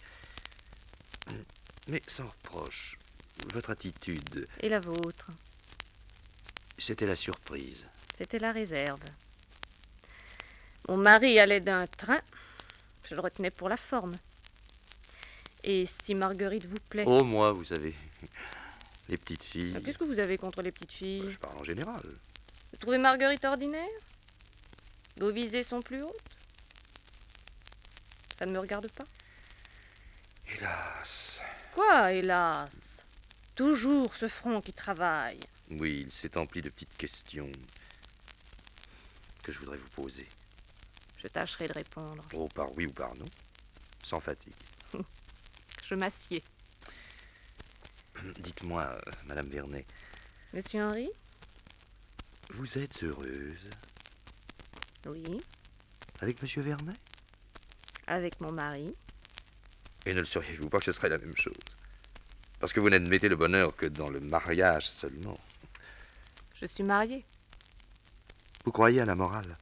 [SPEAKER 11] Mais sans reproche, votre attitude...
[SPEAKER 8] Et la vôtre?
[SPEAKER 11] C'était la surprise.
[SPEAKER 8] C'était la réserve. Mon mari allait d'un train. Je le retenais pour la forme. Et si Marguerite vous plaît...
[SPEAKER 11] Oh, moi, vous savez, les petites filles...
[SPEAKER 8] Qu'est-ce que vous avez contre les petites filles?
[SPEAKER 11] Je parle en général.
[SPEAKER 8] Vous trouvez Marguerite ordinaire? Vos visées sont plus hautes? Ça ne me regarde pas?
[SPEAKER 11] Hélas...
[SPEAKER 8] Quoi, hélas? Toujours ce front qui travaille.
[SPEAKER 11] Oui, il s'est empli de petites questions que je voudrais vous poser.
[SPEAKER 8] Je tâcherai de répondre.
[SPEAKER 11] Oh, par oui ou par non, sans fatigue.
[SPEAKER 8] Je m'assieds.
[SPEAKER 11] Dites-moi, Madame Vernet...
[SPEAKER 8] Monsieur Henri?
[SPEAKER 11] Vous êtes heureuse?
[SPEAKER 8] Oui.
[SPEAKER 11] Avec Monsieur Vernet?
[SPEAKER 8] Avec mon mari.
[SPEAKER 11] Et ne le seriez-vous pas que ce serait la même chose? Parce que vous n'admettez le bonheur que dans le mariage seulement.
[SPEAKER 8] Je suis mariée.
[SPEAKER 11] Vous croyez à la morale?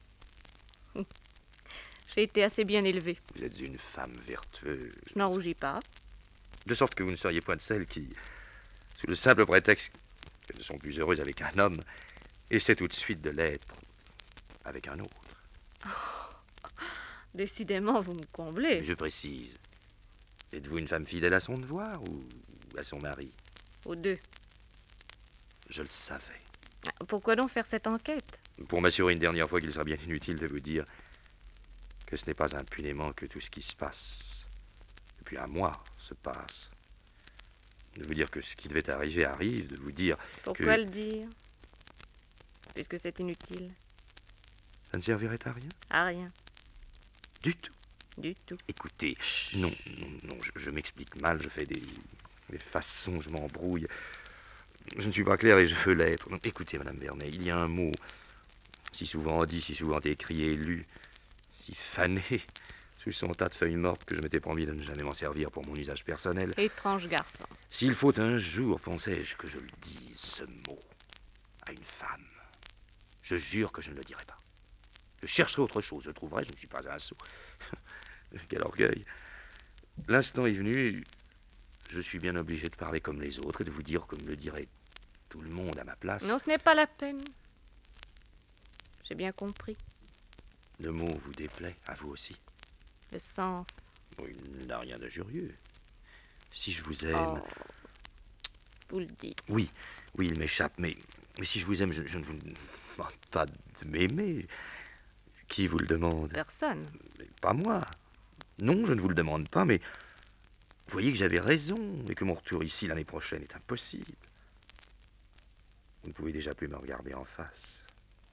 [SPEAKER 8] J'ai été assez bien élevée.
[SPEAKER 11] Vous êtes une femme vertueuse.
[SPEAKER 8] Je n'en rougis pas.
[SPEAKER 11] De sorte que vous ne seriez point de celles qui, sous le simple prétexte qu'elles ne sont plus heureuses avec un homme, essaient tout de suite de l'être avec un autre.
[SPEAKER 8] Oh, décidément, vous me comblez.
[SPEAKER 11] Je précise. Êtes-vous une femme fidèle à son devoir ou à son mari?
[SPEAKER 8] Aux deux.
[SPEAKER 11] Je le savais.
[SPEAKER 8] Pourquoi donc faire cette enquête?
[SPEAKER 11] Pour m'assurer une dernière fois qu'il sera bien inutile de vous dire que ce n'est pas impunément que tout ce qui se passe Et puis un mois se passe. De vous dire que ce qui devait arriver arrive, de vous dire
[SPEAKER 8] Pourquoi le dire? Puisque c'est inutile.
[SPEAKER 11] Ça ne servirait à rien?
[SPEAKER 8] À rien.
[SPEAKER 11] Du tout.
[SPEAKER 8] Du tout.
[SPEAKER 11] Écoutez, non, je m'explique mal, je fais des façons, je m'embrouille. Je ne suis pas clair et je veux l'être. Non, écoutez, Madame Vernet, il y a un mot, si souvent dit, si souvent écrit et lu, si fané, sous son tas de feuilles mortes que je m'étais promis de ne jamais m'en servir pour mon usage personnel.
[SPEAKER 8] Étrange garçon.
[SPEAKER 11] S'il faut un jour, pensais-je, que je le dise, ce mot, à une femme, je jure que je ne le dirai pas. Je chercherai autre chose, je trouverai, je ne suis pas un sot. Quel orgueil. L'instant est venu, je suis bien obligé de parler comme les autres et de vous dire comme le dirait tout le monde à ma place.
[SPEAKER 8] Non, ce n'est pas la peine. J'ai bien compris.
[SPEAKER 11] Le mot vous déplaît, à vous aussi.
[SPEAKER 8] Le sens.
[SPEAKER 11] Bon, il n'a rien d'injurieux. Si je vous aime...
[SPEAKER 8] Oh, vous le dites.
[SPEAKER 11] Oui, il m'échappe, mais si je vous aime, je ne vous demande pas de m'aimer. Qui vous le demande?
[SPEAKER 8] Personne.
[SPEAKER 11] Mais pas moi. Non, je ne vous le demande pas, mais vous voyez que j'avais raison et que mon retour ici l'année prochaine est impossible. Vous ne pouvez déjà plus me regarder en face.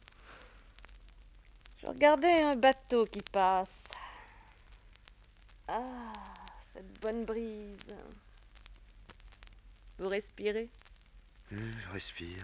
[SPEAKER 8] Je regardais un bateau qui passe. Ah, cette bonne brise. Vous respirez?
[SPEAKER 11] Je respire.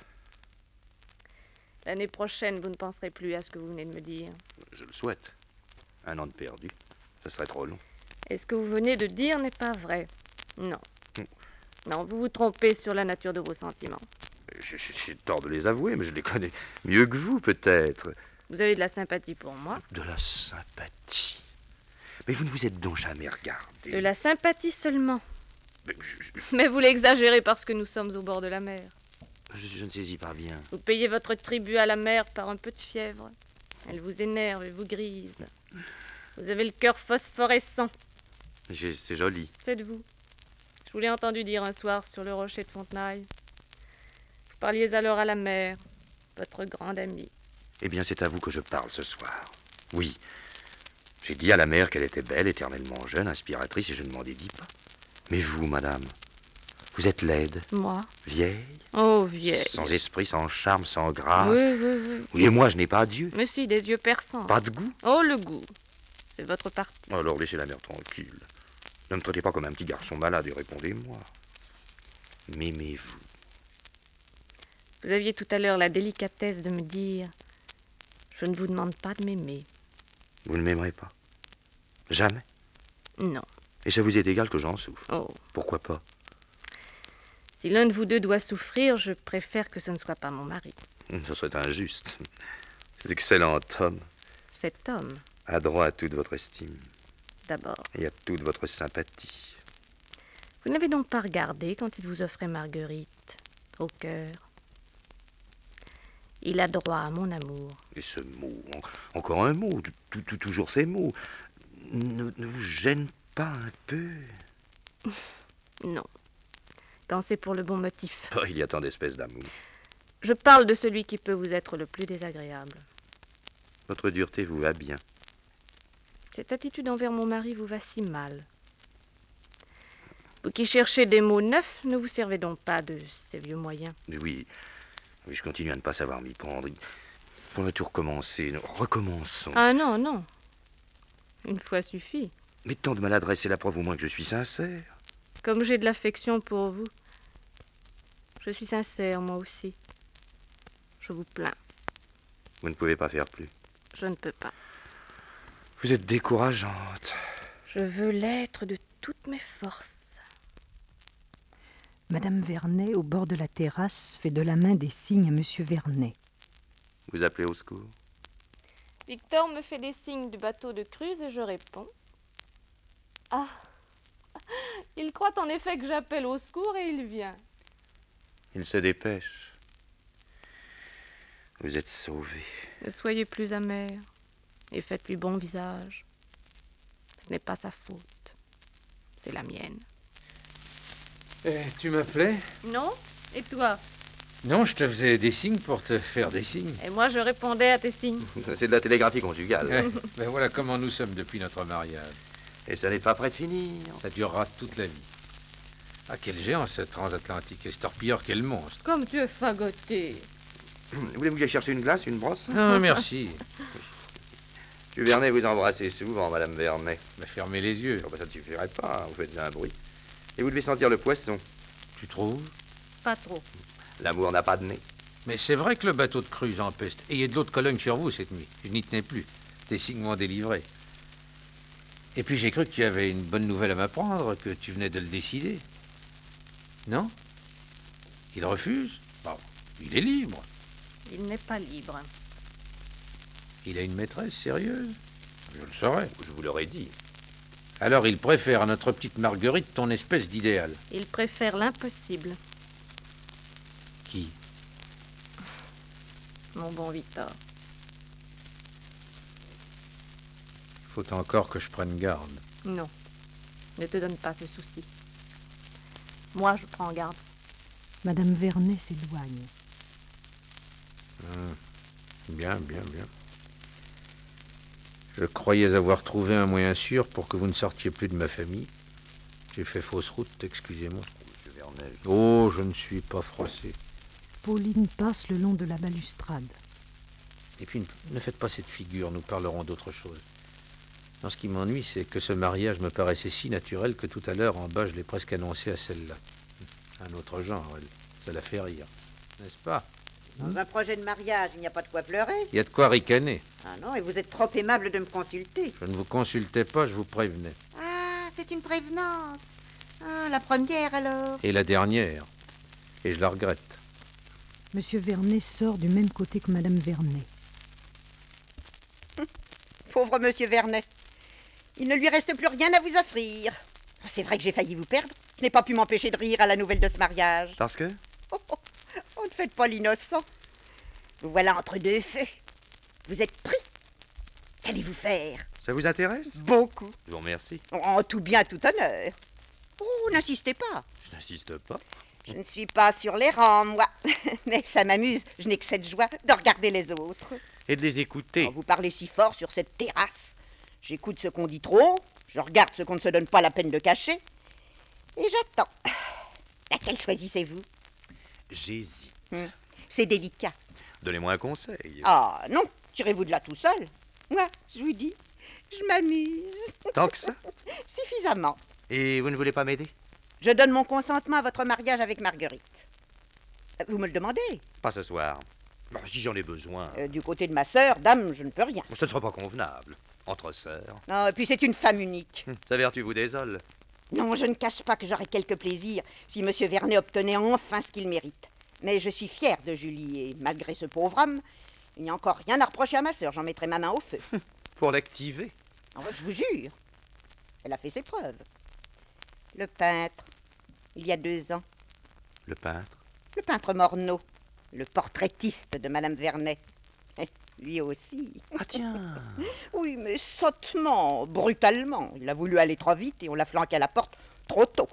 [SPEAKER 8] L'année prochaine, vous ne penserez plus à ce que vous venez de me dire.
[SPEAKER 11] Je le souhaite. 1 an de perdu, ce serait trop long.
[SPEAKER 8] Et ce que vous venez de dire n'est pas vrai. Non. Non, vous vous trompez sur la nature de vos sentiments.
[SPEAKER 11] J'ai tort de les avouer, mais je les connais mieux que vous, peut-être.
[SPEAKER 8] Vous avez de la sympathie pour moi.
[SPEAKER 11] De la sympathie? Mais vous ne vous êtes donc jamais regardé.
[SPEAKER 8] De la sympathie seulement.
[SPEAKER 11] Mais,
[SPEAKER 8] Mais vous l'exagérez parce que nous sommes au bord de la mer.
[SPEAKER 11] Je ne saisis pas bien.
[SPEAKER 8] Vous payez votre tribut à la mer par un peu de fièvre. Elle vous énerve et vous grise. Vous avez le cœur phosphorescent.
[SPEAKER 11] C'est joli.
[SPEAKER 8] C'est de vous. Je vous l'ai entendu dire un soir sur le rocher de Fontenailles. Vous parliez alors à la mer, votre grande amie.
[SPEAKER 11] Eh bien, c'est à vous que je parle ce soir. Oui. J'ai dit à la mère qu'elle était belle, éternellement jeune, inspiratrice, et je ne m'en dédis pas. Mais vous, madame, vous êtes laide.
[SPEAKER 8] Moi?
[SPEAKER 11] Vieille.
[SPEAKER 8] Oh, vieille.
[SPEAKER 11] Sans esprit, sans charme, sans grâce.
[SPEAKER 8] Oui.
[SPEAKER 11] Oui, et moi, je n'ai pas Dieu.
[SPEAKER 8] Mais si, des yeux perçants.
[SPEAKER 11] Pas de goût.
[SPEAKER 8] Oh, le goût. C'est votre parti.
[SPEAKER 11] Alors, laissez la mère tranquille. Ne me traitez pas comme un petit garçon malade et répondez-moi. M'aimez-vous?
[SPEAKER 8] Vous aviez tout à l'heure la délicatesse de me dire « Je ne vous demande pas de m'aimer. »
[SPEAKER 11] Vous ne m'aimerez pas? Jamais?
[SPEAKER 8] Non.
[SPEAKER 11] Et ça vous est égal que j'en souffre?
[SPEAKER 8] Oh.
[SPEAKER 11] Pourquoi pas?
[SPEAKER 8] Si l'un de vous deux doit souffrir, je préfère que ce ne soit pas mon mari.
[SPEAKER 11] Ce serait injuste. Cet excellent homme
[SPEAKER 8] Cet homme,
[SPEAKER 11] a droit à toute votre estime
[SPEAKER 8] d'abord.
[SPEAKER 11] et à toute votre sympathie.
[SPEAKER 8] Vous n'avez donc pas regardé quand il vous offrait Marguerite, au cœur. Il a droit à mon amour.
[SPEAKER 11] Et ce mot, encore un mot, toujours ces mots, ne vous gêne pas un peu?
[SPEAKER 8] Non. Quand c'est pour le bon motif.
[SPEAKER 11] Oh, il y a tant d'espèces d'amour.
[SPEAKER 8] Je parle de celui qui peut vous être le plus désagréable.
[SPEAKER 11] Votre dureté vous va bien.
[SPEAKER 8] Cette attitude envers mon mari vous va si mal. Vous qui cherchez des mots neufs, ne vous servez donc pas de ces vieux moyens.
[SPEAKER 11] Oui, je continue à ne pas savoir m'y prendre. Il faudrait tout recommencer. Recommençons.
[SPEAKER 8] Ah non, non. Une fois suffit.
[SPEAKER 11] Mais tant de maladresse, c'est la preuve au moins que je suis sincère.
[SPEAKER 8] Comme j'ai de l'affection pour vous, je suis sincère, moi aussi. Je vous plains.
[SPEAKER 11] Vous ne pouvez pas faire plus.
[SPEAKER 8] Je ne peux pas.
[SPEAKER 11] Vous êtes décourageante.
[SPEAKER 8] Je veux l'être de toutes mes forces.
[SPEAKER 2] Madame Vernet, au bord de la terrasse, fait de la main des signes à Monsieur Vernet.
[SPEAKER 11] Vous appelez au secours?
[SPEAKER 8] Victor me fait des signes du bateau de Cruz et je réponds. Ah, il croit en effet que j'appelle au secours et il vient.
[SPEAKER 11] Il se dépêche. Vous êtes sauvé.
[SPEAKER 8] Ne soyez plus amer et faites-lui bon visage. Ce n'est pas sa faute, c'est la mienne.
[SPEAKER 7] Tu m'appelais?
[SPEAKER 8] Non? Et toi?
[SPEAKER 7] Non, je te faisais des signes pour te faire des signes.
[SPEAKER 8] Et moi, je répondais à tes signes.
[SPEAKER 11] C'est de la télégraphie conjugale.
[SPEAKER 7] Ben voilà comment nous sommes depuis notre mariage.
[SPEAKER 11] Et ça n'est pas près de finir.
[SPEAKER 7] Ça durera toute la vie. Ah, quel géant, ce transatlantique. Et ce torpilleur, quel monstre.
[SPEAKER 8] Comme tu es fagoté.
[SPEAKER 11] Voulez-vous que j'aille chercher une glace, une brosse?
[SPEAKER 7] Non, merci.
[SPEAKER 11] Monsieur Vernet, vous embrassez souvent, Madame Vernet.
[SPEAKER 7] Mais fermez les yeux.
[SPEAKER 11] Oh, bah, ça ne suffirait pas, hein, vous faites un bruit. Et vous devez sentir le poisson.
[SPEAKER 7] Tu trouves?
[SPEAKER 8] Pas trop.
[SPEAKER 11] L'amour n'a pas de nez.
[SPEAKER 7] Mais c'est vrai que le bateau de Cruz empeste. Et il y a de l'eau de Cologne sur vous cette nuit. Je n'y tenais plus. Tes signes m'ont délivré. Et puis j'ai cru que tu avais une bonne nouvelle à m'apprendre, que tu venais de le décider. Non? Il refuse? Bon, il est libre.
[SPEAKER 8] Il n'est pas libre.
[SPEAKER 7] Il a une maîtresse sérieuse? Je le saurais.
[SPEAKER 11] Je vous l'aurais dit.
[SPEAKER 7] Alors il préfère à notre petite Marguerite ton espèce d'idéal.
[SPEAKER 8] Il préfère l'impossible.
[SPEAKER 7] Qui?
[SPEAKER 8] Mon bon Victor.
[SPEAKER 7] Faut encore que je prenne garde.
[SPEAKER 8] Non. Ne te donne pas ce souci. Moi, je prends garde.
[SPEAKER 2] Madame Vernet s'éloigne.
[SPEAKER 7] Bien. Je croyais avoir trouvé un moyen sûr pour que vous ne sortiez plus de ma famille. J'ai fait fausse route, excusez-moi.
[SPEAKER 11] Monsieur Vernet.
[SPEAKER 7] Oh, je ne suis pas froissé.
[SPEAKER 2] Pauline passe le long de la balustrade.
[SPEAKER 7] Et puis, ne faites pas cette figure, nous parlerons d'autre chose. Non, ce qui m'ennuie, c'est que ce mariage me paraissait si naturel que tout à l'heure, en bas, je l'ai presque annoncé à celle-là. Un autre genre, ça la fait rire. N'est-ce pas?
[SPEAKER 9] Dans un projet de mariage, il n'y a pas de quoi pleurer.
[SPEAKER 7] Il y a de quoi ricaner.
[SPEAKER 9] Ah non, et vous êtes trop aimable de me consulter.
[SPEAKER 7] Je ne vous consultais pas, je vous prévenais.
[SPEAKER 9] Ah, c'est une prévenance. Ah, la première alors.
[SPEAKER 7] Et la dernière. Et je la regrette.
[SPEAKER 2] Monsieur Vernet sort du même côté que Madame Vernet.
[SPEAKER 9] Pauvre Monsieur Vernet. Il ne lui reste plus rien à vous offrir. C'est vrai que j'ai failli vous perdre. Je n'ai pas pu m'empêcher de rire à la nouvelle de ce mariage.
[SPEAKER 11] Parce que?
[SPEAKER 9] Oh, ne faites pas l'innocent. Vous voilà entre deux feux. Vous êtes pris. Qu'allez-vous faire?
[SPEAKER 11] Ça vous intéresse?
[SPEAKER 9] Beaucoup.
[SPEAKER 11] Je vous remercie.
[SPEAKER 9] En tout bien, tout honneur. Oh, n'insistez pas.
[SPEAKER 11] Je n'insiste pas.
[SPEAKER 9] Je ne suis pas sur les rangs, moi. Mais ça m'amuse. Je n'ai que cette joie de regarder les autres.
[SPEAKER 11] Et de les écouter.
[SPEAKER 9] Oh, vous parlez si fort sur cette terrasse. J'écoute ce qu'on dit trop. Je regarde ce qu'on ne se donne pas la peine de cacher. Et j'attends. Laquelle choisissez-vous?
[SPEAKER 11] J'hésite.
[SPEAKER 9] C'est délicat.
[SPEAKER 11] Donnez-moi un conseil.
[SPEAKER 9] Ah non, tirez-vous de là tout seul. Moi, je vous dis, je m'amuse.
[SPEAKER 11] Tant que ça?
[SPEAKER 9] Suffisamment.
[SPEAKER 11] Et vous ne voulez pas m'aider?
[SPEAKER 9] Je donne mon consentement à votre mariage avec Marguerite. Vous me le demandez?
[SPEAKER 11] Pas ce soir. Bon, si j'en ai besoin.
[SPEAKER 9] Du côté de ma sœur, dame, je ne peux rien.
[SPEAKER 11] Ce ne sera pas convenable. Entre sœurs.
[SPEAKER 9] Non, et puis c'est une femme unique.
[SPEAKER 11] Sa vertu vous désole.
[SPEAKER 9] Non, je ne cache pas que j'aurais quelques plaisirs si Monsieur Vernet obtenait enfin ce qu'il mérite. Mais je suis fière de Julie et malgré ce pauvre homme, il n'y a encore rien à reprocher à ma sœur. J'en mettrai ma main au feu.
[SPEAKER 11] Pour l'activer?
[SPEAKER 9] Oh, je vous jure. Elle a fait ses preuves. Le peintre, il y a 2 ans.
[SPEAKER 11] Le peintre?
[SPEAKER 9] Le peintre Morneau, le portraitiste de Madame Vernet. Lui aussi.
[SPEAKER 11] Ah tiens.
[SPEAKER 9] Oui, mais sottement, brutalement. Il a voulu aller trop vite et on l'a flanqué à la porte trop tôt.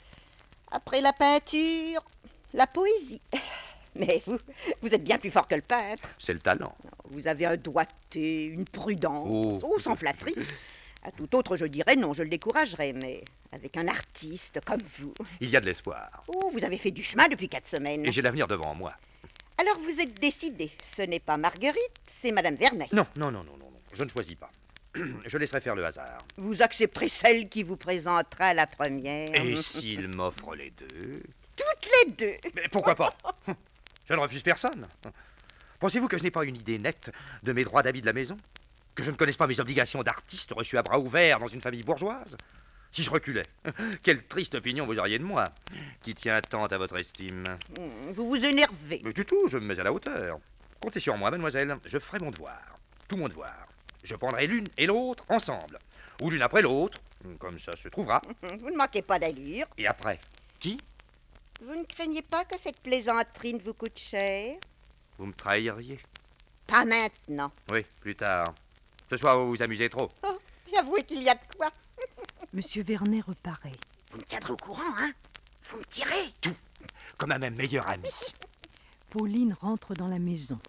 [SPEAKER 9] Après la peinture, la poésie. Mais vous êtes bien plus fort que le peintre.
[SPEAKER 11] C'est le talent.
[SPEAKER 9] Vous avez un doigté, une prudence. Oh, sans flatterie. À tout autre, je dirais non, je le découragerais, mais avec un artiste comme vous.
[SPEAKER 11] Il y a de l'espoir.
[SPEAKER 9] Oh, vous avez fait du chemin depuis 4 semaines.
[SPEAKER 11] Et j'ai l'avenir devant moi.
[SPEAKER 9] Alors vous êtes décidé. Ce n'est pas Marguerite, c'est Madame Vernet.
[SPEAKER 11] Non. Je ne choisis pas. Je laisserai faire le hasard.
[SPEAKER 9] Vous accepterez celle qui vous présentera la première.
[SPEAKER 11] Et s'il m'offre les deux?
[SPEAKER 9] Toutes les deux.
[SPEAKER 11] Mais pourquoi pas? Je ne refuse personne. Pensez-vous que je n'ai pas une idée nette de mes droits d'avis de la maison? Que je ne connaisse pas mes obligations d'artiste reçues à bras ouverts dans une famille bourgeoise? Si je reculais, quelle triste opinion vous auriez de moi, qui tient tant à votre estime.
[SPEAKER 9] Vous vous énervez.
[SPEAKER 11] Mais du tout, je me mets à la hauteur. Comptez sur moi, mademoiselle, je ferai mon devoir. Tout mon devoir. Je prendrai l'une et l'autre ensemble. Ou l'une après l'autre, comme ça se trouvera.
[SPEAKER 9] Vous ne manquez pas d'allure.
[SPEAKER 11] Et après, qui?
[SPEAKER 9] Vous ne craignez pas que cette plaisanterie ne vous coûte cher?
[SPEAKER 11] Vous me trahiriez?
[SPEAKER 9] Pas maintenant.
[SPEAKER 11] Oui, plus tard. Ce soir, vous vous amusez trop.
[SPEAKER 9] Oh, avouez qu'il y a de quoi.
[SPEAKER 2] Monsieur Vernet reparaît.
[SPEAKER 9] Vous me tiendrez au courant, hein? Vous me tirez.
[SPEAKER 11] Tout, comme à ma meilleure amie.
[SPEAKER 2] Pauline rentre dans la maison.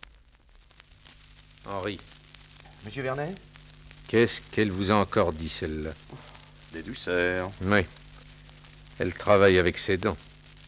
[SPEAKER 7] Henri.
[SPEAKER 11] Monsieur Vernet?
[SPEAKER 7] Qu'est-ce qu'elle vous a encore dit, celle-là?
[SPEAKER 11] Des douceurs.
[SPEAKER 7] Oui. Elle travaille avec ses dents.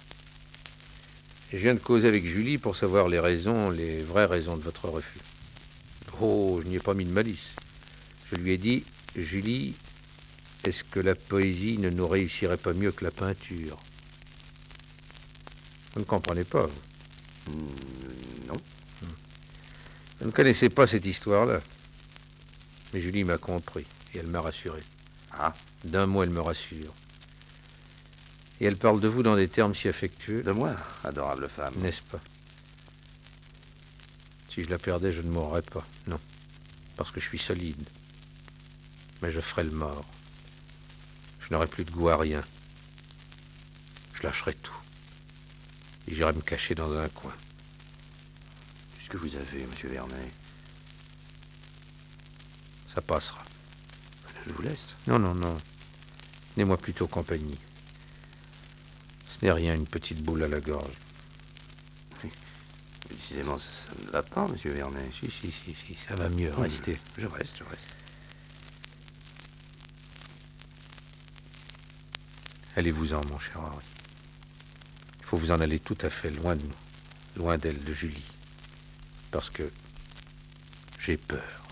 [SPEAKER 7] Je viens de causer avec Julie pour savoir les vraies raisons de votre refus. Oh, je n'y ai pas mis de malice. Je lui ai dit, Julie, est-ce que la poésie ne nous réussirait pas mieux que la peinture? Vous ne comprenez pas, vous?
[SPEAKER 11] Non.
[SPEAKER 7] Vous ne connaissez pas cette histoire-là. Mais Julie m'a compris et elle m'a rassuré.
[SPEAKER 11] Ah.
[SPEAKER 7] D'un mot, elle me rassure. Et elle parle de vous dans des termes si affectueux.
[SPEAKER 11] De moi, adorable femme.
[SPEAKER 7] N'est-ce pas? Si je la perdais, je ne mourrais pas. Non. Parce que je suis solide. Mais je ferais le mort. Je n'aurais plus de goût à rien. Je lâcherais tout. Et j'irais me cacher dans un coin.
[SPEAKER 11] Qu'est-ce que vous avez, monsieur Vernet?
[SPEAKER 7] Ça passera.
[SPEAKER 11] Je vous laisse.
[SPEAKER 7] Non, non, non. Tenez-moi plutôt compagnie. Ce n'est rien, une petite boule à la gorge.
[SPEAKER 11] Décidément, ça ne va pas, monsieur Vernet.
[SPEAKER 7] Si, ça va mieux.
[SPEAKER 11] Oui,
[SPEAKER 7] Restez.
[SPEAKER 11] Je reste.
[SPEAKER 7] Allez-vous-en, mon cher Henri. Il faut vous en aller tout à fait loin de nous, loin d'elle, de Julie. Parce que j'ai peur.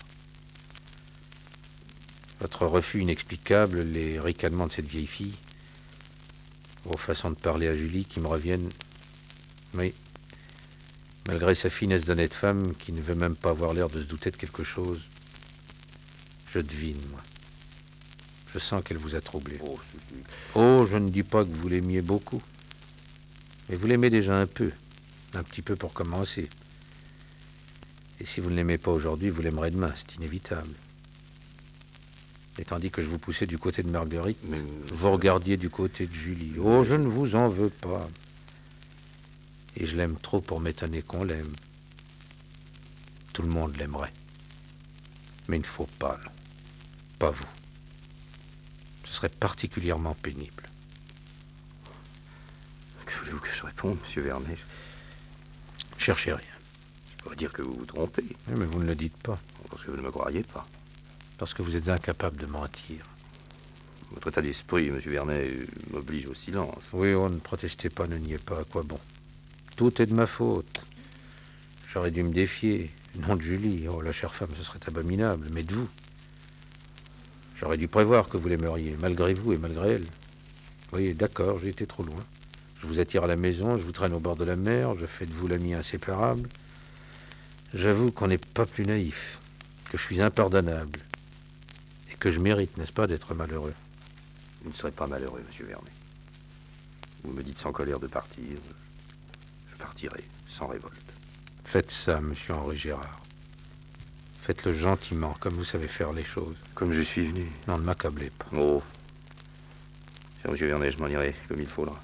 [SPEAKER 7] Votre refus inexplicable, les ricanements de cette vieille fille, vos façons de parler à Julie qui me reviennent... Oui, malgré sa finesse d'honnête femme qui ne veut même pas avoir l'air de se douter de quelque chose, je devine, moi. Je sens qu'elle vous a troublé. Oh, je ne dis pas que vous l'aimiez beaucoup. Mais vous l'aimez déjà un petit peu pour commencer. Et si vous ne l'aimez pas aujourd'hui, vous l'aimerez demain, c'est inévitable. Et tandis que je vous poussais du côté de Marguerite, vous regardiez du côté de Julie. Oh, je ne vous en veux pas. Et je l'aime trop pour m'étonner qu'on l'aime. Tout le monde l'aimerait. Mais il ne faut pas, non. Pas vous. Ce serait particulièrement pénible.
[SPEAKER 11] Que voulez-vous que je réponde, monsieur Vernet?
[SPEAKER 7] Cherchez rien.
[SPEAKER 11] Je pourrais dire que vous vous trompez.
[SPEAKER 7] Oui, mais vous ne le dites pas.
[SPEAKER 11] Parce que vous ne me croyez pas.
[SPEAKER 7] Parce que vous êtes incapable de mentir.
[SPEAKER 11] Votre état d'esprit, monsieur Vernet, m'oblige au silence.
[SPEAKER 7] Oui, oh, ne protestez pas, ne niez pas, à quoi bon. Tout est de ma faute. J'aurais dû me défier. Non de Julie, oh, la chère femme, ce serait abominable, mais de vous. J'aurais dû prévoir que vous l'aimeriez, malgré vous et malgré elle. Oui, d'accord, j'ai été trop loin. Je vous attire à la maison, je vous traîne au bord de la mer, je fais de vous l'ami inséparable. J'avoue qu'on n'est pas plus naïf, que je suis impardonnable, et que je mérite, n'est-ce pas, d'être malheureux.
[SPEAKER 11] Vous ne serez pas malheureux, monsieur Vernet. Vous me dites sans colère de partir. Je partirai, sans révolte.
[SPEAKER 7] Faites ça, monsieur Henri Gérard. Faites-le gentiment, comme vous savez faire les choses.
[SPEAKER 11] Comme je suis venu.
[SPEAKER 7] Non, ne m'accablez pas.
[SPEAKER 11] Oh. Cher monsieur Vernet, je m'en irai comme il faudra.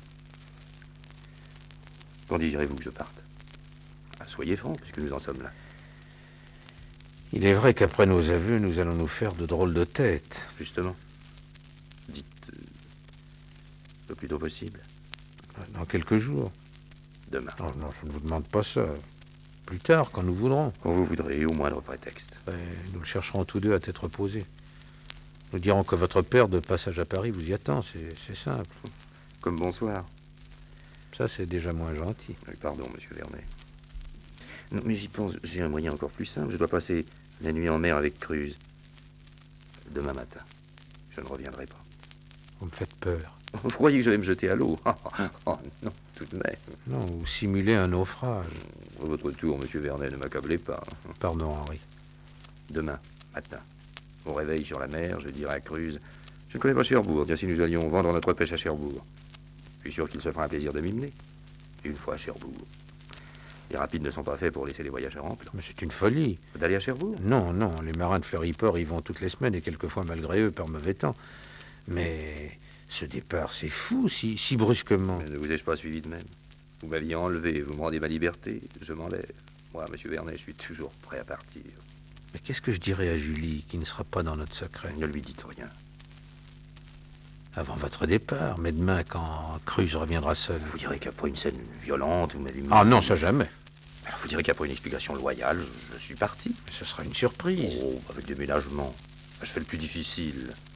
[SPEAKER 11] Quand désirez-vous que je parte? Soyez franc, puisque nous en sommes là.
[SPEAKER 7] Il est vrai qu'après nos aveux, nous allons nous faire de drôles de têtes.
[SPEAKER 11] Justement. Dites le plus tôt possible.
[SPEAKER 7] Dans quelques jours.
[SPEAKER 11] Demain.
[SPEAKER 7] Oh, non, je ne vous demande pas ça. Plus tard, quand nous voudrons.
[SPEAKER 11] Quand vous voudrez, au moindre prétexte.
[SPEAKER 7] Nous le chercherons tous deux à tête reposée. Nous dirons que votre père, de passage à Paris, vous y attend. C'est simple.
[SPEAKER 11] Comme bonsoir.
[SPEAKER 7] Ça, c'est déjà moins gentil.
[SPEAKER 11] Pardon, monsieur Vernet. Non, mais j'y pense, j'ai un moyen encore plus simple. Je dois passer la nuit en mer avec Cruz. Demain matin. Je ne reviendrai pas.
[SPEAKER 7] Vous me faites peur.
[SPEAKER 11] Vous croyez que je vais me jeter à l'eau? Oh non, tout de même.
[SPEAKER 7] Non, vous simulez un naufrage.
[SPEAKER 11] À votre tour, monsieur Vernet, ne m'accablez pas.
[SPEAKER 7] Pardon, Henri.
[SPEAKER 11] Demain matin, au réveil sur la mer, je dirai à Cruz: je ne connais pas Cherbourg. Tiens, si nous allions vendre notre pêche à Cherbourg. Je suis sûr qu'il se fera un plaisir de m'y mener. Une fois à Cherbourg. Les rapides ne sont pas faits pour laisser les voyageurs en plan.
[SPEAKER 7] Mais c'est une folie.
[SPEAKER 11] D'aller à Cherbourg?
[SPEAKER 7] Non, non, les marins de Fleury-Port y vont toutes les semaines et quelquefois malgré eux par mauvais temps. Mais ce départ, c'est fou, si brusquement.
[SPEAKER 11] Mais ne vous ai-je pas suivi de même? Vous m'aviez enlevé, vous me rendez ma liberté, je m'enlève. Moi, monsieur Vernet, je suis toujours prêt à partir.
[SPEAKER 7] Mais qu'est-ce que je dirais à Julie, qui ne sera pas dans notre secret?
[SPEAKER 11] Ne lui dites rien.
[SPEAKER 7] Avant votre départ, mais demain, quand Cruz reviendra seul.
[SPEAKER 11] Vous direz qu'après une scène violente, vous m'avez mis...
[SPEAKER 7] Ah non, ça jamais.
[SPEAKER 11] Alors vous direz qu'après une explication loyale, je suis parti.
[SPEAKER 7] Mais ce sera une surprise.
[SPEAKER 11] Oh, avec déménagement. Je fais le plus difficile.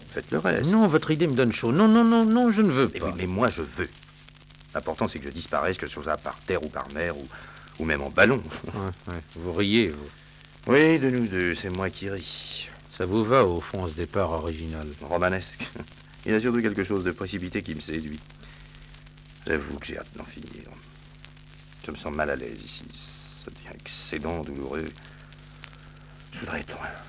[SPEAKER 11] Faites le reste.
[SPEAKER 7] Non, votre idée me donne chaud. Non, non, non, non, je ne veux
[SPEAKER 11] Mais,
[SPEAKER 7] pas.
[SPEAKER 11] oui, mais moi, je veux. L'important, c'est que je disparaisse, que ce soit par terre ou par mer, ou même en ballon.
[SPEAKER 7] Ouais. Vous riez, vous.
[SPEAKER 11] Oui, de nous deux, c'est moi qui ris.
[SPEAKER 7] Ça vous va, au fond, ce départ original?
[SPEAKER 11] Romanesque. Il y a surtout quelque chose de précipité qui me séduit. J'avoue que j'ai hâte d'en finir. Je me sens mal à l'aise ici. Ça devient excédent, douloureux. Je voudrais être loin.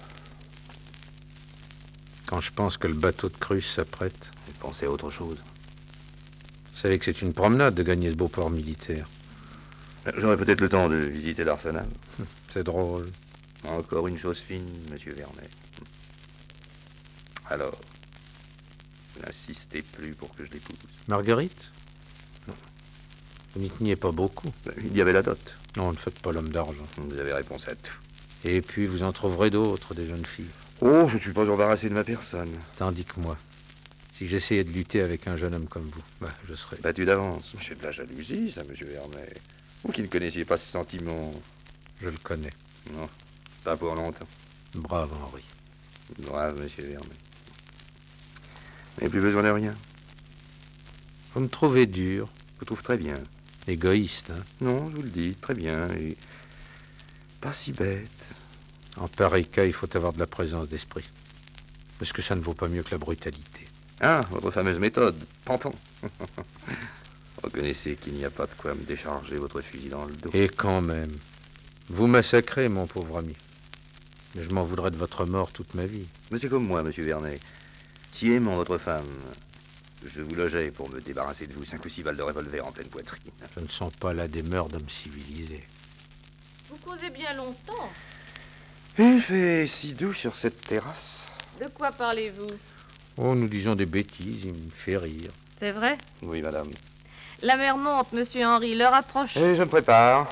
[SPEAKER 7] Quand je pense que le bateau de Cruz s'apprête...
[SPEAKER 11] Et penser à autre chose.
[SPEAKER 7] Vous savez que c'est une promenade de gagner ce beau port militaire.
[SPEAKER 11] J'aurai peut-être le temps de visiter l'arsenal.
[SPEAKER 7] C'est drôle.
[SPEAKER 11] Encore une chose fine, monsieur Vernet. Alors, n'insistez plus pour que je l'épouse.
[SPEAKER 7] Marguerite? Non. Vous n'y teniez pas beaucoup.
[SPEAKER 11] Il y avait la dot.
[SPEAKER 7] Non, ne faites pas l'homme d'argent.
[SPEAKER 11] Vous avez réponse à tout.
[SPEAKER 7] Et puis, vous en trouverez d'autres, des jeunes filles.
[SPEAKER 11] Oh, je ne suis pas embarrassé de ma personne.
[SPEAKER 7] Tandis que moi, si j'essayais de lutter avec un jeune homme comme vous, je serais...
[SPEAKER 11] Battu d'avance. C'est de la jalousie, ça, monsieur Vernet. Vous qui ne connaissiez pas ce sentiment.
[SPEAKER 7] Je le connais.
[SPEAKER 11] Non, pas pour longtemps.
[SPEAKER 7] Brave Henri.
[SPEAKER 11] Brave, monsieur Vernet. Vous n'avez plus besoin de rien.
[SPEAKER 7] Vous me trouvez dur.
[SPEAKER 11] Je vous trouve très bien.
[SPEAKER 7] Égoïste, hein?
[SPEAKER 11] Non, je vous le dis, très bien, et pas si bête.
[SPEAKER 7] En pareil cas, il faut avoir de la présence d'esprit. Parce que ça ne vaut pas mieux que la brutalité.
[SPEAKER 11] Ah, votre fameuse méthode, pampon. Reconnaissez qu'il n'y a pas de quoi me décharger votre fusil dans le dos.
[SPEAKER 7] Et quand même, vous massacrez, mon pauvre ami. Mais je m'en voudrais de votre mort toute ma vie.
[SPEAKER 11] Mais c'est comme moi, monsieur Vernet. Si aimant votre femme, je vous logeais pour me débarrasser de vous 5 ou 6 balles de revolver en pleine poitrine.
[SPEAKER 7] Ce ne sont pas là des mœurs d'hommes civilisés.
[SPEAKER 8] Vous causez bien longtemps.
[SPEAKER 11] Il fait si doux sur cette terrasse.
[SPEAKER 8] De quoi parlez-vous?
[SPEAKER 7] Oh, nous disons des bêtises, il me fait rire.
[SPEAKER 8] C'est vrai?
[SPEAKER 11] Oui, madame.
[SPEAKER 8] La mer monte, monsieur Henri, l'heure approche.
[SPEAKER 11] Et je me prépare.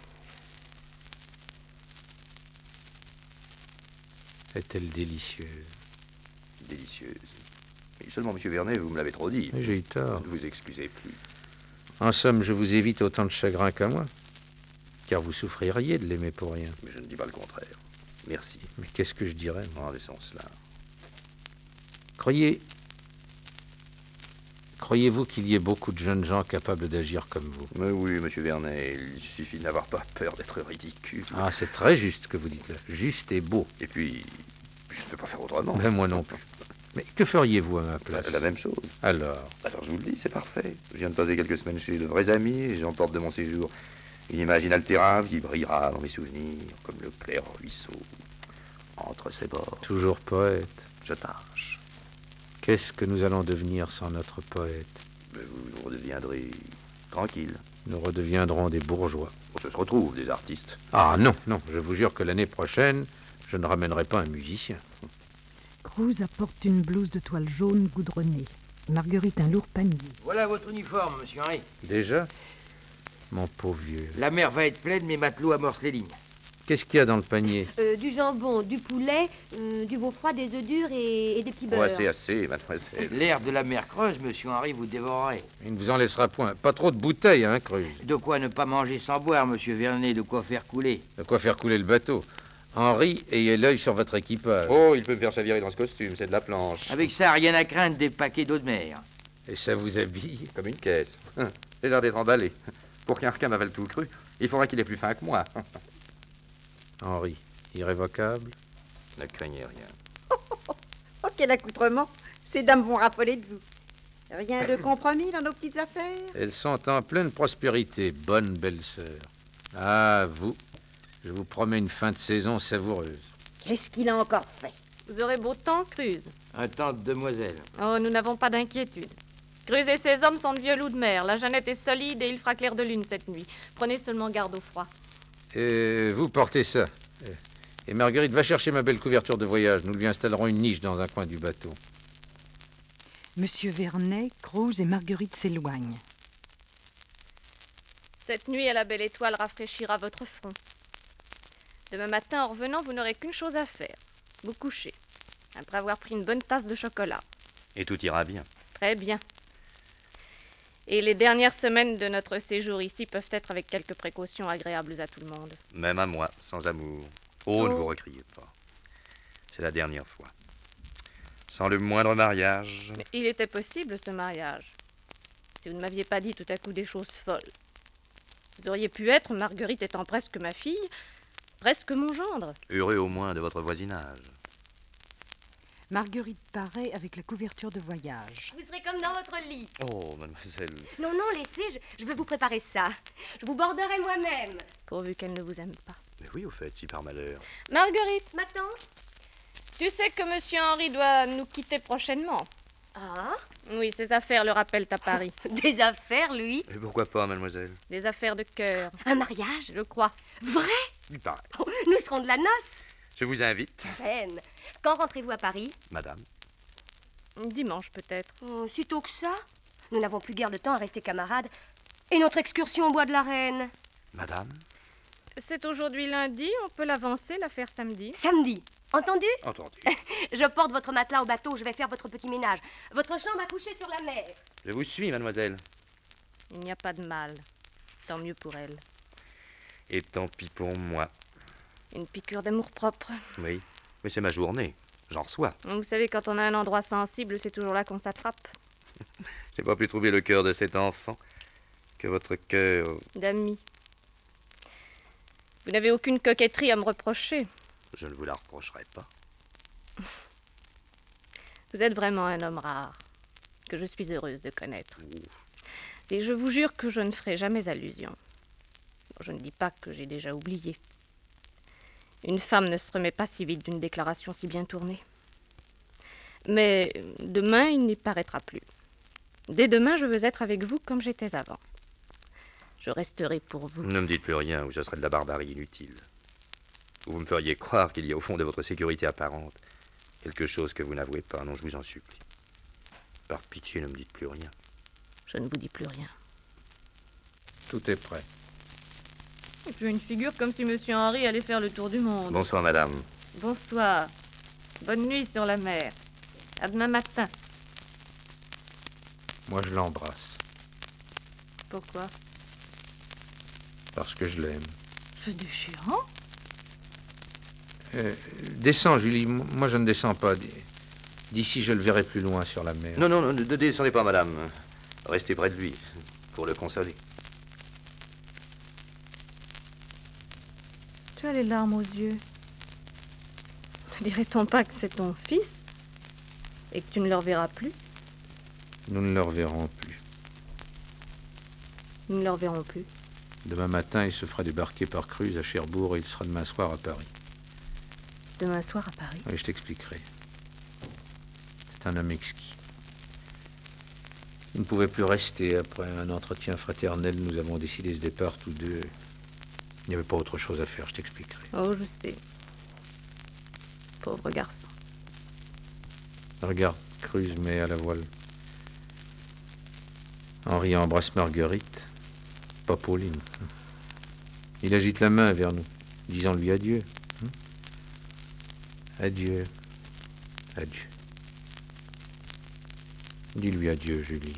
[SPEAKER 7] Est-elle délicieuse?
[SPEAKER 11] Délicieuse. Mais seulement, monsieur Vernet, vous me l'avez trop dit.
[SPEAKER 7] J'ai eu tort.
[SPEAKER 11] Ne vous excusez plus.
[SPEAKER 7] En somme, je vous évite autant de chagrin qu'à moi. Car vous souffririez de l'aimer pour rien.
[SPEAKER 11] Mais je ne dis pas le contraire. Merci.
[SPEAKER 7] Mais qu'est-ce que je dirais, moi?
[SPEAKER 11] En ce sens-là.
[SPEAKER 7] Croyez-vous qu'il y ait beaucoup de jeunes gens capables d'agir comme vous?
[SPEAKER 11] Mais oui, monsieur Vernet, il suffit de n'avoir pas peur d'être ridicule.
[SPEAKER 7] Ah, c'est très juste ce que vous dites là. Juste et beau.
[SPEAKER 11] Et puis, je ne peux pas faire autrement.
[SPEAKER 7] Ben moi non plus. Mais que feriez-vous à ma place?
[SPEAKER 11] La même chose.
[SPEAKER 7] Alors
[SPEAKER 11] je vous le dis, c'est parfait. Je viens de passer quelques semaines chez de vrais amis et j'emporte de mon séjour une image inaltérable qui brillera dans mes souvenirs comme le clair ruisseau entre ses bords.
[SPEAKER 7] Toujours poète.
[SPEAKER 11] Je tâche.
[SPEAKER 7] Qu'est-ce que nous allons devenir sans notre poète?
[SPEAKER 11] Mais vous redeviendrez tranquille.
[SPEAKER 7] Nous redeviendrons des bourgeois.
[SPEAKER 11] Ça se retrouve, des artistes.
[SPEAKER 7] Ah non, non, je vous jure que l'année prochaine, je ne ramènerai pas un musicien.
[SPEAKER 2] Cruz apporte une blouse de toile jaune goudronnée. Marguerite un lourd panier.
[SPEAKER 14] Voilà votre uniforme, monsieur Henri.
[SPEAKER 7] Déjà? Mon pauvre vieux.
[SPEAKER 14] La mer va être pleine, mes matelots amorcent les lignes.
[SPEAKER 7] Qu'est-ce qu'il y a dans le panier?
[SPEAKER 10] Du jambon, du poulet, du veau froid, des œufs durs et des petits beurres.
[SPEAKER 11] Assez, mademoiselle.
[SPEAKER 14] L'air de la mer creuse, monsieur Henri, vous dévorerez.
[SPEAKER 7] Il ne vous en laissera point. Pas trop de bouteilles, hein, Cruz?
[SPEAKER 14] De quoi ne pas manger sans boire, monsieur Vernet, de quoi faire couler.
[SPEAKER 7] De quoi faire couler le bateau. Henri, ayez l'œil sur votre équipage.
[SPEAKER 11] Oh, il peut me faire chavirer dans ce costume, c'est de la planche.
[SPEAKER 14] Avec ça, rien à craindre des paquets d'eau de mer.
[SPEAKER 7] Et ça vous habille?
[SPEAKER 11] Comme une caisse. J'ai l'air d'être emballé. Pour qu'un requin m'avale tout cru, il faudra qu'il ait plus faim que moi.
[SPEAKER 7] Henri, irrévocable?
[SPEAKER 11] Ne craignez rien.
[SPEAKER 9] Oh, quel accoutrement! Ces dames vont raffoler de vous. Rien de compromis dans nos petites affaires?
[SPEAKER 7] Elles sont en pleine prospérité, bonne belle-sœur. Ah, vous, je vous promets une fin de saison savoureuse.
[SPEAKER 9] Qu'est-ce qu'il a encore fait?
[SPEAKER 8] Vous aurez beau temps, Cruz.
[SPEAKER 14] Attends, demoiselle.
[SPEAKER 8] Oh, nous n'avons pas d'inquiétude. Cruz et ses hommes sont de vieux loups de mer. La Jeannette est solide et il fera clair de lune cette nuit. Prenez seulement garde au froid.
[SPEAKER 7] Et vous portez ça. Et Marguerite, va chercher ma belle couverture de voyage. Nous lui installerons une niche dans un coin du bateau.
[SPEAKER 2] Monsieur Vernet, Cruz et Marguerite s'éloignent.
[SPEAKER 8] Cette nuit à la belle étoile rafraîchira votre front. Demain matin, en revenant, vous n'aurez qu'une chose à faire. Vous coucher. Après avoir pris une bonne tasse de chocolat.
[SPEAKER 11] Et tout ira bien.
[SPEAKER 8] Très bien. Et les dernières semaines de notre séjour ici peuvent être avec quelques précautions agréables à tout le monde.
[SPEAKER 11] Même à moi, sans amour. Oh, ne vous recriez pas. C'est la dernière fois. Sans le moindre mariage.
[SPEAKER 8] Mais il était possible, ce mariage. Si vous ne m'aviez pas dit tout à coup des choses folles. Vous auriez pu être, Marguerite étant presque ma fille, presque mon gendre.
[SPEAKER 11] Heureux au moins de votre voisinage.
[SPEAKER 2] Marguerite paraît avec la couverture de voyage.
[SPEAKER 10] Vous serez comme dans votre lit.
[SPEAKER 11] Oh, mademoiselle.
[SPEAKER 10] Non, non, laissez, je vais vous préparer ça. Je vous borderai moi-même.
[SPEAKER 8] Pourvu qu'elle ne vous aime pas.
[SPEAKER 11] Mais oui, au fait, si par malheur.
[SPEAKER 8] Marguerite,
[SPEAKER 10] Ma tante?
[SPEAKER 8] tu sais que Monsieur Henri doit nous quitter prochainement.
[SPEAKER 10] Ah?
[SPEAKER 8] Oui, ses affaires le rappellent à Paris.
[SPEAKER 10] Des affaires, lui?
[SPEAKER 11] Et pourquoi pas, mademoiselle?
[SPEAKER 8] Des affaires de cœur.
[SPEAKER 10] Un mariage?
[SPEAKER 8] Je crois.
[SPEAKER 10] Vrai?
[SPEAKER 11] Il paraît.
[SPEAKER 10] Oh, nous serons de la noce.
[SPEAKER 11] Je vous invite.
[SPEAKER 10] Reine, quand rentrez-vous à Paris?
[SPEAKER 11] Madame.
[SPEAKER 8] Dimanche, peut-être.
[SPEAKER 10] Oh, si tôt que ça? Nous n'avons plus guère de temps à rester camarades. Et notre excursion au bois de la Reine?
[SPEAKER 11] Madame.
[SPEAKER 8] C'est aujourd'hui lundi, on peut l'avancer, la faire samedi.
[SPEAKER 10] Samedi. Entendu?
[SPEAKER 11] Entendu.
[SPEAKER 10] Je porte votre matelas au bateau, je vais faire votre petit ménage. Votre chambre à coucher sur la mer.
[SPEAKER 11] Je vous suis, mademoiselle.
[SPEAKER 8] Il n'y a pas de mal. Tant mieux pour elle.
[SPEAKER 11] Et tant pis pour moi.
[SPEAKER 8] Une piqûre d'amour-propre.
[SPEAKER 11] Oui, mais c'est ma journée. J'en reçois.
[SPEAKER 8] Vous savez, quand on a un endroit sensible, c'est toujours là qu'on s'attrape.
[SPEAKER 11] J'ai pas pu trouver le cœur de cet enfant. Que votre cœur...
[SPEAKER 8] D'ami. Vous n'avez aucune coquetterie à me reprocher.
[SPEAKER 11] Je ne vous la reprocherai pas.
[SPEAKER 8] Vous êtes vraiment un homme rare, que je suis heureuse de connaître. Et je vous jure que je ne ferai jamais allusion. Je ne dis pas que j'ai déjà oublié. Une femme ne se remet pas si vite d'une déclaration si bien tournée. Mais demain, il n'y paraîtra plus. Dès demain, je veux être avec vous comme j'étais avant. Je resterai pour vous.
[SPEAKER 11] Ne me dites plus rien ou ce serait de la barbarie inutile. Vous me feriez croire qu'il y a au fond de votre sécurité apparente quelque chose que vous n'avouez pas. Non, je vous en supplie. Par pitié, ne me dites plus rien.
[SPEAKER 8] Je ne vous dis plus rien.
[SPEAKER 7] Tout est prêt.
[SPEAKER 8] Et puis une figure comme si Monsieur Henri allait faire le tour du monde.
[SPEAKER 11] Bonsoir, madame.
[SPEAKER 8] Bonsoir. Bonne nuit sur la mer. À demain matin.
[SPEAKER 7] Moi, je l'embrasse.
[SPEAKER 8] Pourquoi?
[SPEAKER 7] Parce que je l'aime.
[SPEAKER 8] C'est déchirant.
[SPEAKER 7] Descends, Julie. Moi, je ne descends pas. D'ici, je le verrai plus loin sur la mer.
[SPEAKER 11] Non, non, ne descendez pas, madame. Restez près de lui, pour le consoler.
[SPEAKER 8] Tu as les larmes aux yeux. Ne dirait-on pas que c'est ton fils? Et que tu ne le reverras plus?
[SPEAKER 7] Nous ne le reverrons plus.
[SPEAKER 8] Nous ne le reverrons plus.
[SPEAKER 7] Demain matin, il se fera débarquer par Cruz à Cherbourg et il sera demain soir à Paris.
[SPEAKER 8] Demain soir à Paris?
[SPEAKER 7] Oui, je t'expliquerai. C'est un homme exquis. Il ne pouvait plus rester. Après un entretien fraternel, nous avons décidé ce départ tous deux. Il n'y avait pas autre chose à faire, je t'expliquerai.
[SPEAKER 8] Oh, je sais. Pauvre garçon.
[SPEAKER 7] Regarde, Cruz met à la voile. Henri embrasse Marguerite, pas Pauline. Il agite la main vers nous, disant-lui adieu. Adieu. Adieu. Dis-lui adieu, Julie.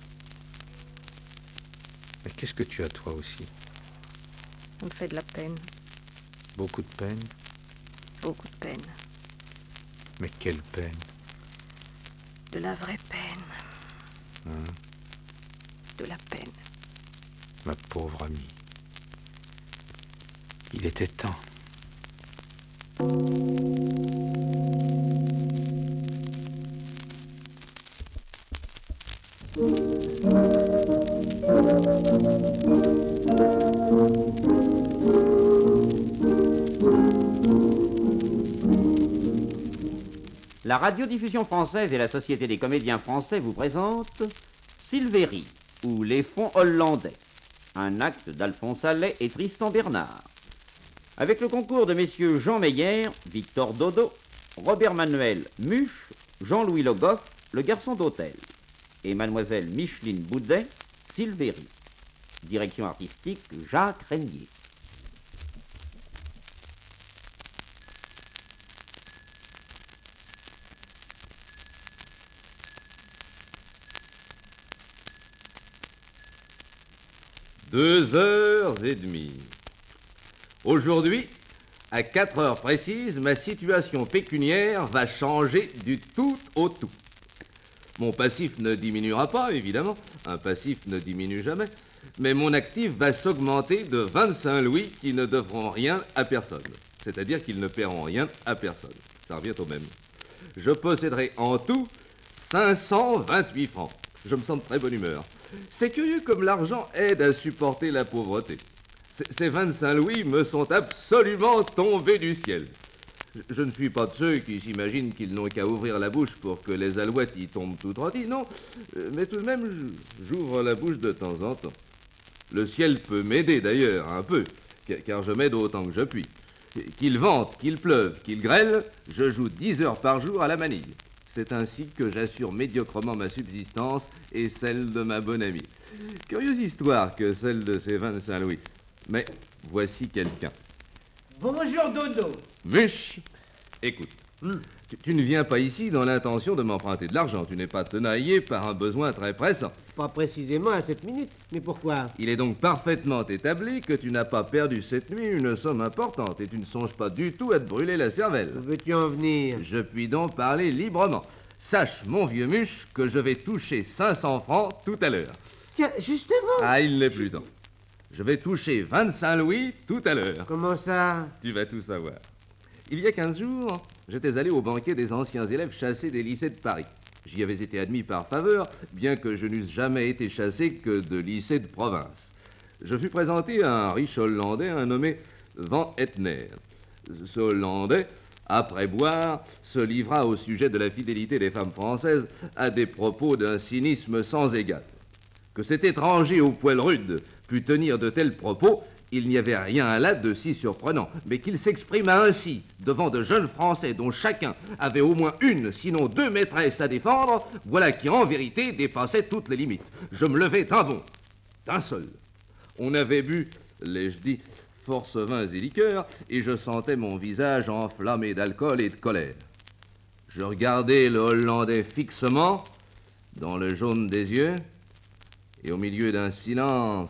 [SPEAKER 7] Mais qu'est-ce que tu as, toi aussi?
[SPEAKER 8] On me fait de la peine.
[SPEAKER 7] Beaucoup de peine?
[SPEAKER 8] Beaucoup de peine.
[SPEAKER 7] Mais quelle peine?
[SPEAKER 8] De la vraie peine.
[SPEAKER 7] Hein?
[SPEAKER 8] De la peine.
[SPEAKER 7] Ma pauvre amie. Il était temps.
[SPEAKER 1] La radiodiffusion française et la Société des comédiens français vous présentent Silvéry ou Les Fonds hollandais, un acte d'Alphonse Allais et Tristan Bernard. Avec le concours de messieurs Jean Meyer, Victor Dodo, Robert Manuel Muche, Jean-Louis Le Goff, le garçon d'hôtel, et mademoiselle Micheline Boudet, Silvéry. Direction artistique Jacques Régnier.
[SPEAKER 16] Deux heures et demie. Aujourd'hui, À 4 heures précises, ma situation pécuniaire va changer du tout au tout. Mon passif ne diminuera pas, évidemment. Un passif ne diminue jamais. Mais mon actif va s'augmenter de 25 louis qui ne devront rien à personne. C'est-à-dire qu'ils ne paieront rien à personne. Ça revient au même. Je posséderai en tout 528 francs. Je me sens de très bonne humeur. C'est curieux comme l'argent aide à supporter la pauvreté. Ces 25 louis me sont absolument tombés du ciel. Je ne suis pas de ceux qui s'imaginent qu'ils n'ont qu'à ouvrir la bouche pour que les alouettes y tombent toutes rôties, non. Mais tout de même, j'ouvre la bouche de temps en temps. Le ciel peut m'aider d'ailleurs, un peu, car je m'aide autant que je puis. Qu'il vente, qu'il pleuve, qu'il grêle, je joue 10 heures par jour à la manille. C'est ainsi que j'assure médiocrement ma subsistance et celle de ma bonne amie. Curieuse histoire que celle de ces 25 louis. Mais voici quelqu'un.
[SPEAKER 17] Bonjour, Dodo.
[SPEAKER 16] Muche, écoute. Tu ne viens pas ici dans l'intention de m'emprunter de l'argent. Tu n'es pas tenaillé par un besoin très pressant.
[SPEAKER 17] Pas précisément à cette minute. Mais pourquoi?
[SPEAKER 16] Il est donc parfaitement établi que tu n'as pas perdu cette nuit une somme importante et tu ne songes pas du tout à te brûler la cervelle.
[SPEAKER 17] Où veux-tu en venir?
[SPEAKER 16] Je puis donc parler librement. Sache, mon vieux Muche, que je vais toucher 500 francs tout à l'heure.
[SPEAKER 17] Tiens, justement.
[SPEAKER 16] Ah, il n'est plus temps. Je vais toucher 25 louis tout à l'heure.
[SPEAKER 17] Comment ça?
[SPEAKER 16] Tu vas tout savoir. Il y a 15 jours, j'étais allé au banquet des anciens élèves chassés des lycées de Paris. J'y avais été admis par faveur, bien que je n'eusse jamais été chassé que de lycée de province. Je fus présenté à un riche Hollandais, un nommé Van Etner. Ce Hollandais, après boire, se livra au sujet de la fidélité des femmes françaises à des propos d'un cynisme sans égal. Que cet étranger au poil rude pût tenir de tels propos, il n'y avait rien là de si surprenant, mais qu'il s'exprima ainsi devant de jeunes Français dont chacun avait au moins une, sinon 2 maîtresses à défendre, voilà qui en vérité dépassait toutes les limites. Je me levai d'un bond, d'un seul. On avait bu, l'ai-je dit, force vins et liqueurs, et je sentais mon visage enflammé d'alcool et de colère. Je regardai le Hollandais fixement, dans le jaune des yeux, et au milieu d'un silence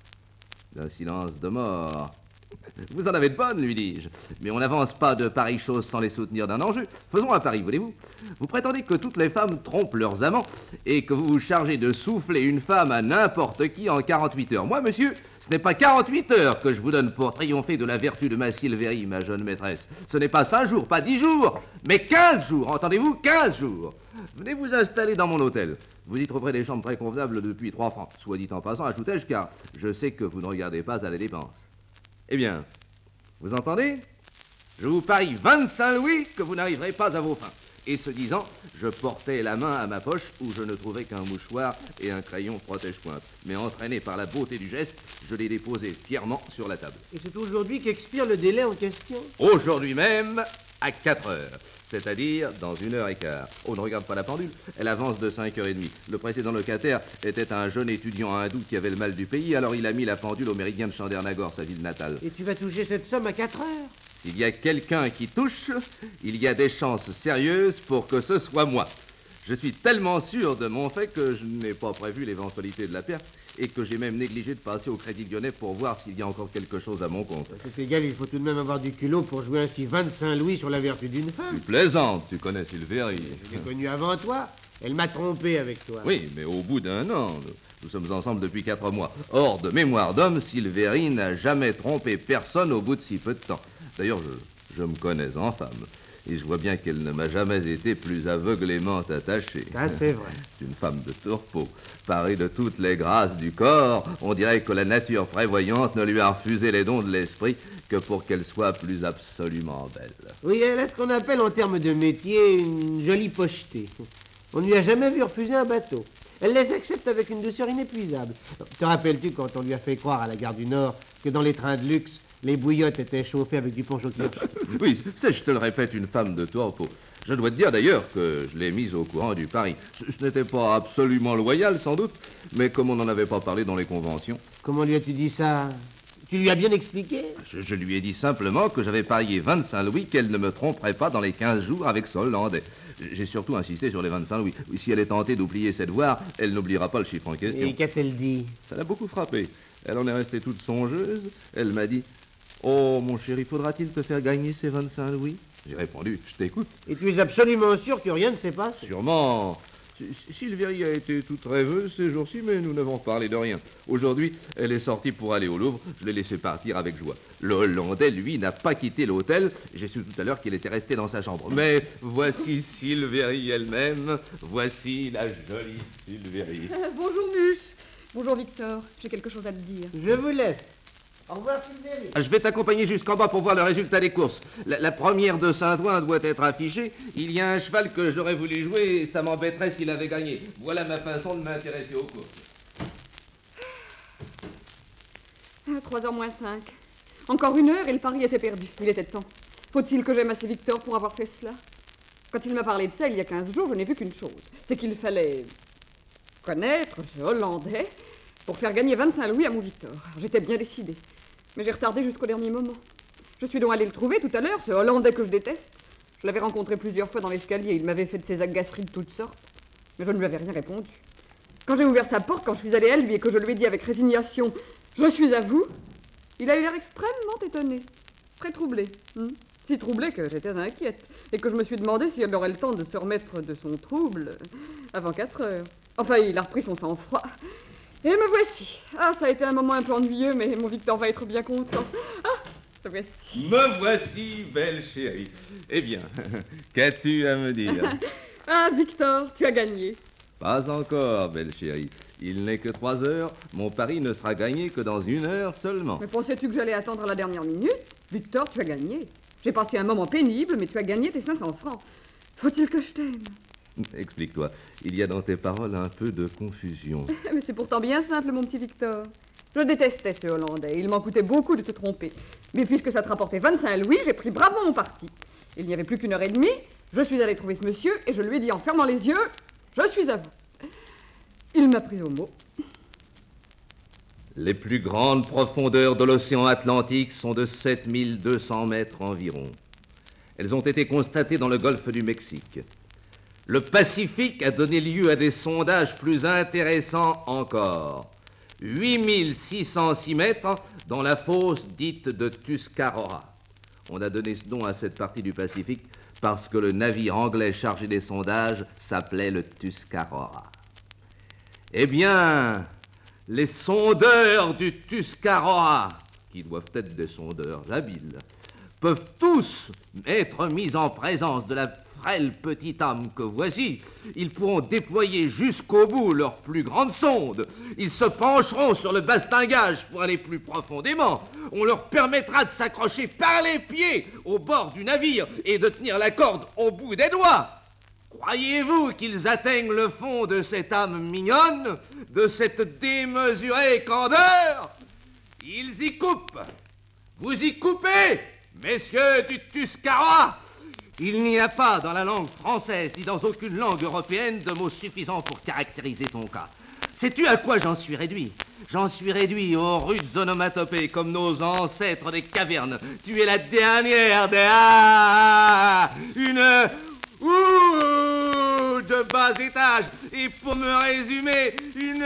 [SPEAKER 16] de mort. Vous en avez de bonnes, lui dis-je, mais on n'avance pas de pareilles choses sans les soutenir d'un enjeu. Faisons un pari, voulez-vous? Vous prétendez que toutes les femmes trompent leurs amants et que vous vous chargez de souffler une femme à n'importe qui en 48 heures. Moi, monsieur, ce n'est pas 48 heures que je vous donne pour triompher de la vertu de ma Sylvérie, ma jeune maîtresse. Ce n'est pas 5 jours, pas 10 jours, mais 15 jours, entendez-vous? 15 jours. Venez vous installer dans mon hôtel. Vous y trouverez des chambres très convenables depuis 3 francs. Soit dit en passant, ajoutai-je, car je sais que vous ne regardez pas à la dépense. Eh bien, vous entendez? Je vous parie 25 louis que vous n'arriverez pas à vos fins. Et ce disant, je portais la main à ma poche où je ne trouvais qu'un mouchoir et un crayon protège-pointe. Mais entraîné par la beauté du geste, je les déposai fièrement sur la table.
[SPEAKER 17] Et c'est aujourd'hui qu'expire le délai en question?
[SPEAKER 16] Aujourd'hui même, à 4 heures. C'est-à-dire dans 1h15. Oh, ne regarde pas la pendule, elle avance de 5h30. Le précédent locataire était un jeune étudiant hindou qui avait le mal du pays, alors il a mis la pendule au méridien de Chandernagore, sa ville natale.
[SPEAKER 17] Et tu vas toucher cette somme à 4 heures?
[SPEAKER 16] S'il y a quelqu'un qui touche, il y a des chances sérieuses pour que ce soit moi. Je suis tellement sûr de mon fait que je n'ai pas prévu l'éventualité de la perte et que j'ai même négligé de passer au Crédit Lyonnais pour voir s'il y a encore quelque chose à mon compte.
[SPEAKER 17] C'est égal, il faut tout de même avoir du culot pour jouer ainsi 25 louis sur la vertu d'une femme.
[SPEAKER 16] Tu plaisantes, tu connais Sylvérie.
[SPEAKER 17] Je l'ai connue avant toi, elle m'a trompé avec toi.
[SPEAKER 16] Oui, mais au bout d'1 an, nous sommes ensemble depuis 4 mois. Or, de mémoire d'homme, Sylvérie n'a jamais trompé personne au bout de si peu de temps. D'ailleurs, je me connais en femme. Et je vois bien qu'elle ne m'a jamais été plus aveuglément attachée.
[SPEAKER 17] Ah, c'est vrai.
[SPEAKER 16] C'est une femme de tourpeau. Parée de toutes les grâces du corps, on dirait que la nature prévoyante ne lui a refusé les dons de l'esprit que pour qu'elle soit plus absolument belle.
[SPEAKER 17] Oui, elle a ce qu'on appelle en termes de métier une jolie pochetée. On ne lui a jamais vu refuser un bateau. Elle les accepte avec une douceur inépuisable. Te rappelles-tu quand on lui a fait croire à la gare du Nord que dans les trains de luxe, les bouillottes étaient chauffées avec du punch au ketchup?
[SPEAKER 16] Oui, c'est, je te le répète, une femme de tourpeau. Je dois te dire d'ailleurs que je l'ai mise au courant du pari. Ce n'était pas absolument loyal, sans doute, mais comme on n'en avait pas parlé dans les conventions.
[SPEAKER 17] Comment lui as-tu dit ça? Tu lui as bien expliqué?
[SPEAKER 16] Je lui ai dit simplement que j'avais parié 25 louis qu'elle ne me tromperait pas dans les 15 jours avec ce Hollandais. J'ai surtout insisté sur les 25 louis. Si elle est tentée d'oublier cette voie, elle n'oubliera pas le chiffre en question.
[SPEAKER 17] Et qu'a-t-elle dit?
[SPEAKER 16] Ça l'a beaucoup frappée. Elle en est restée toute songeuse. Elle m'a dit: Oh, mon chéri, faudra-t-il te faire gagner ces 25 louis? J'ai répondu, je t'écoute.
[SPEAKER 17] Et tu es absolument sûr que rien ne s'est passé?
[SPEAKER 16] Sûrement. Sylvie a été toute rêveuse ces jours-ci, mais nous n'avons parlé de rien. Aujourd'hui, elle est sortie pour aller au Louvre. Je l'ai laissée partir avec joie. Le Hollandais, lui, n'a pas quitté l'hôtel. J'ai su tout à l'heure qu'il était resté dans sa chambre. Mais voici Sylvie elle-même. Voici la jolie Sylvie.
[SPEAKER 18] Bonjour, Muche. Bonjour, Victor. J'ai quelque chose à te dire.
[SPEAKER 17] Je vous laisse. Au revoir, Sylvie.
[SPEAKER 16] Je vais t'accompagner jusqu'en bas pour voir le résultat des courses. La première de Saint-Ouen doit être affichée. Il y a un cheval que j'aurais voulu jouer et ça m'embêterait s'il avait gagné. Voilà ma façon de m'intéresser aux courses.
[SPEAKER 18] 3h moins 5. Encore 1 heure et le pari était perdu. Il était temps. Faut-il que j'aime assez Victor pour avoir fait cela? Quand il m'a parlé de ça il y a 15 jours, je n'ai vu qu'une chose. C'est qu'il fallait connaître ce Hollandais pour faire gagner 25 louis à mon Victor. J'étais bien décidée. Mais j'ai retardé jusqu'au dernier moment. Je suis donc allée le trouver tout à l'heure, ce Hollandais que je déteste. Je l'avais rencontré plusieurs fois dans l'escalier. Il m'avait fait de ses agaceries de toutes sortes. Mais je ne lui avais rien répondu. Quand j'ai ouvert sa porte, quand je suis allée à lui et que je lui ai dit avec résignation « Je suis à vous », il a eu l'air extrêmement étonné. Très troublé. Si troublé que j'étais inquiète. Et que je me suis demandé si elle aurait le temps de se remettre de son trouble avant 4 heures. Enfin, il a repris son sang-froid. Et me voici. Ah, ça a été un moment un peu ennuyeux, mais mon Victor va être bien content. Ah, te voici.
[SPEAKER 16] Me voici, belle chérie. Eh bien, qu'as-tu à me dire?
[SPEAKER 18] Ah, Victor, tu as gagné.
[SPEAKER 16] Pas encore, belle chérie. Il n'est que 3 heures. Mon pari ne sera gagné que dans 1 heure seulement.
[SPEAKER 18] Mais pensais-tu que j'allais attendre la dernière minute? Victor, tu as gagné. J'ai passé un moment pénible, mais tu as gagné tes 500 francs. Faut-il que je t'aime?
[SPEAKER 16] Explique-toi. Il y a dans tes paroles un peu de confusion.
[SPEAKER 18] Mais c'est pourtant bien simple, mon petit Victor. Je détestais ce Hollandais. Il m'en coûtait beaucoup de te tromper. Mais puisque ça te rapportait 25 louis, j'ai pris bravement mon parti. Il n'y avait plus qu'1 heure et demie. Je suis allée trouver ce monsieur et je lui ai dit en fermant les yeux, je suis à vous. Il m'a pris au mot.
[SPEAKER 16] Les plus grandes profondeurs de l'océan Atlantique sont de 7200 mètres environ. Elles ont été constatées dans le golfe du Mexique. Le Pacifique a donné lieu à des sondages plus intéressants encore. 8606 mètres dans la fosse dite de Tuscarora. On a donné ce nom à cette partie du Pacifique parce que le navire anglais chargé des sondages s'appelait le Tuscarora. Eh bien, les sondeurs du Tuscarora, qui doivent être des sondeurs habiles, peuvent tous être mis en présence de la frêle petite âme que voici. Ils pourront déployer jusqu'au bout leur plus grande sonde. Ils se pencheront sur le bastingage pour aller plus profondément. On leur permettra de s'accrocher par les pieds au bord du navire et de tenir la corde au bout des doigts. Croyez-vous qu'ils atteignent le fond de cette âme mignonne, de cette démesurée candeur? Ils y coupent. Vous y coupez, messieurs du Tuscarora. Il n'y a pas dans la langue française ni dans aucune langue européenne de mots suffisants pour caractériser ton cas. Sais-tu à quoi j'en suis réduit? J'en suis réduit aux rudes onomatopées comme nos ancêtres des cavernes. Tu es la dernière des une de bas étage. Et pour me résumer, une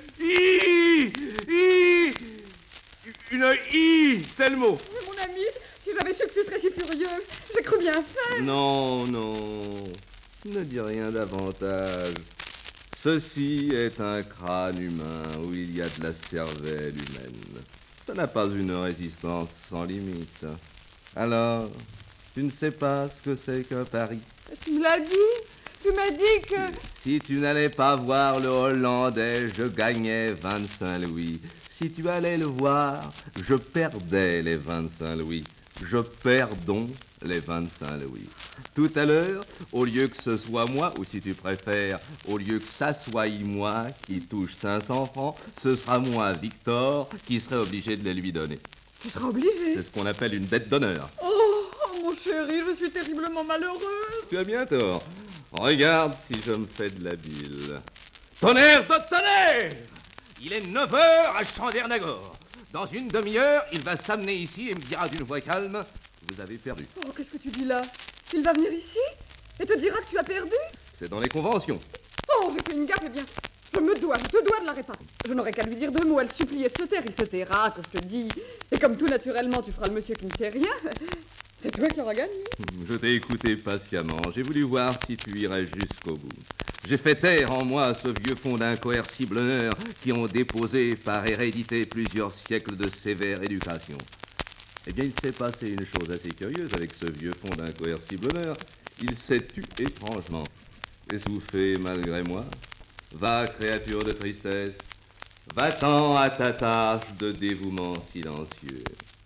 [SPEAKER 16] c'est le mot.
[SPEAKER 18] Mais mon ami, si j'avais su que tu serais si furieux, j'ai cru bien faire.
[SPEAKER 16] Non, non, ne dis rien davantage. Ceci est un crâne humain où il y a de la cervelle humaine. Ça n'a pas une résistance sans limite. Alors, tu ne sais pas ce que c'est qu'un pari?
[SPEAKER 18] Tu me l'as dit. Tu m'as dit que...
[SPEAKER 16] Si tu n'allais pas voir le Hollandais, je gagnais 25 louis. Si tu allais le voir, je perdais les 25 louis. Je perds donc les 25 louis. Tout à l'heure, au lieu que ce soit moi, ou si tu préfères, au lieu que ça soit moi qui touche 500 francs, ce sera moi, Victor, qui serai obligé de les lui donner.
[SPEAKER 18] Tu seras obligé?
[SPEAKER 16] C'est ce qu'on appelle une dette d'honneur.
[SPEAKER 18] Oh, mon chéri, je suis terriblement malheureuse.
[SPEAKER 16] Tu as bien tort. Regarde si je me fais de la bile. Tonnerre de tonnerre! Il est 9 heures à Chandernagor. Dans une demi-heure, il va s'amener ici et me dira d'une voix calme, vous avez perdu.
[SPEAKER 18] Oh, qu'est-ce que tu dis là? Il va venir ici et te dira que tu as perdu?
[SPEAKER 16] C'est dans les conventions.
[SPEAKER 18] Oh, j'ai fait une gaffe, eh bien, je te dois de la réparer. Je n'aurais qu'à lui dire 2 mots, elle suppliait de se taire, il se taira, que je te dis. Et comme tout naturellement tu feras le monsieur qui ne sait rien, c'est toi qui auras gagné.
[SPEAKER 16] Je t'ai écouté patiemment. J'ai voulu voir si tu irais jusqu'au bout. J'ai fait taire en moi ce vieux fond d'incoercible honneur qui ont déposé par hérédité plusieurs siècles de sévère éducation. Eh bien, il s'est passé une chose assez curieuse avec ce vieux fond d'incoercible honneur. Il s'est tu étrangement, essoufflé malgré moi. Va, créature de tristesse, va-t'en à ta tâche de dévouement silencieux.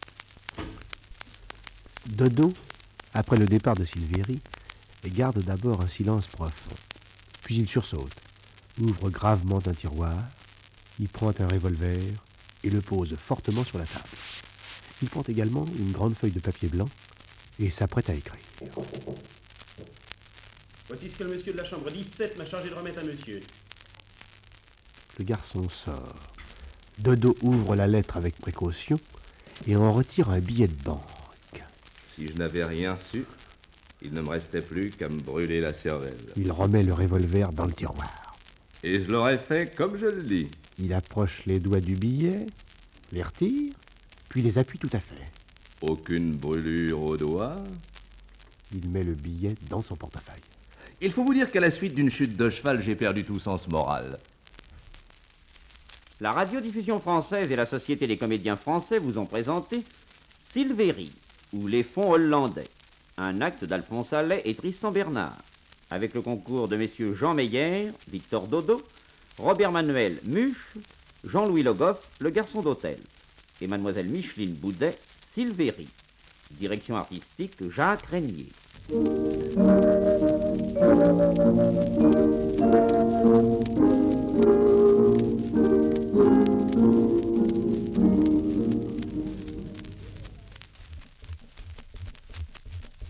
[SPEAKER 19] Dodo, après le départ de Silvéry, garde d'abord un silence profond. Puis il sursaute, ouvre gravement un tiroir, y prend un revolver et le pose fortement sur la table. Il prend également une grande feuille de papier blanc et s'apprête à écrire.
[SPEAKER 20] Voici ce que le monsieur de la chambre 17 m'a chargé de remettre à monsieur.
[SPEAKER 19] Le garçon sort. Dodo ouvre la lettre avec précaution et en retire un billet de banque.
[SPEAKER 16] Si je n'avais rien su, il ne me restait plus qu'à me brûler la cervelle.
[SPEAKER 19] Il remet le revolver dans le tiroir.
[SPEAKER 16] Et je l'aurais fait comme je le dis.
[SPEAKER 19] Il approche les doigts du billet, les retire, puis les appuie tout à fait.
[SPEAKER 16] Aucune brûlure aux doigts.
[SPEAKER 19] Il met le billet dans son portefeuille.
[SPEAKER 16] Il faut vous dire qu'à la suite d'une chute de cheval, j'ai perdu tout sens moral.
[SPEAKER 1] La radiodiffusion française et la Société des comédiens français vous ont présenté Silvéry, ou Les fonds hollandais, un acte d'Alphonse Allais et Tristan Bernard, avec le concours de messieurs Jean Meyer, Victor Dodo, Robert Manuel Muche, Jean-Louis Logoff, le garçon d'hôtel, et mademoiselle Micheline Boudet, Silvéry. Direction artistique Jacques Régnier.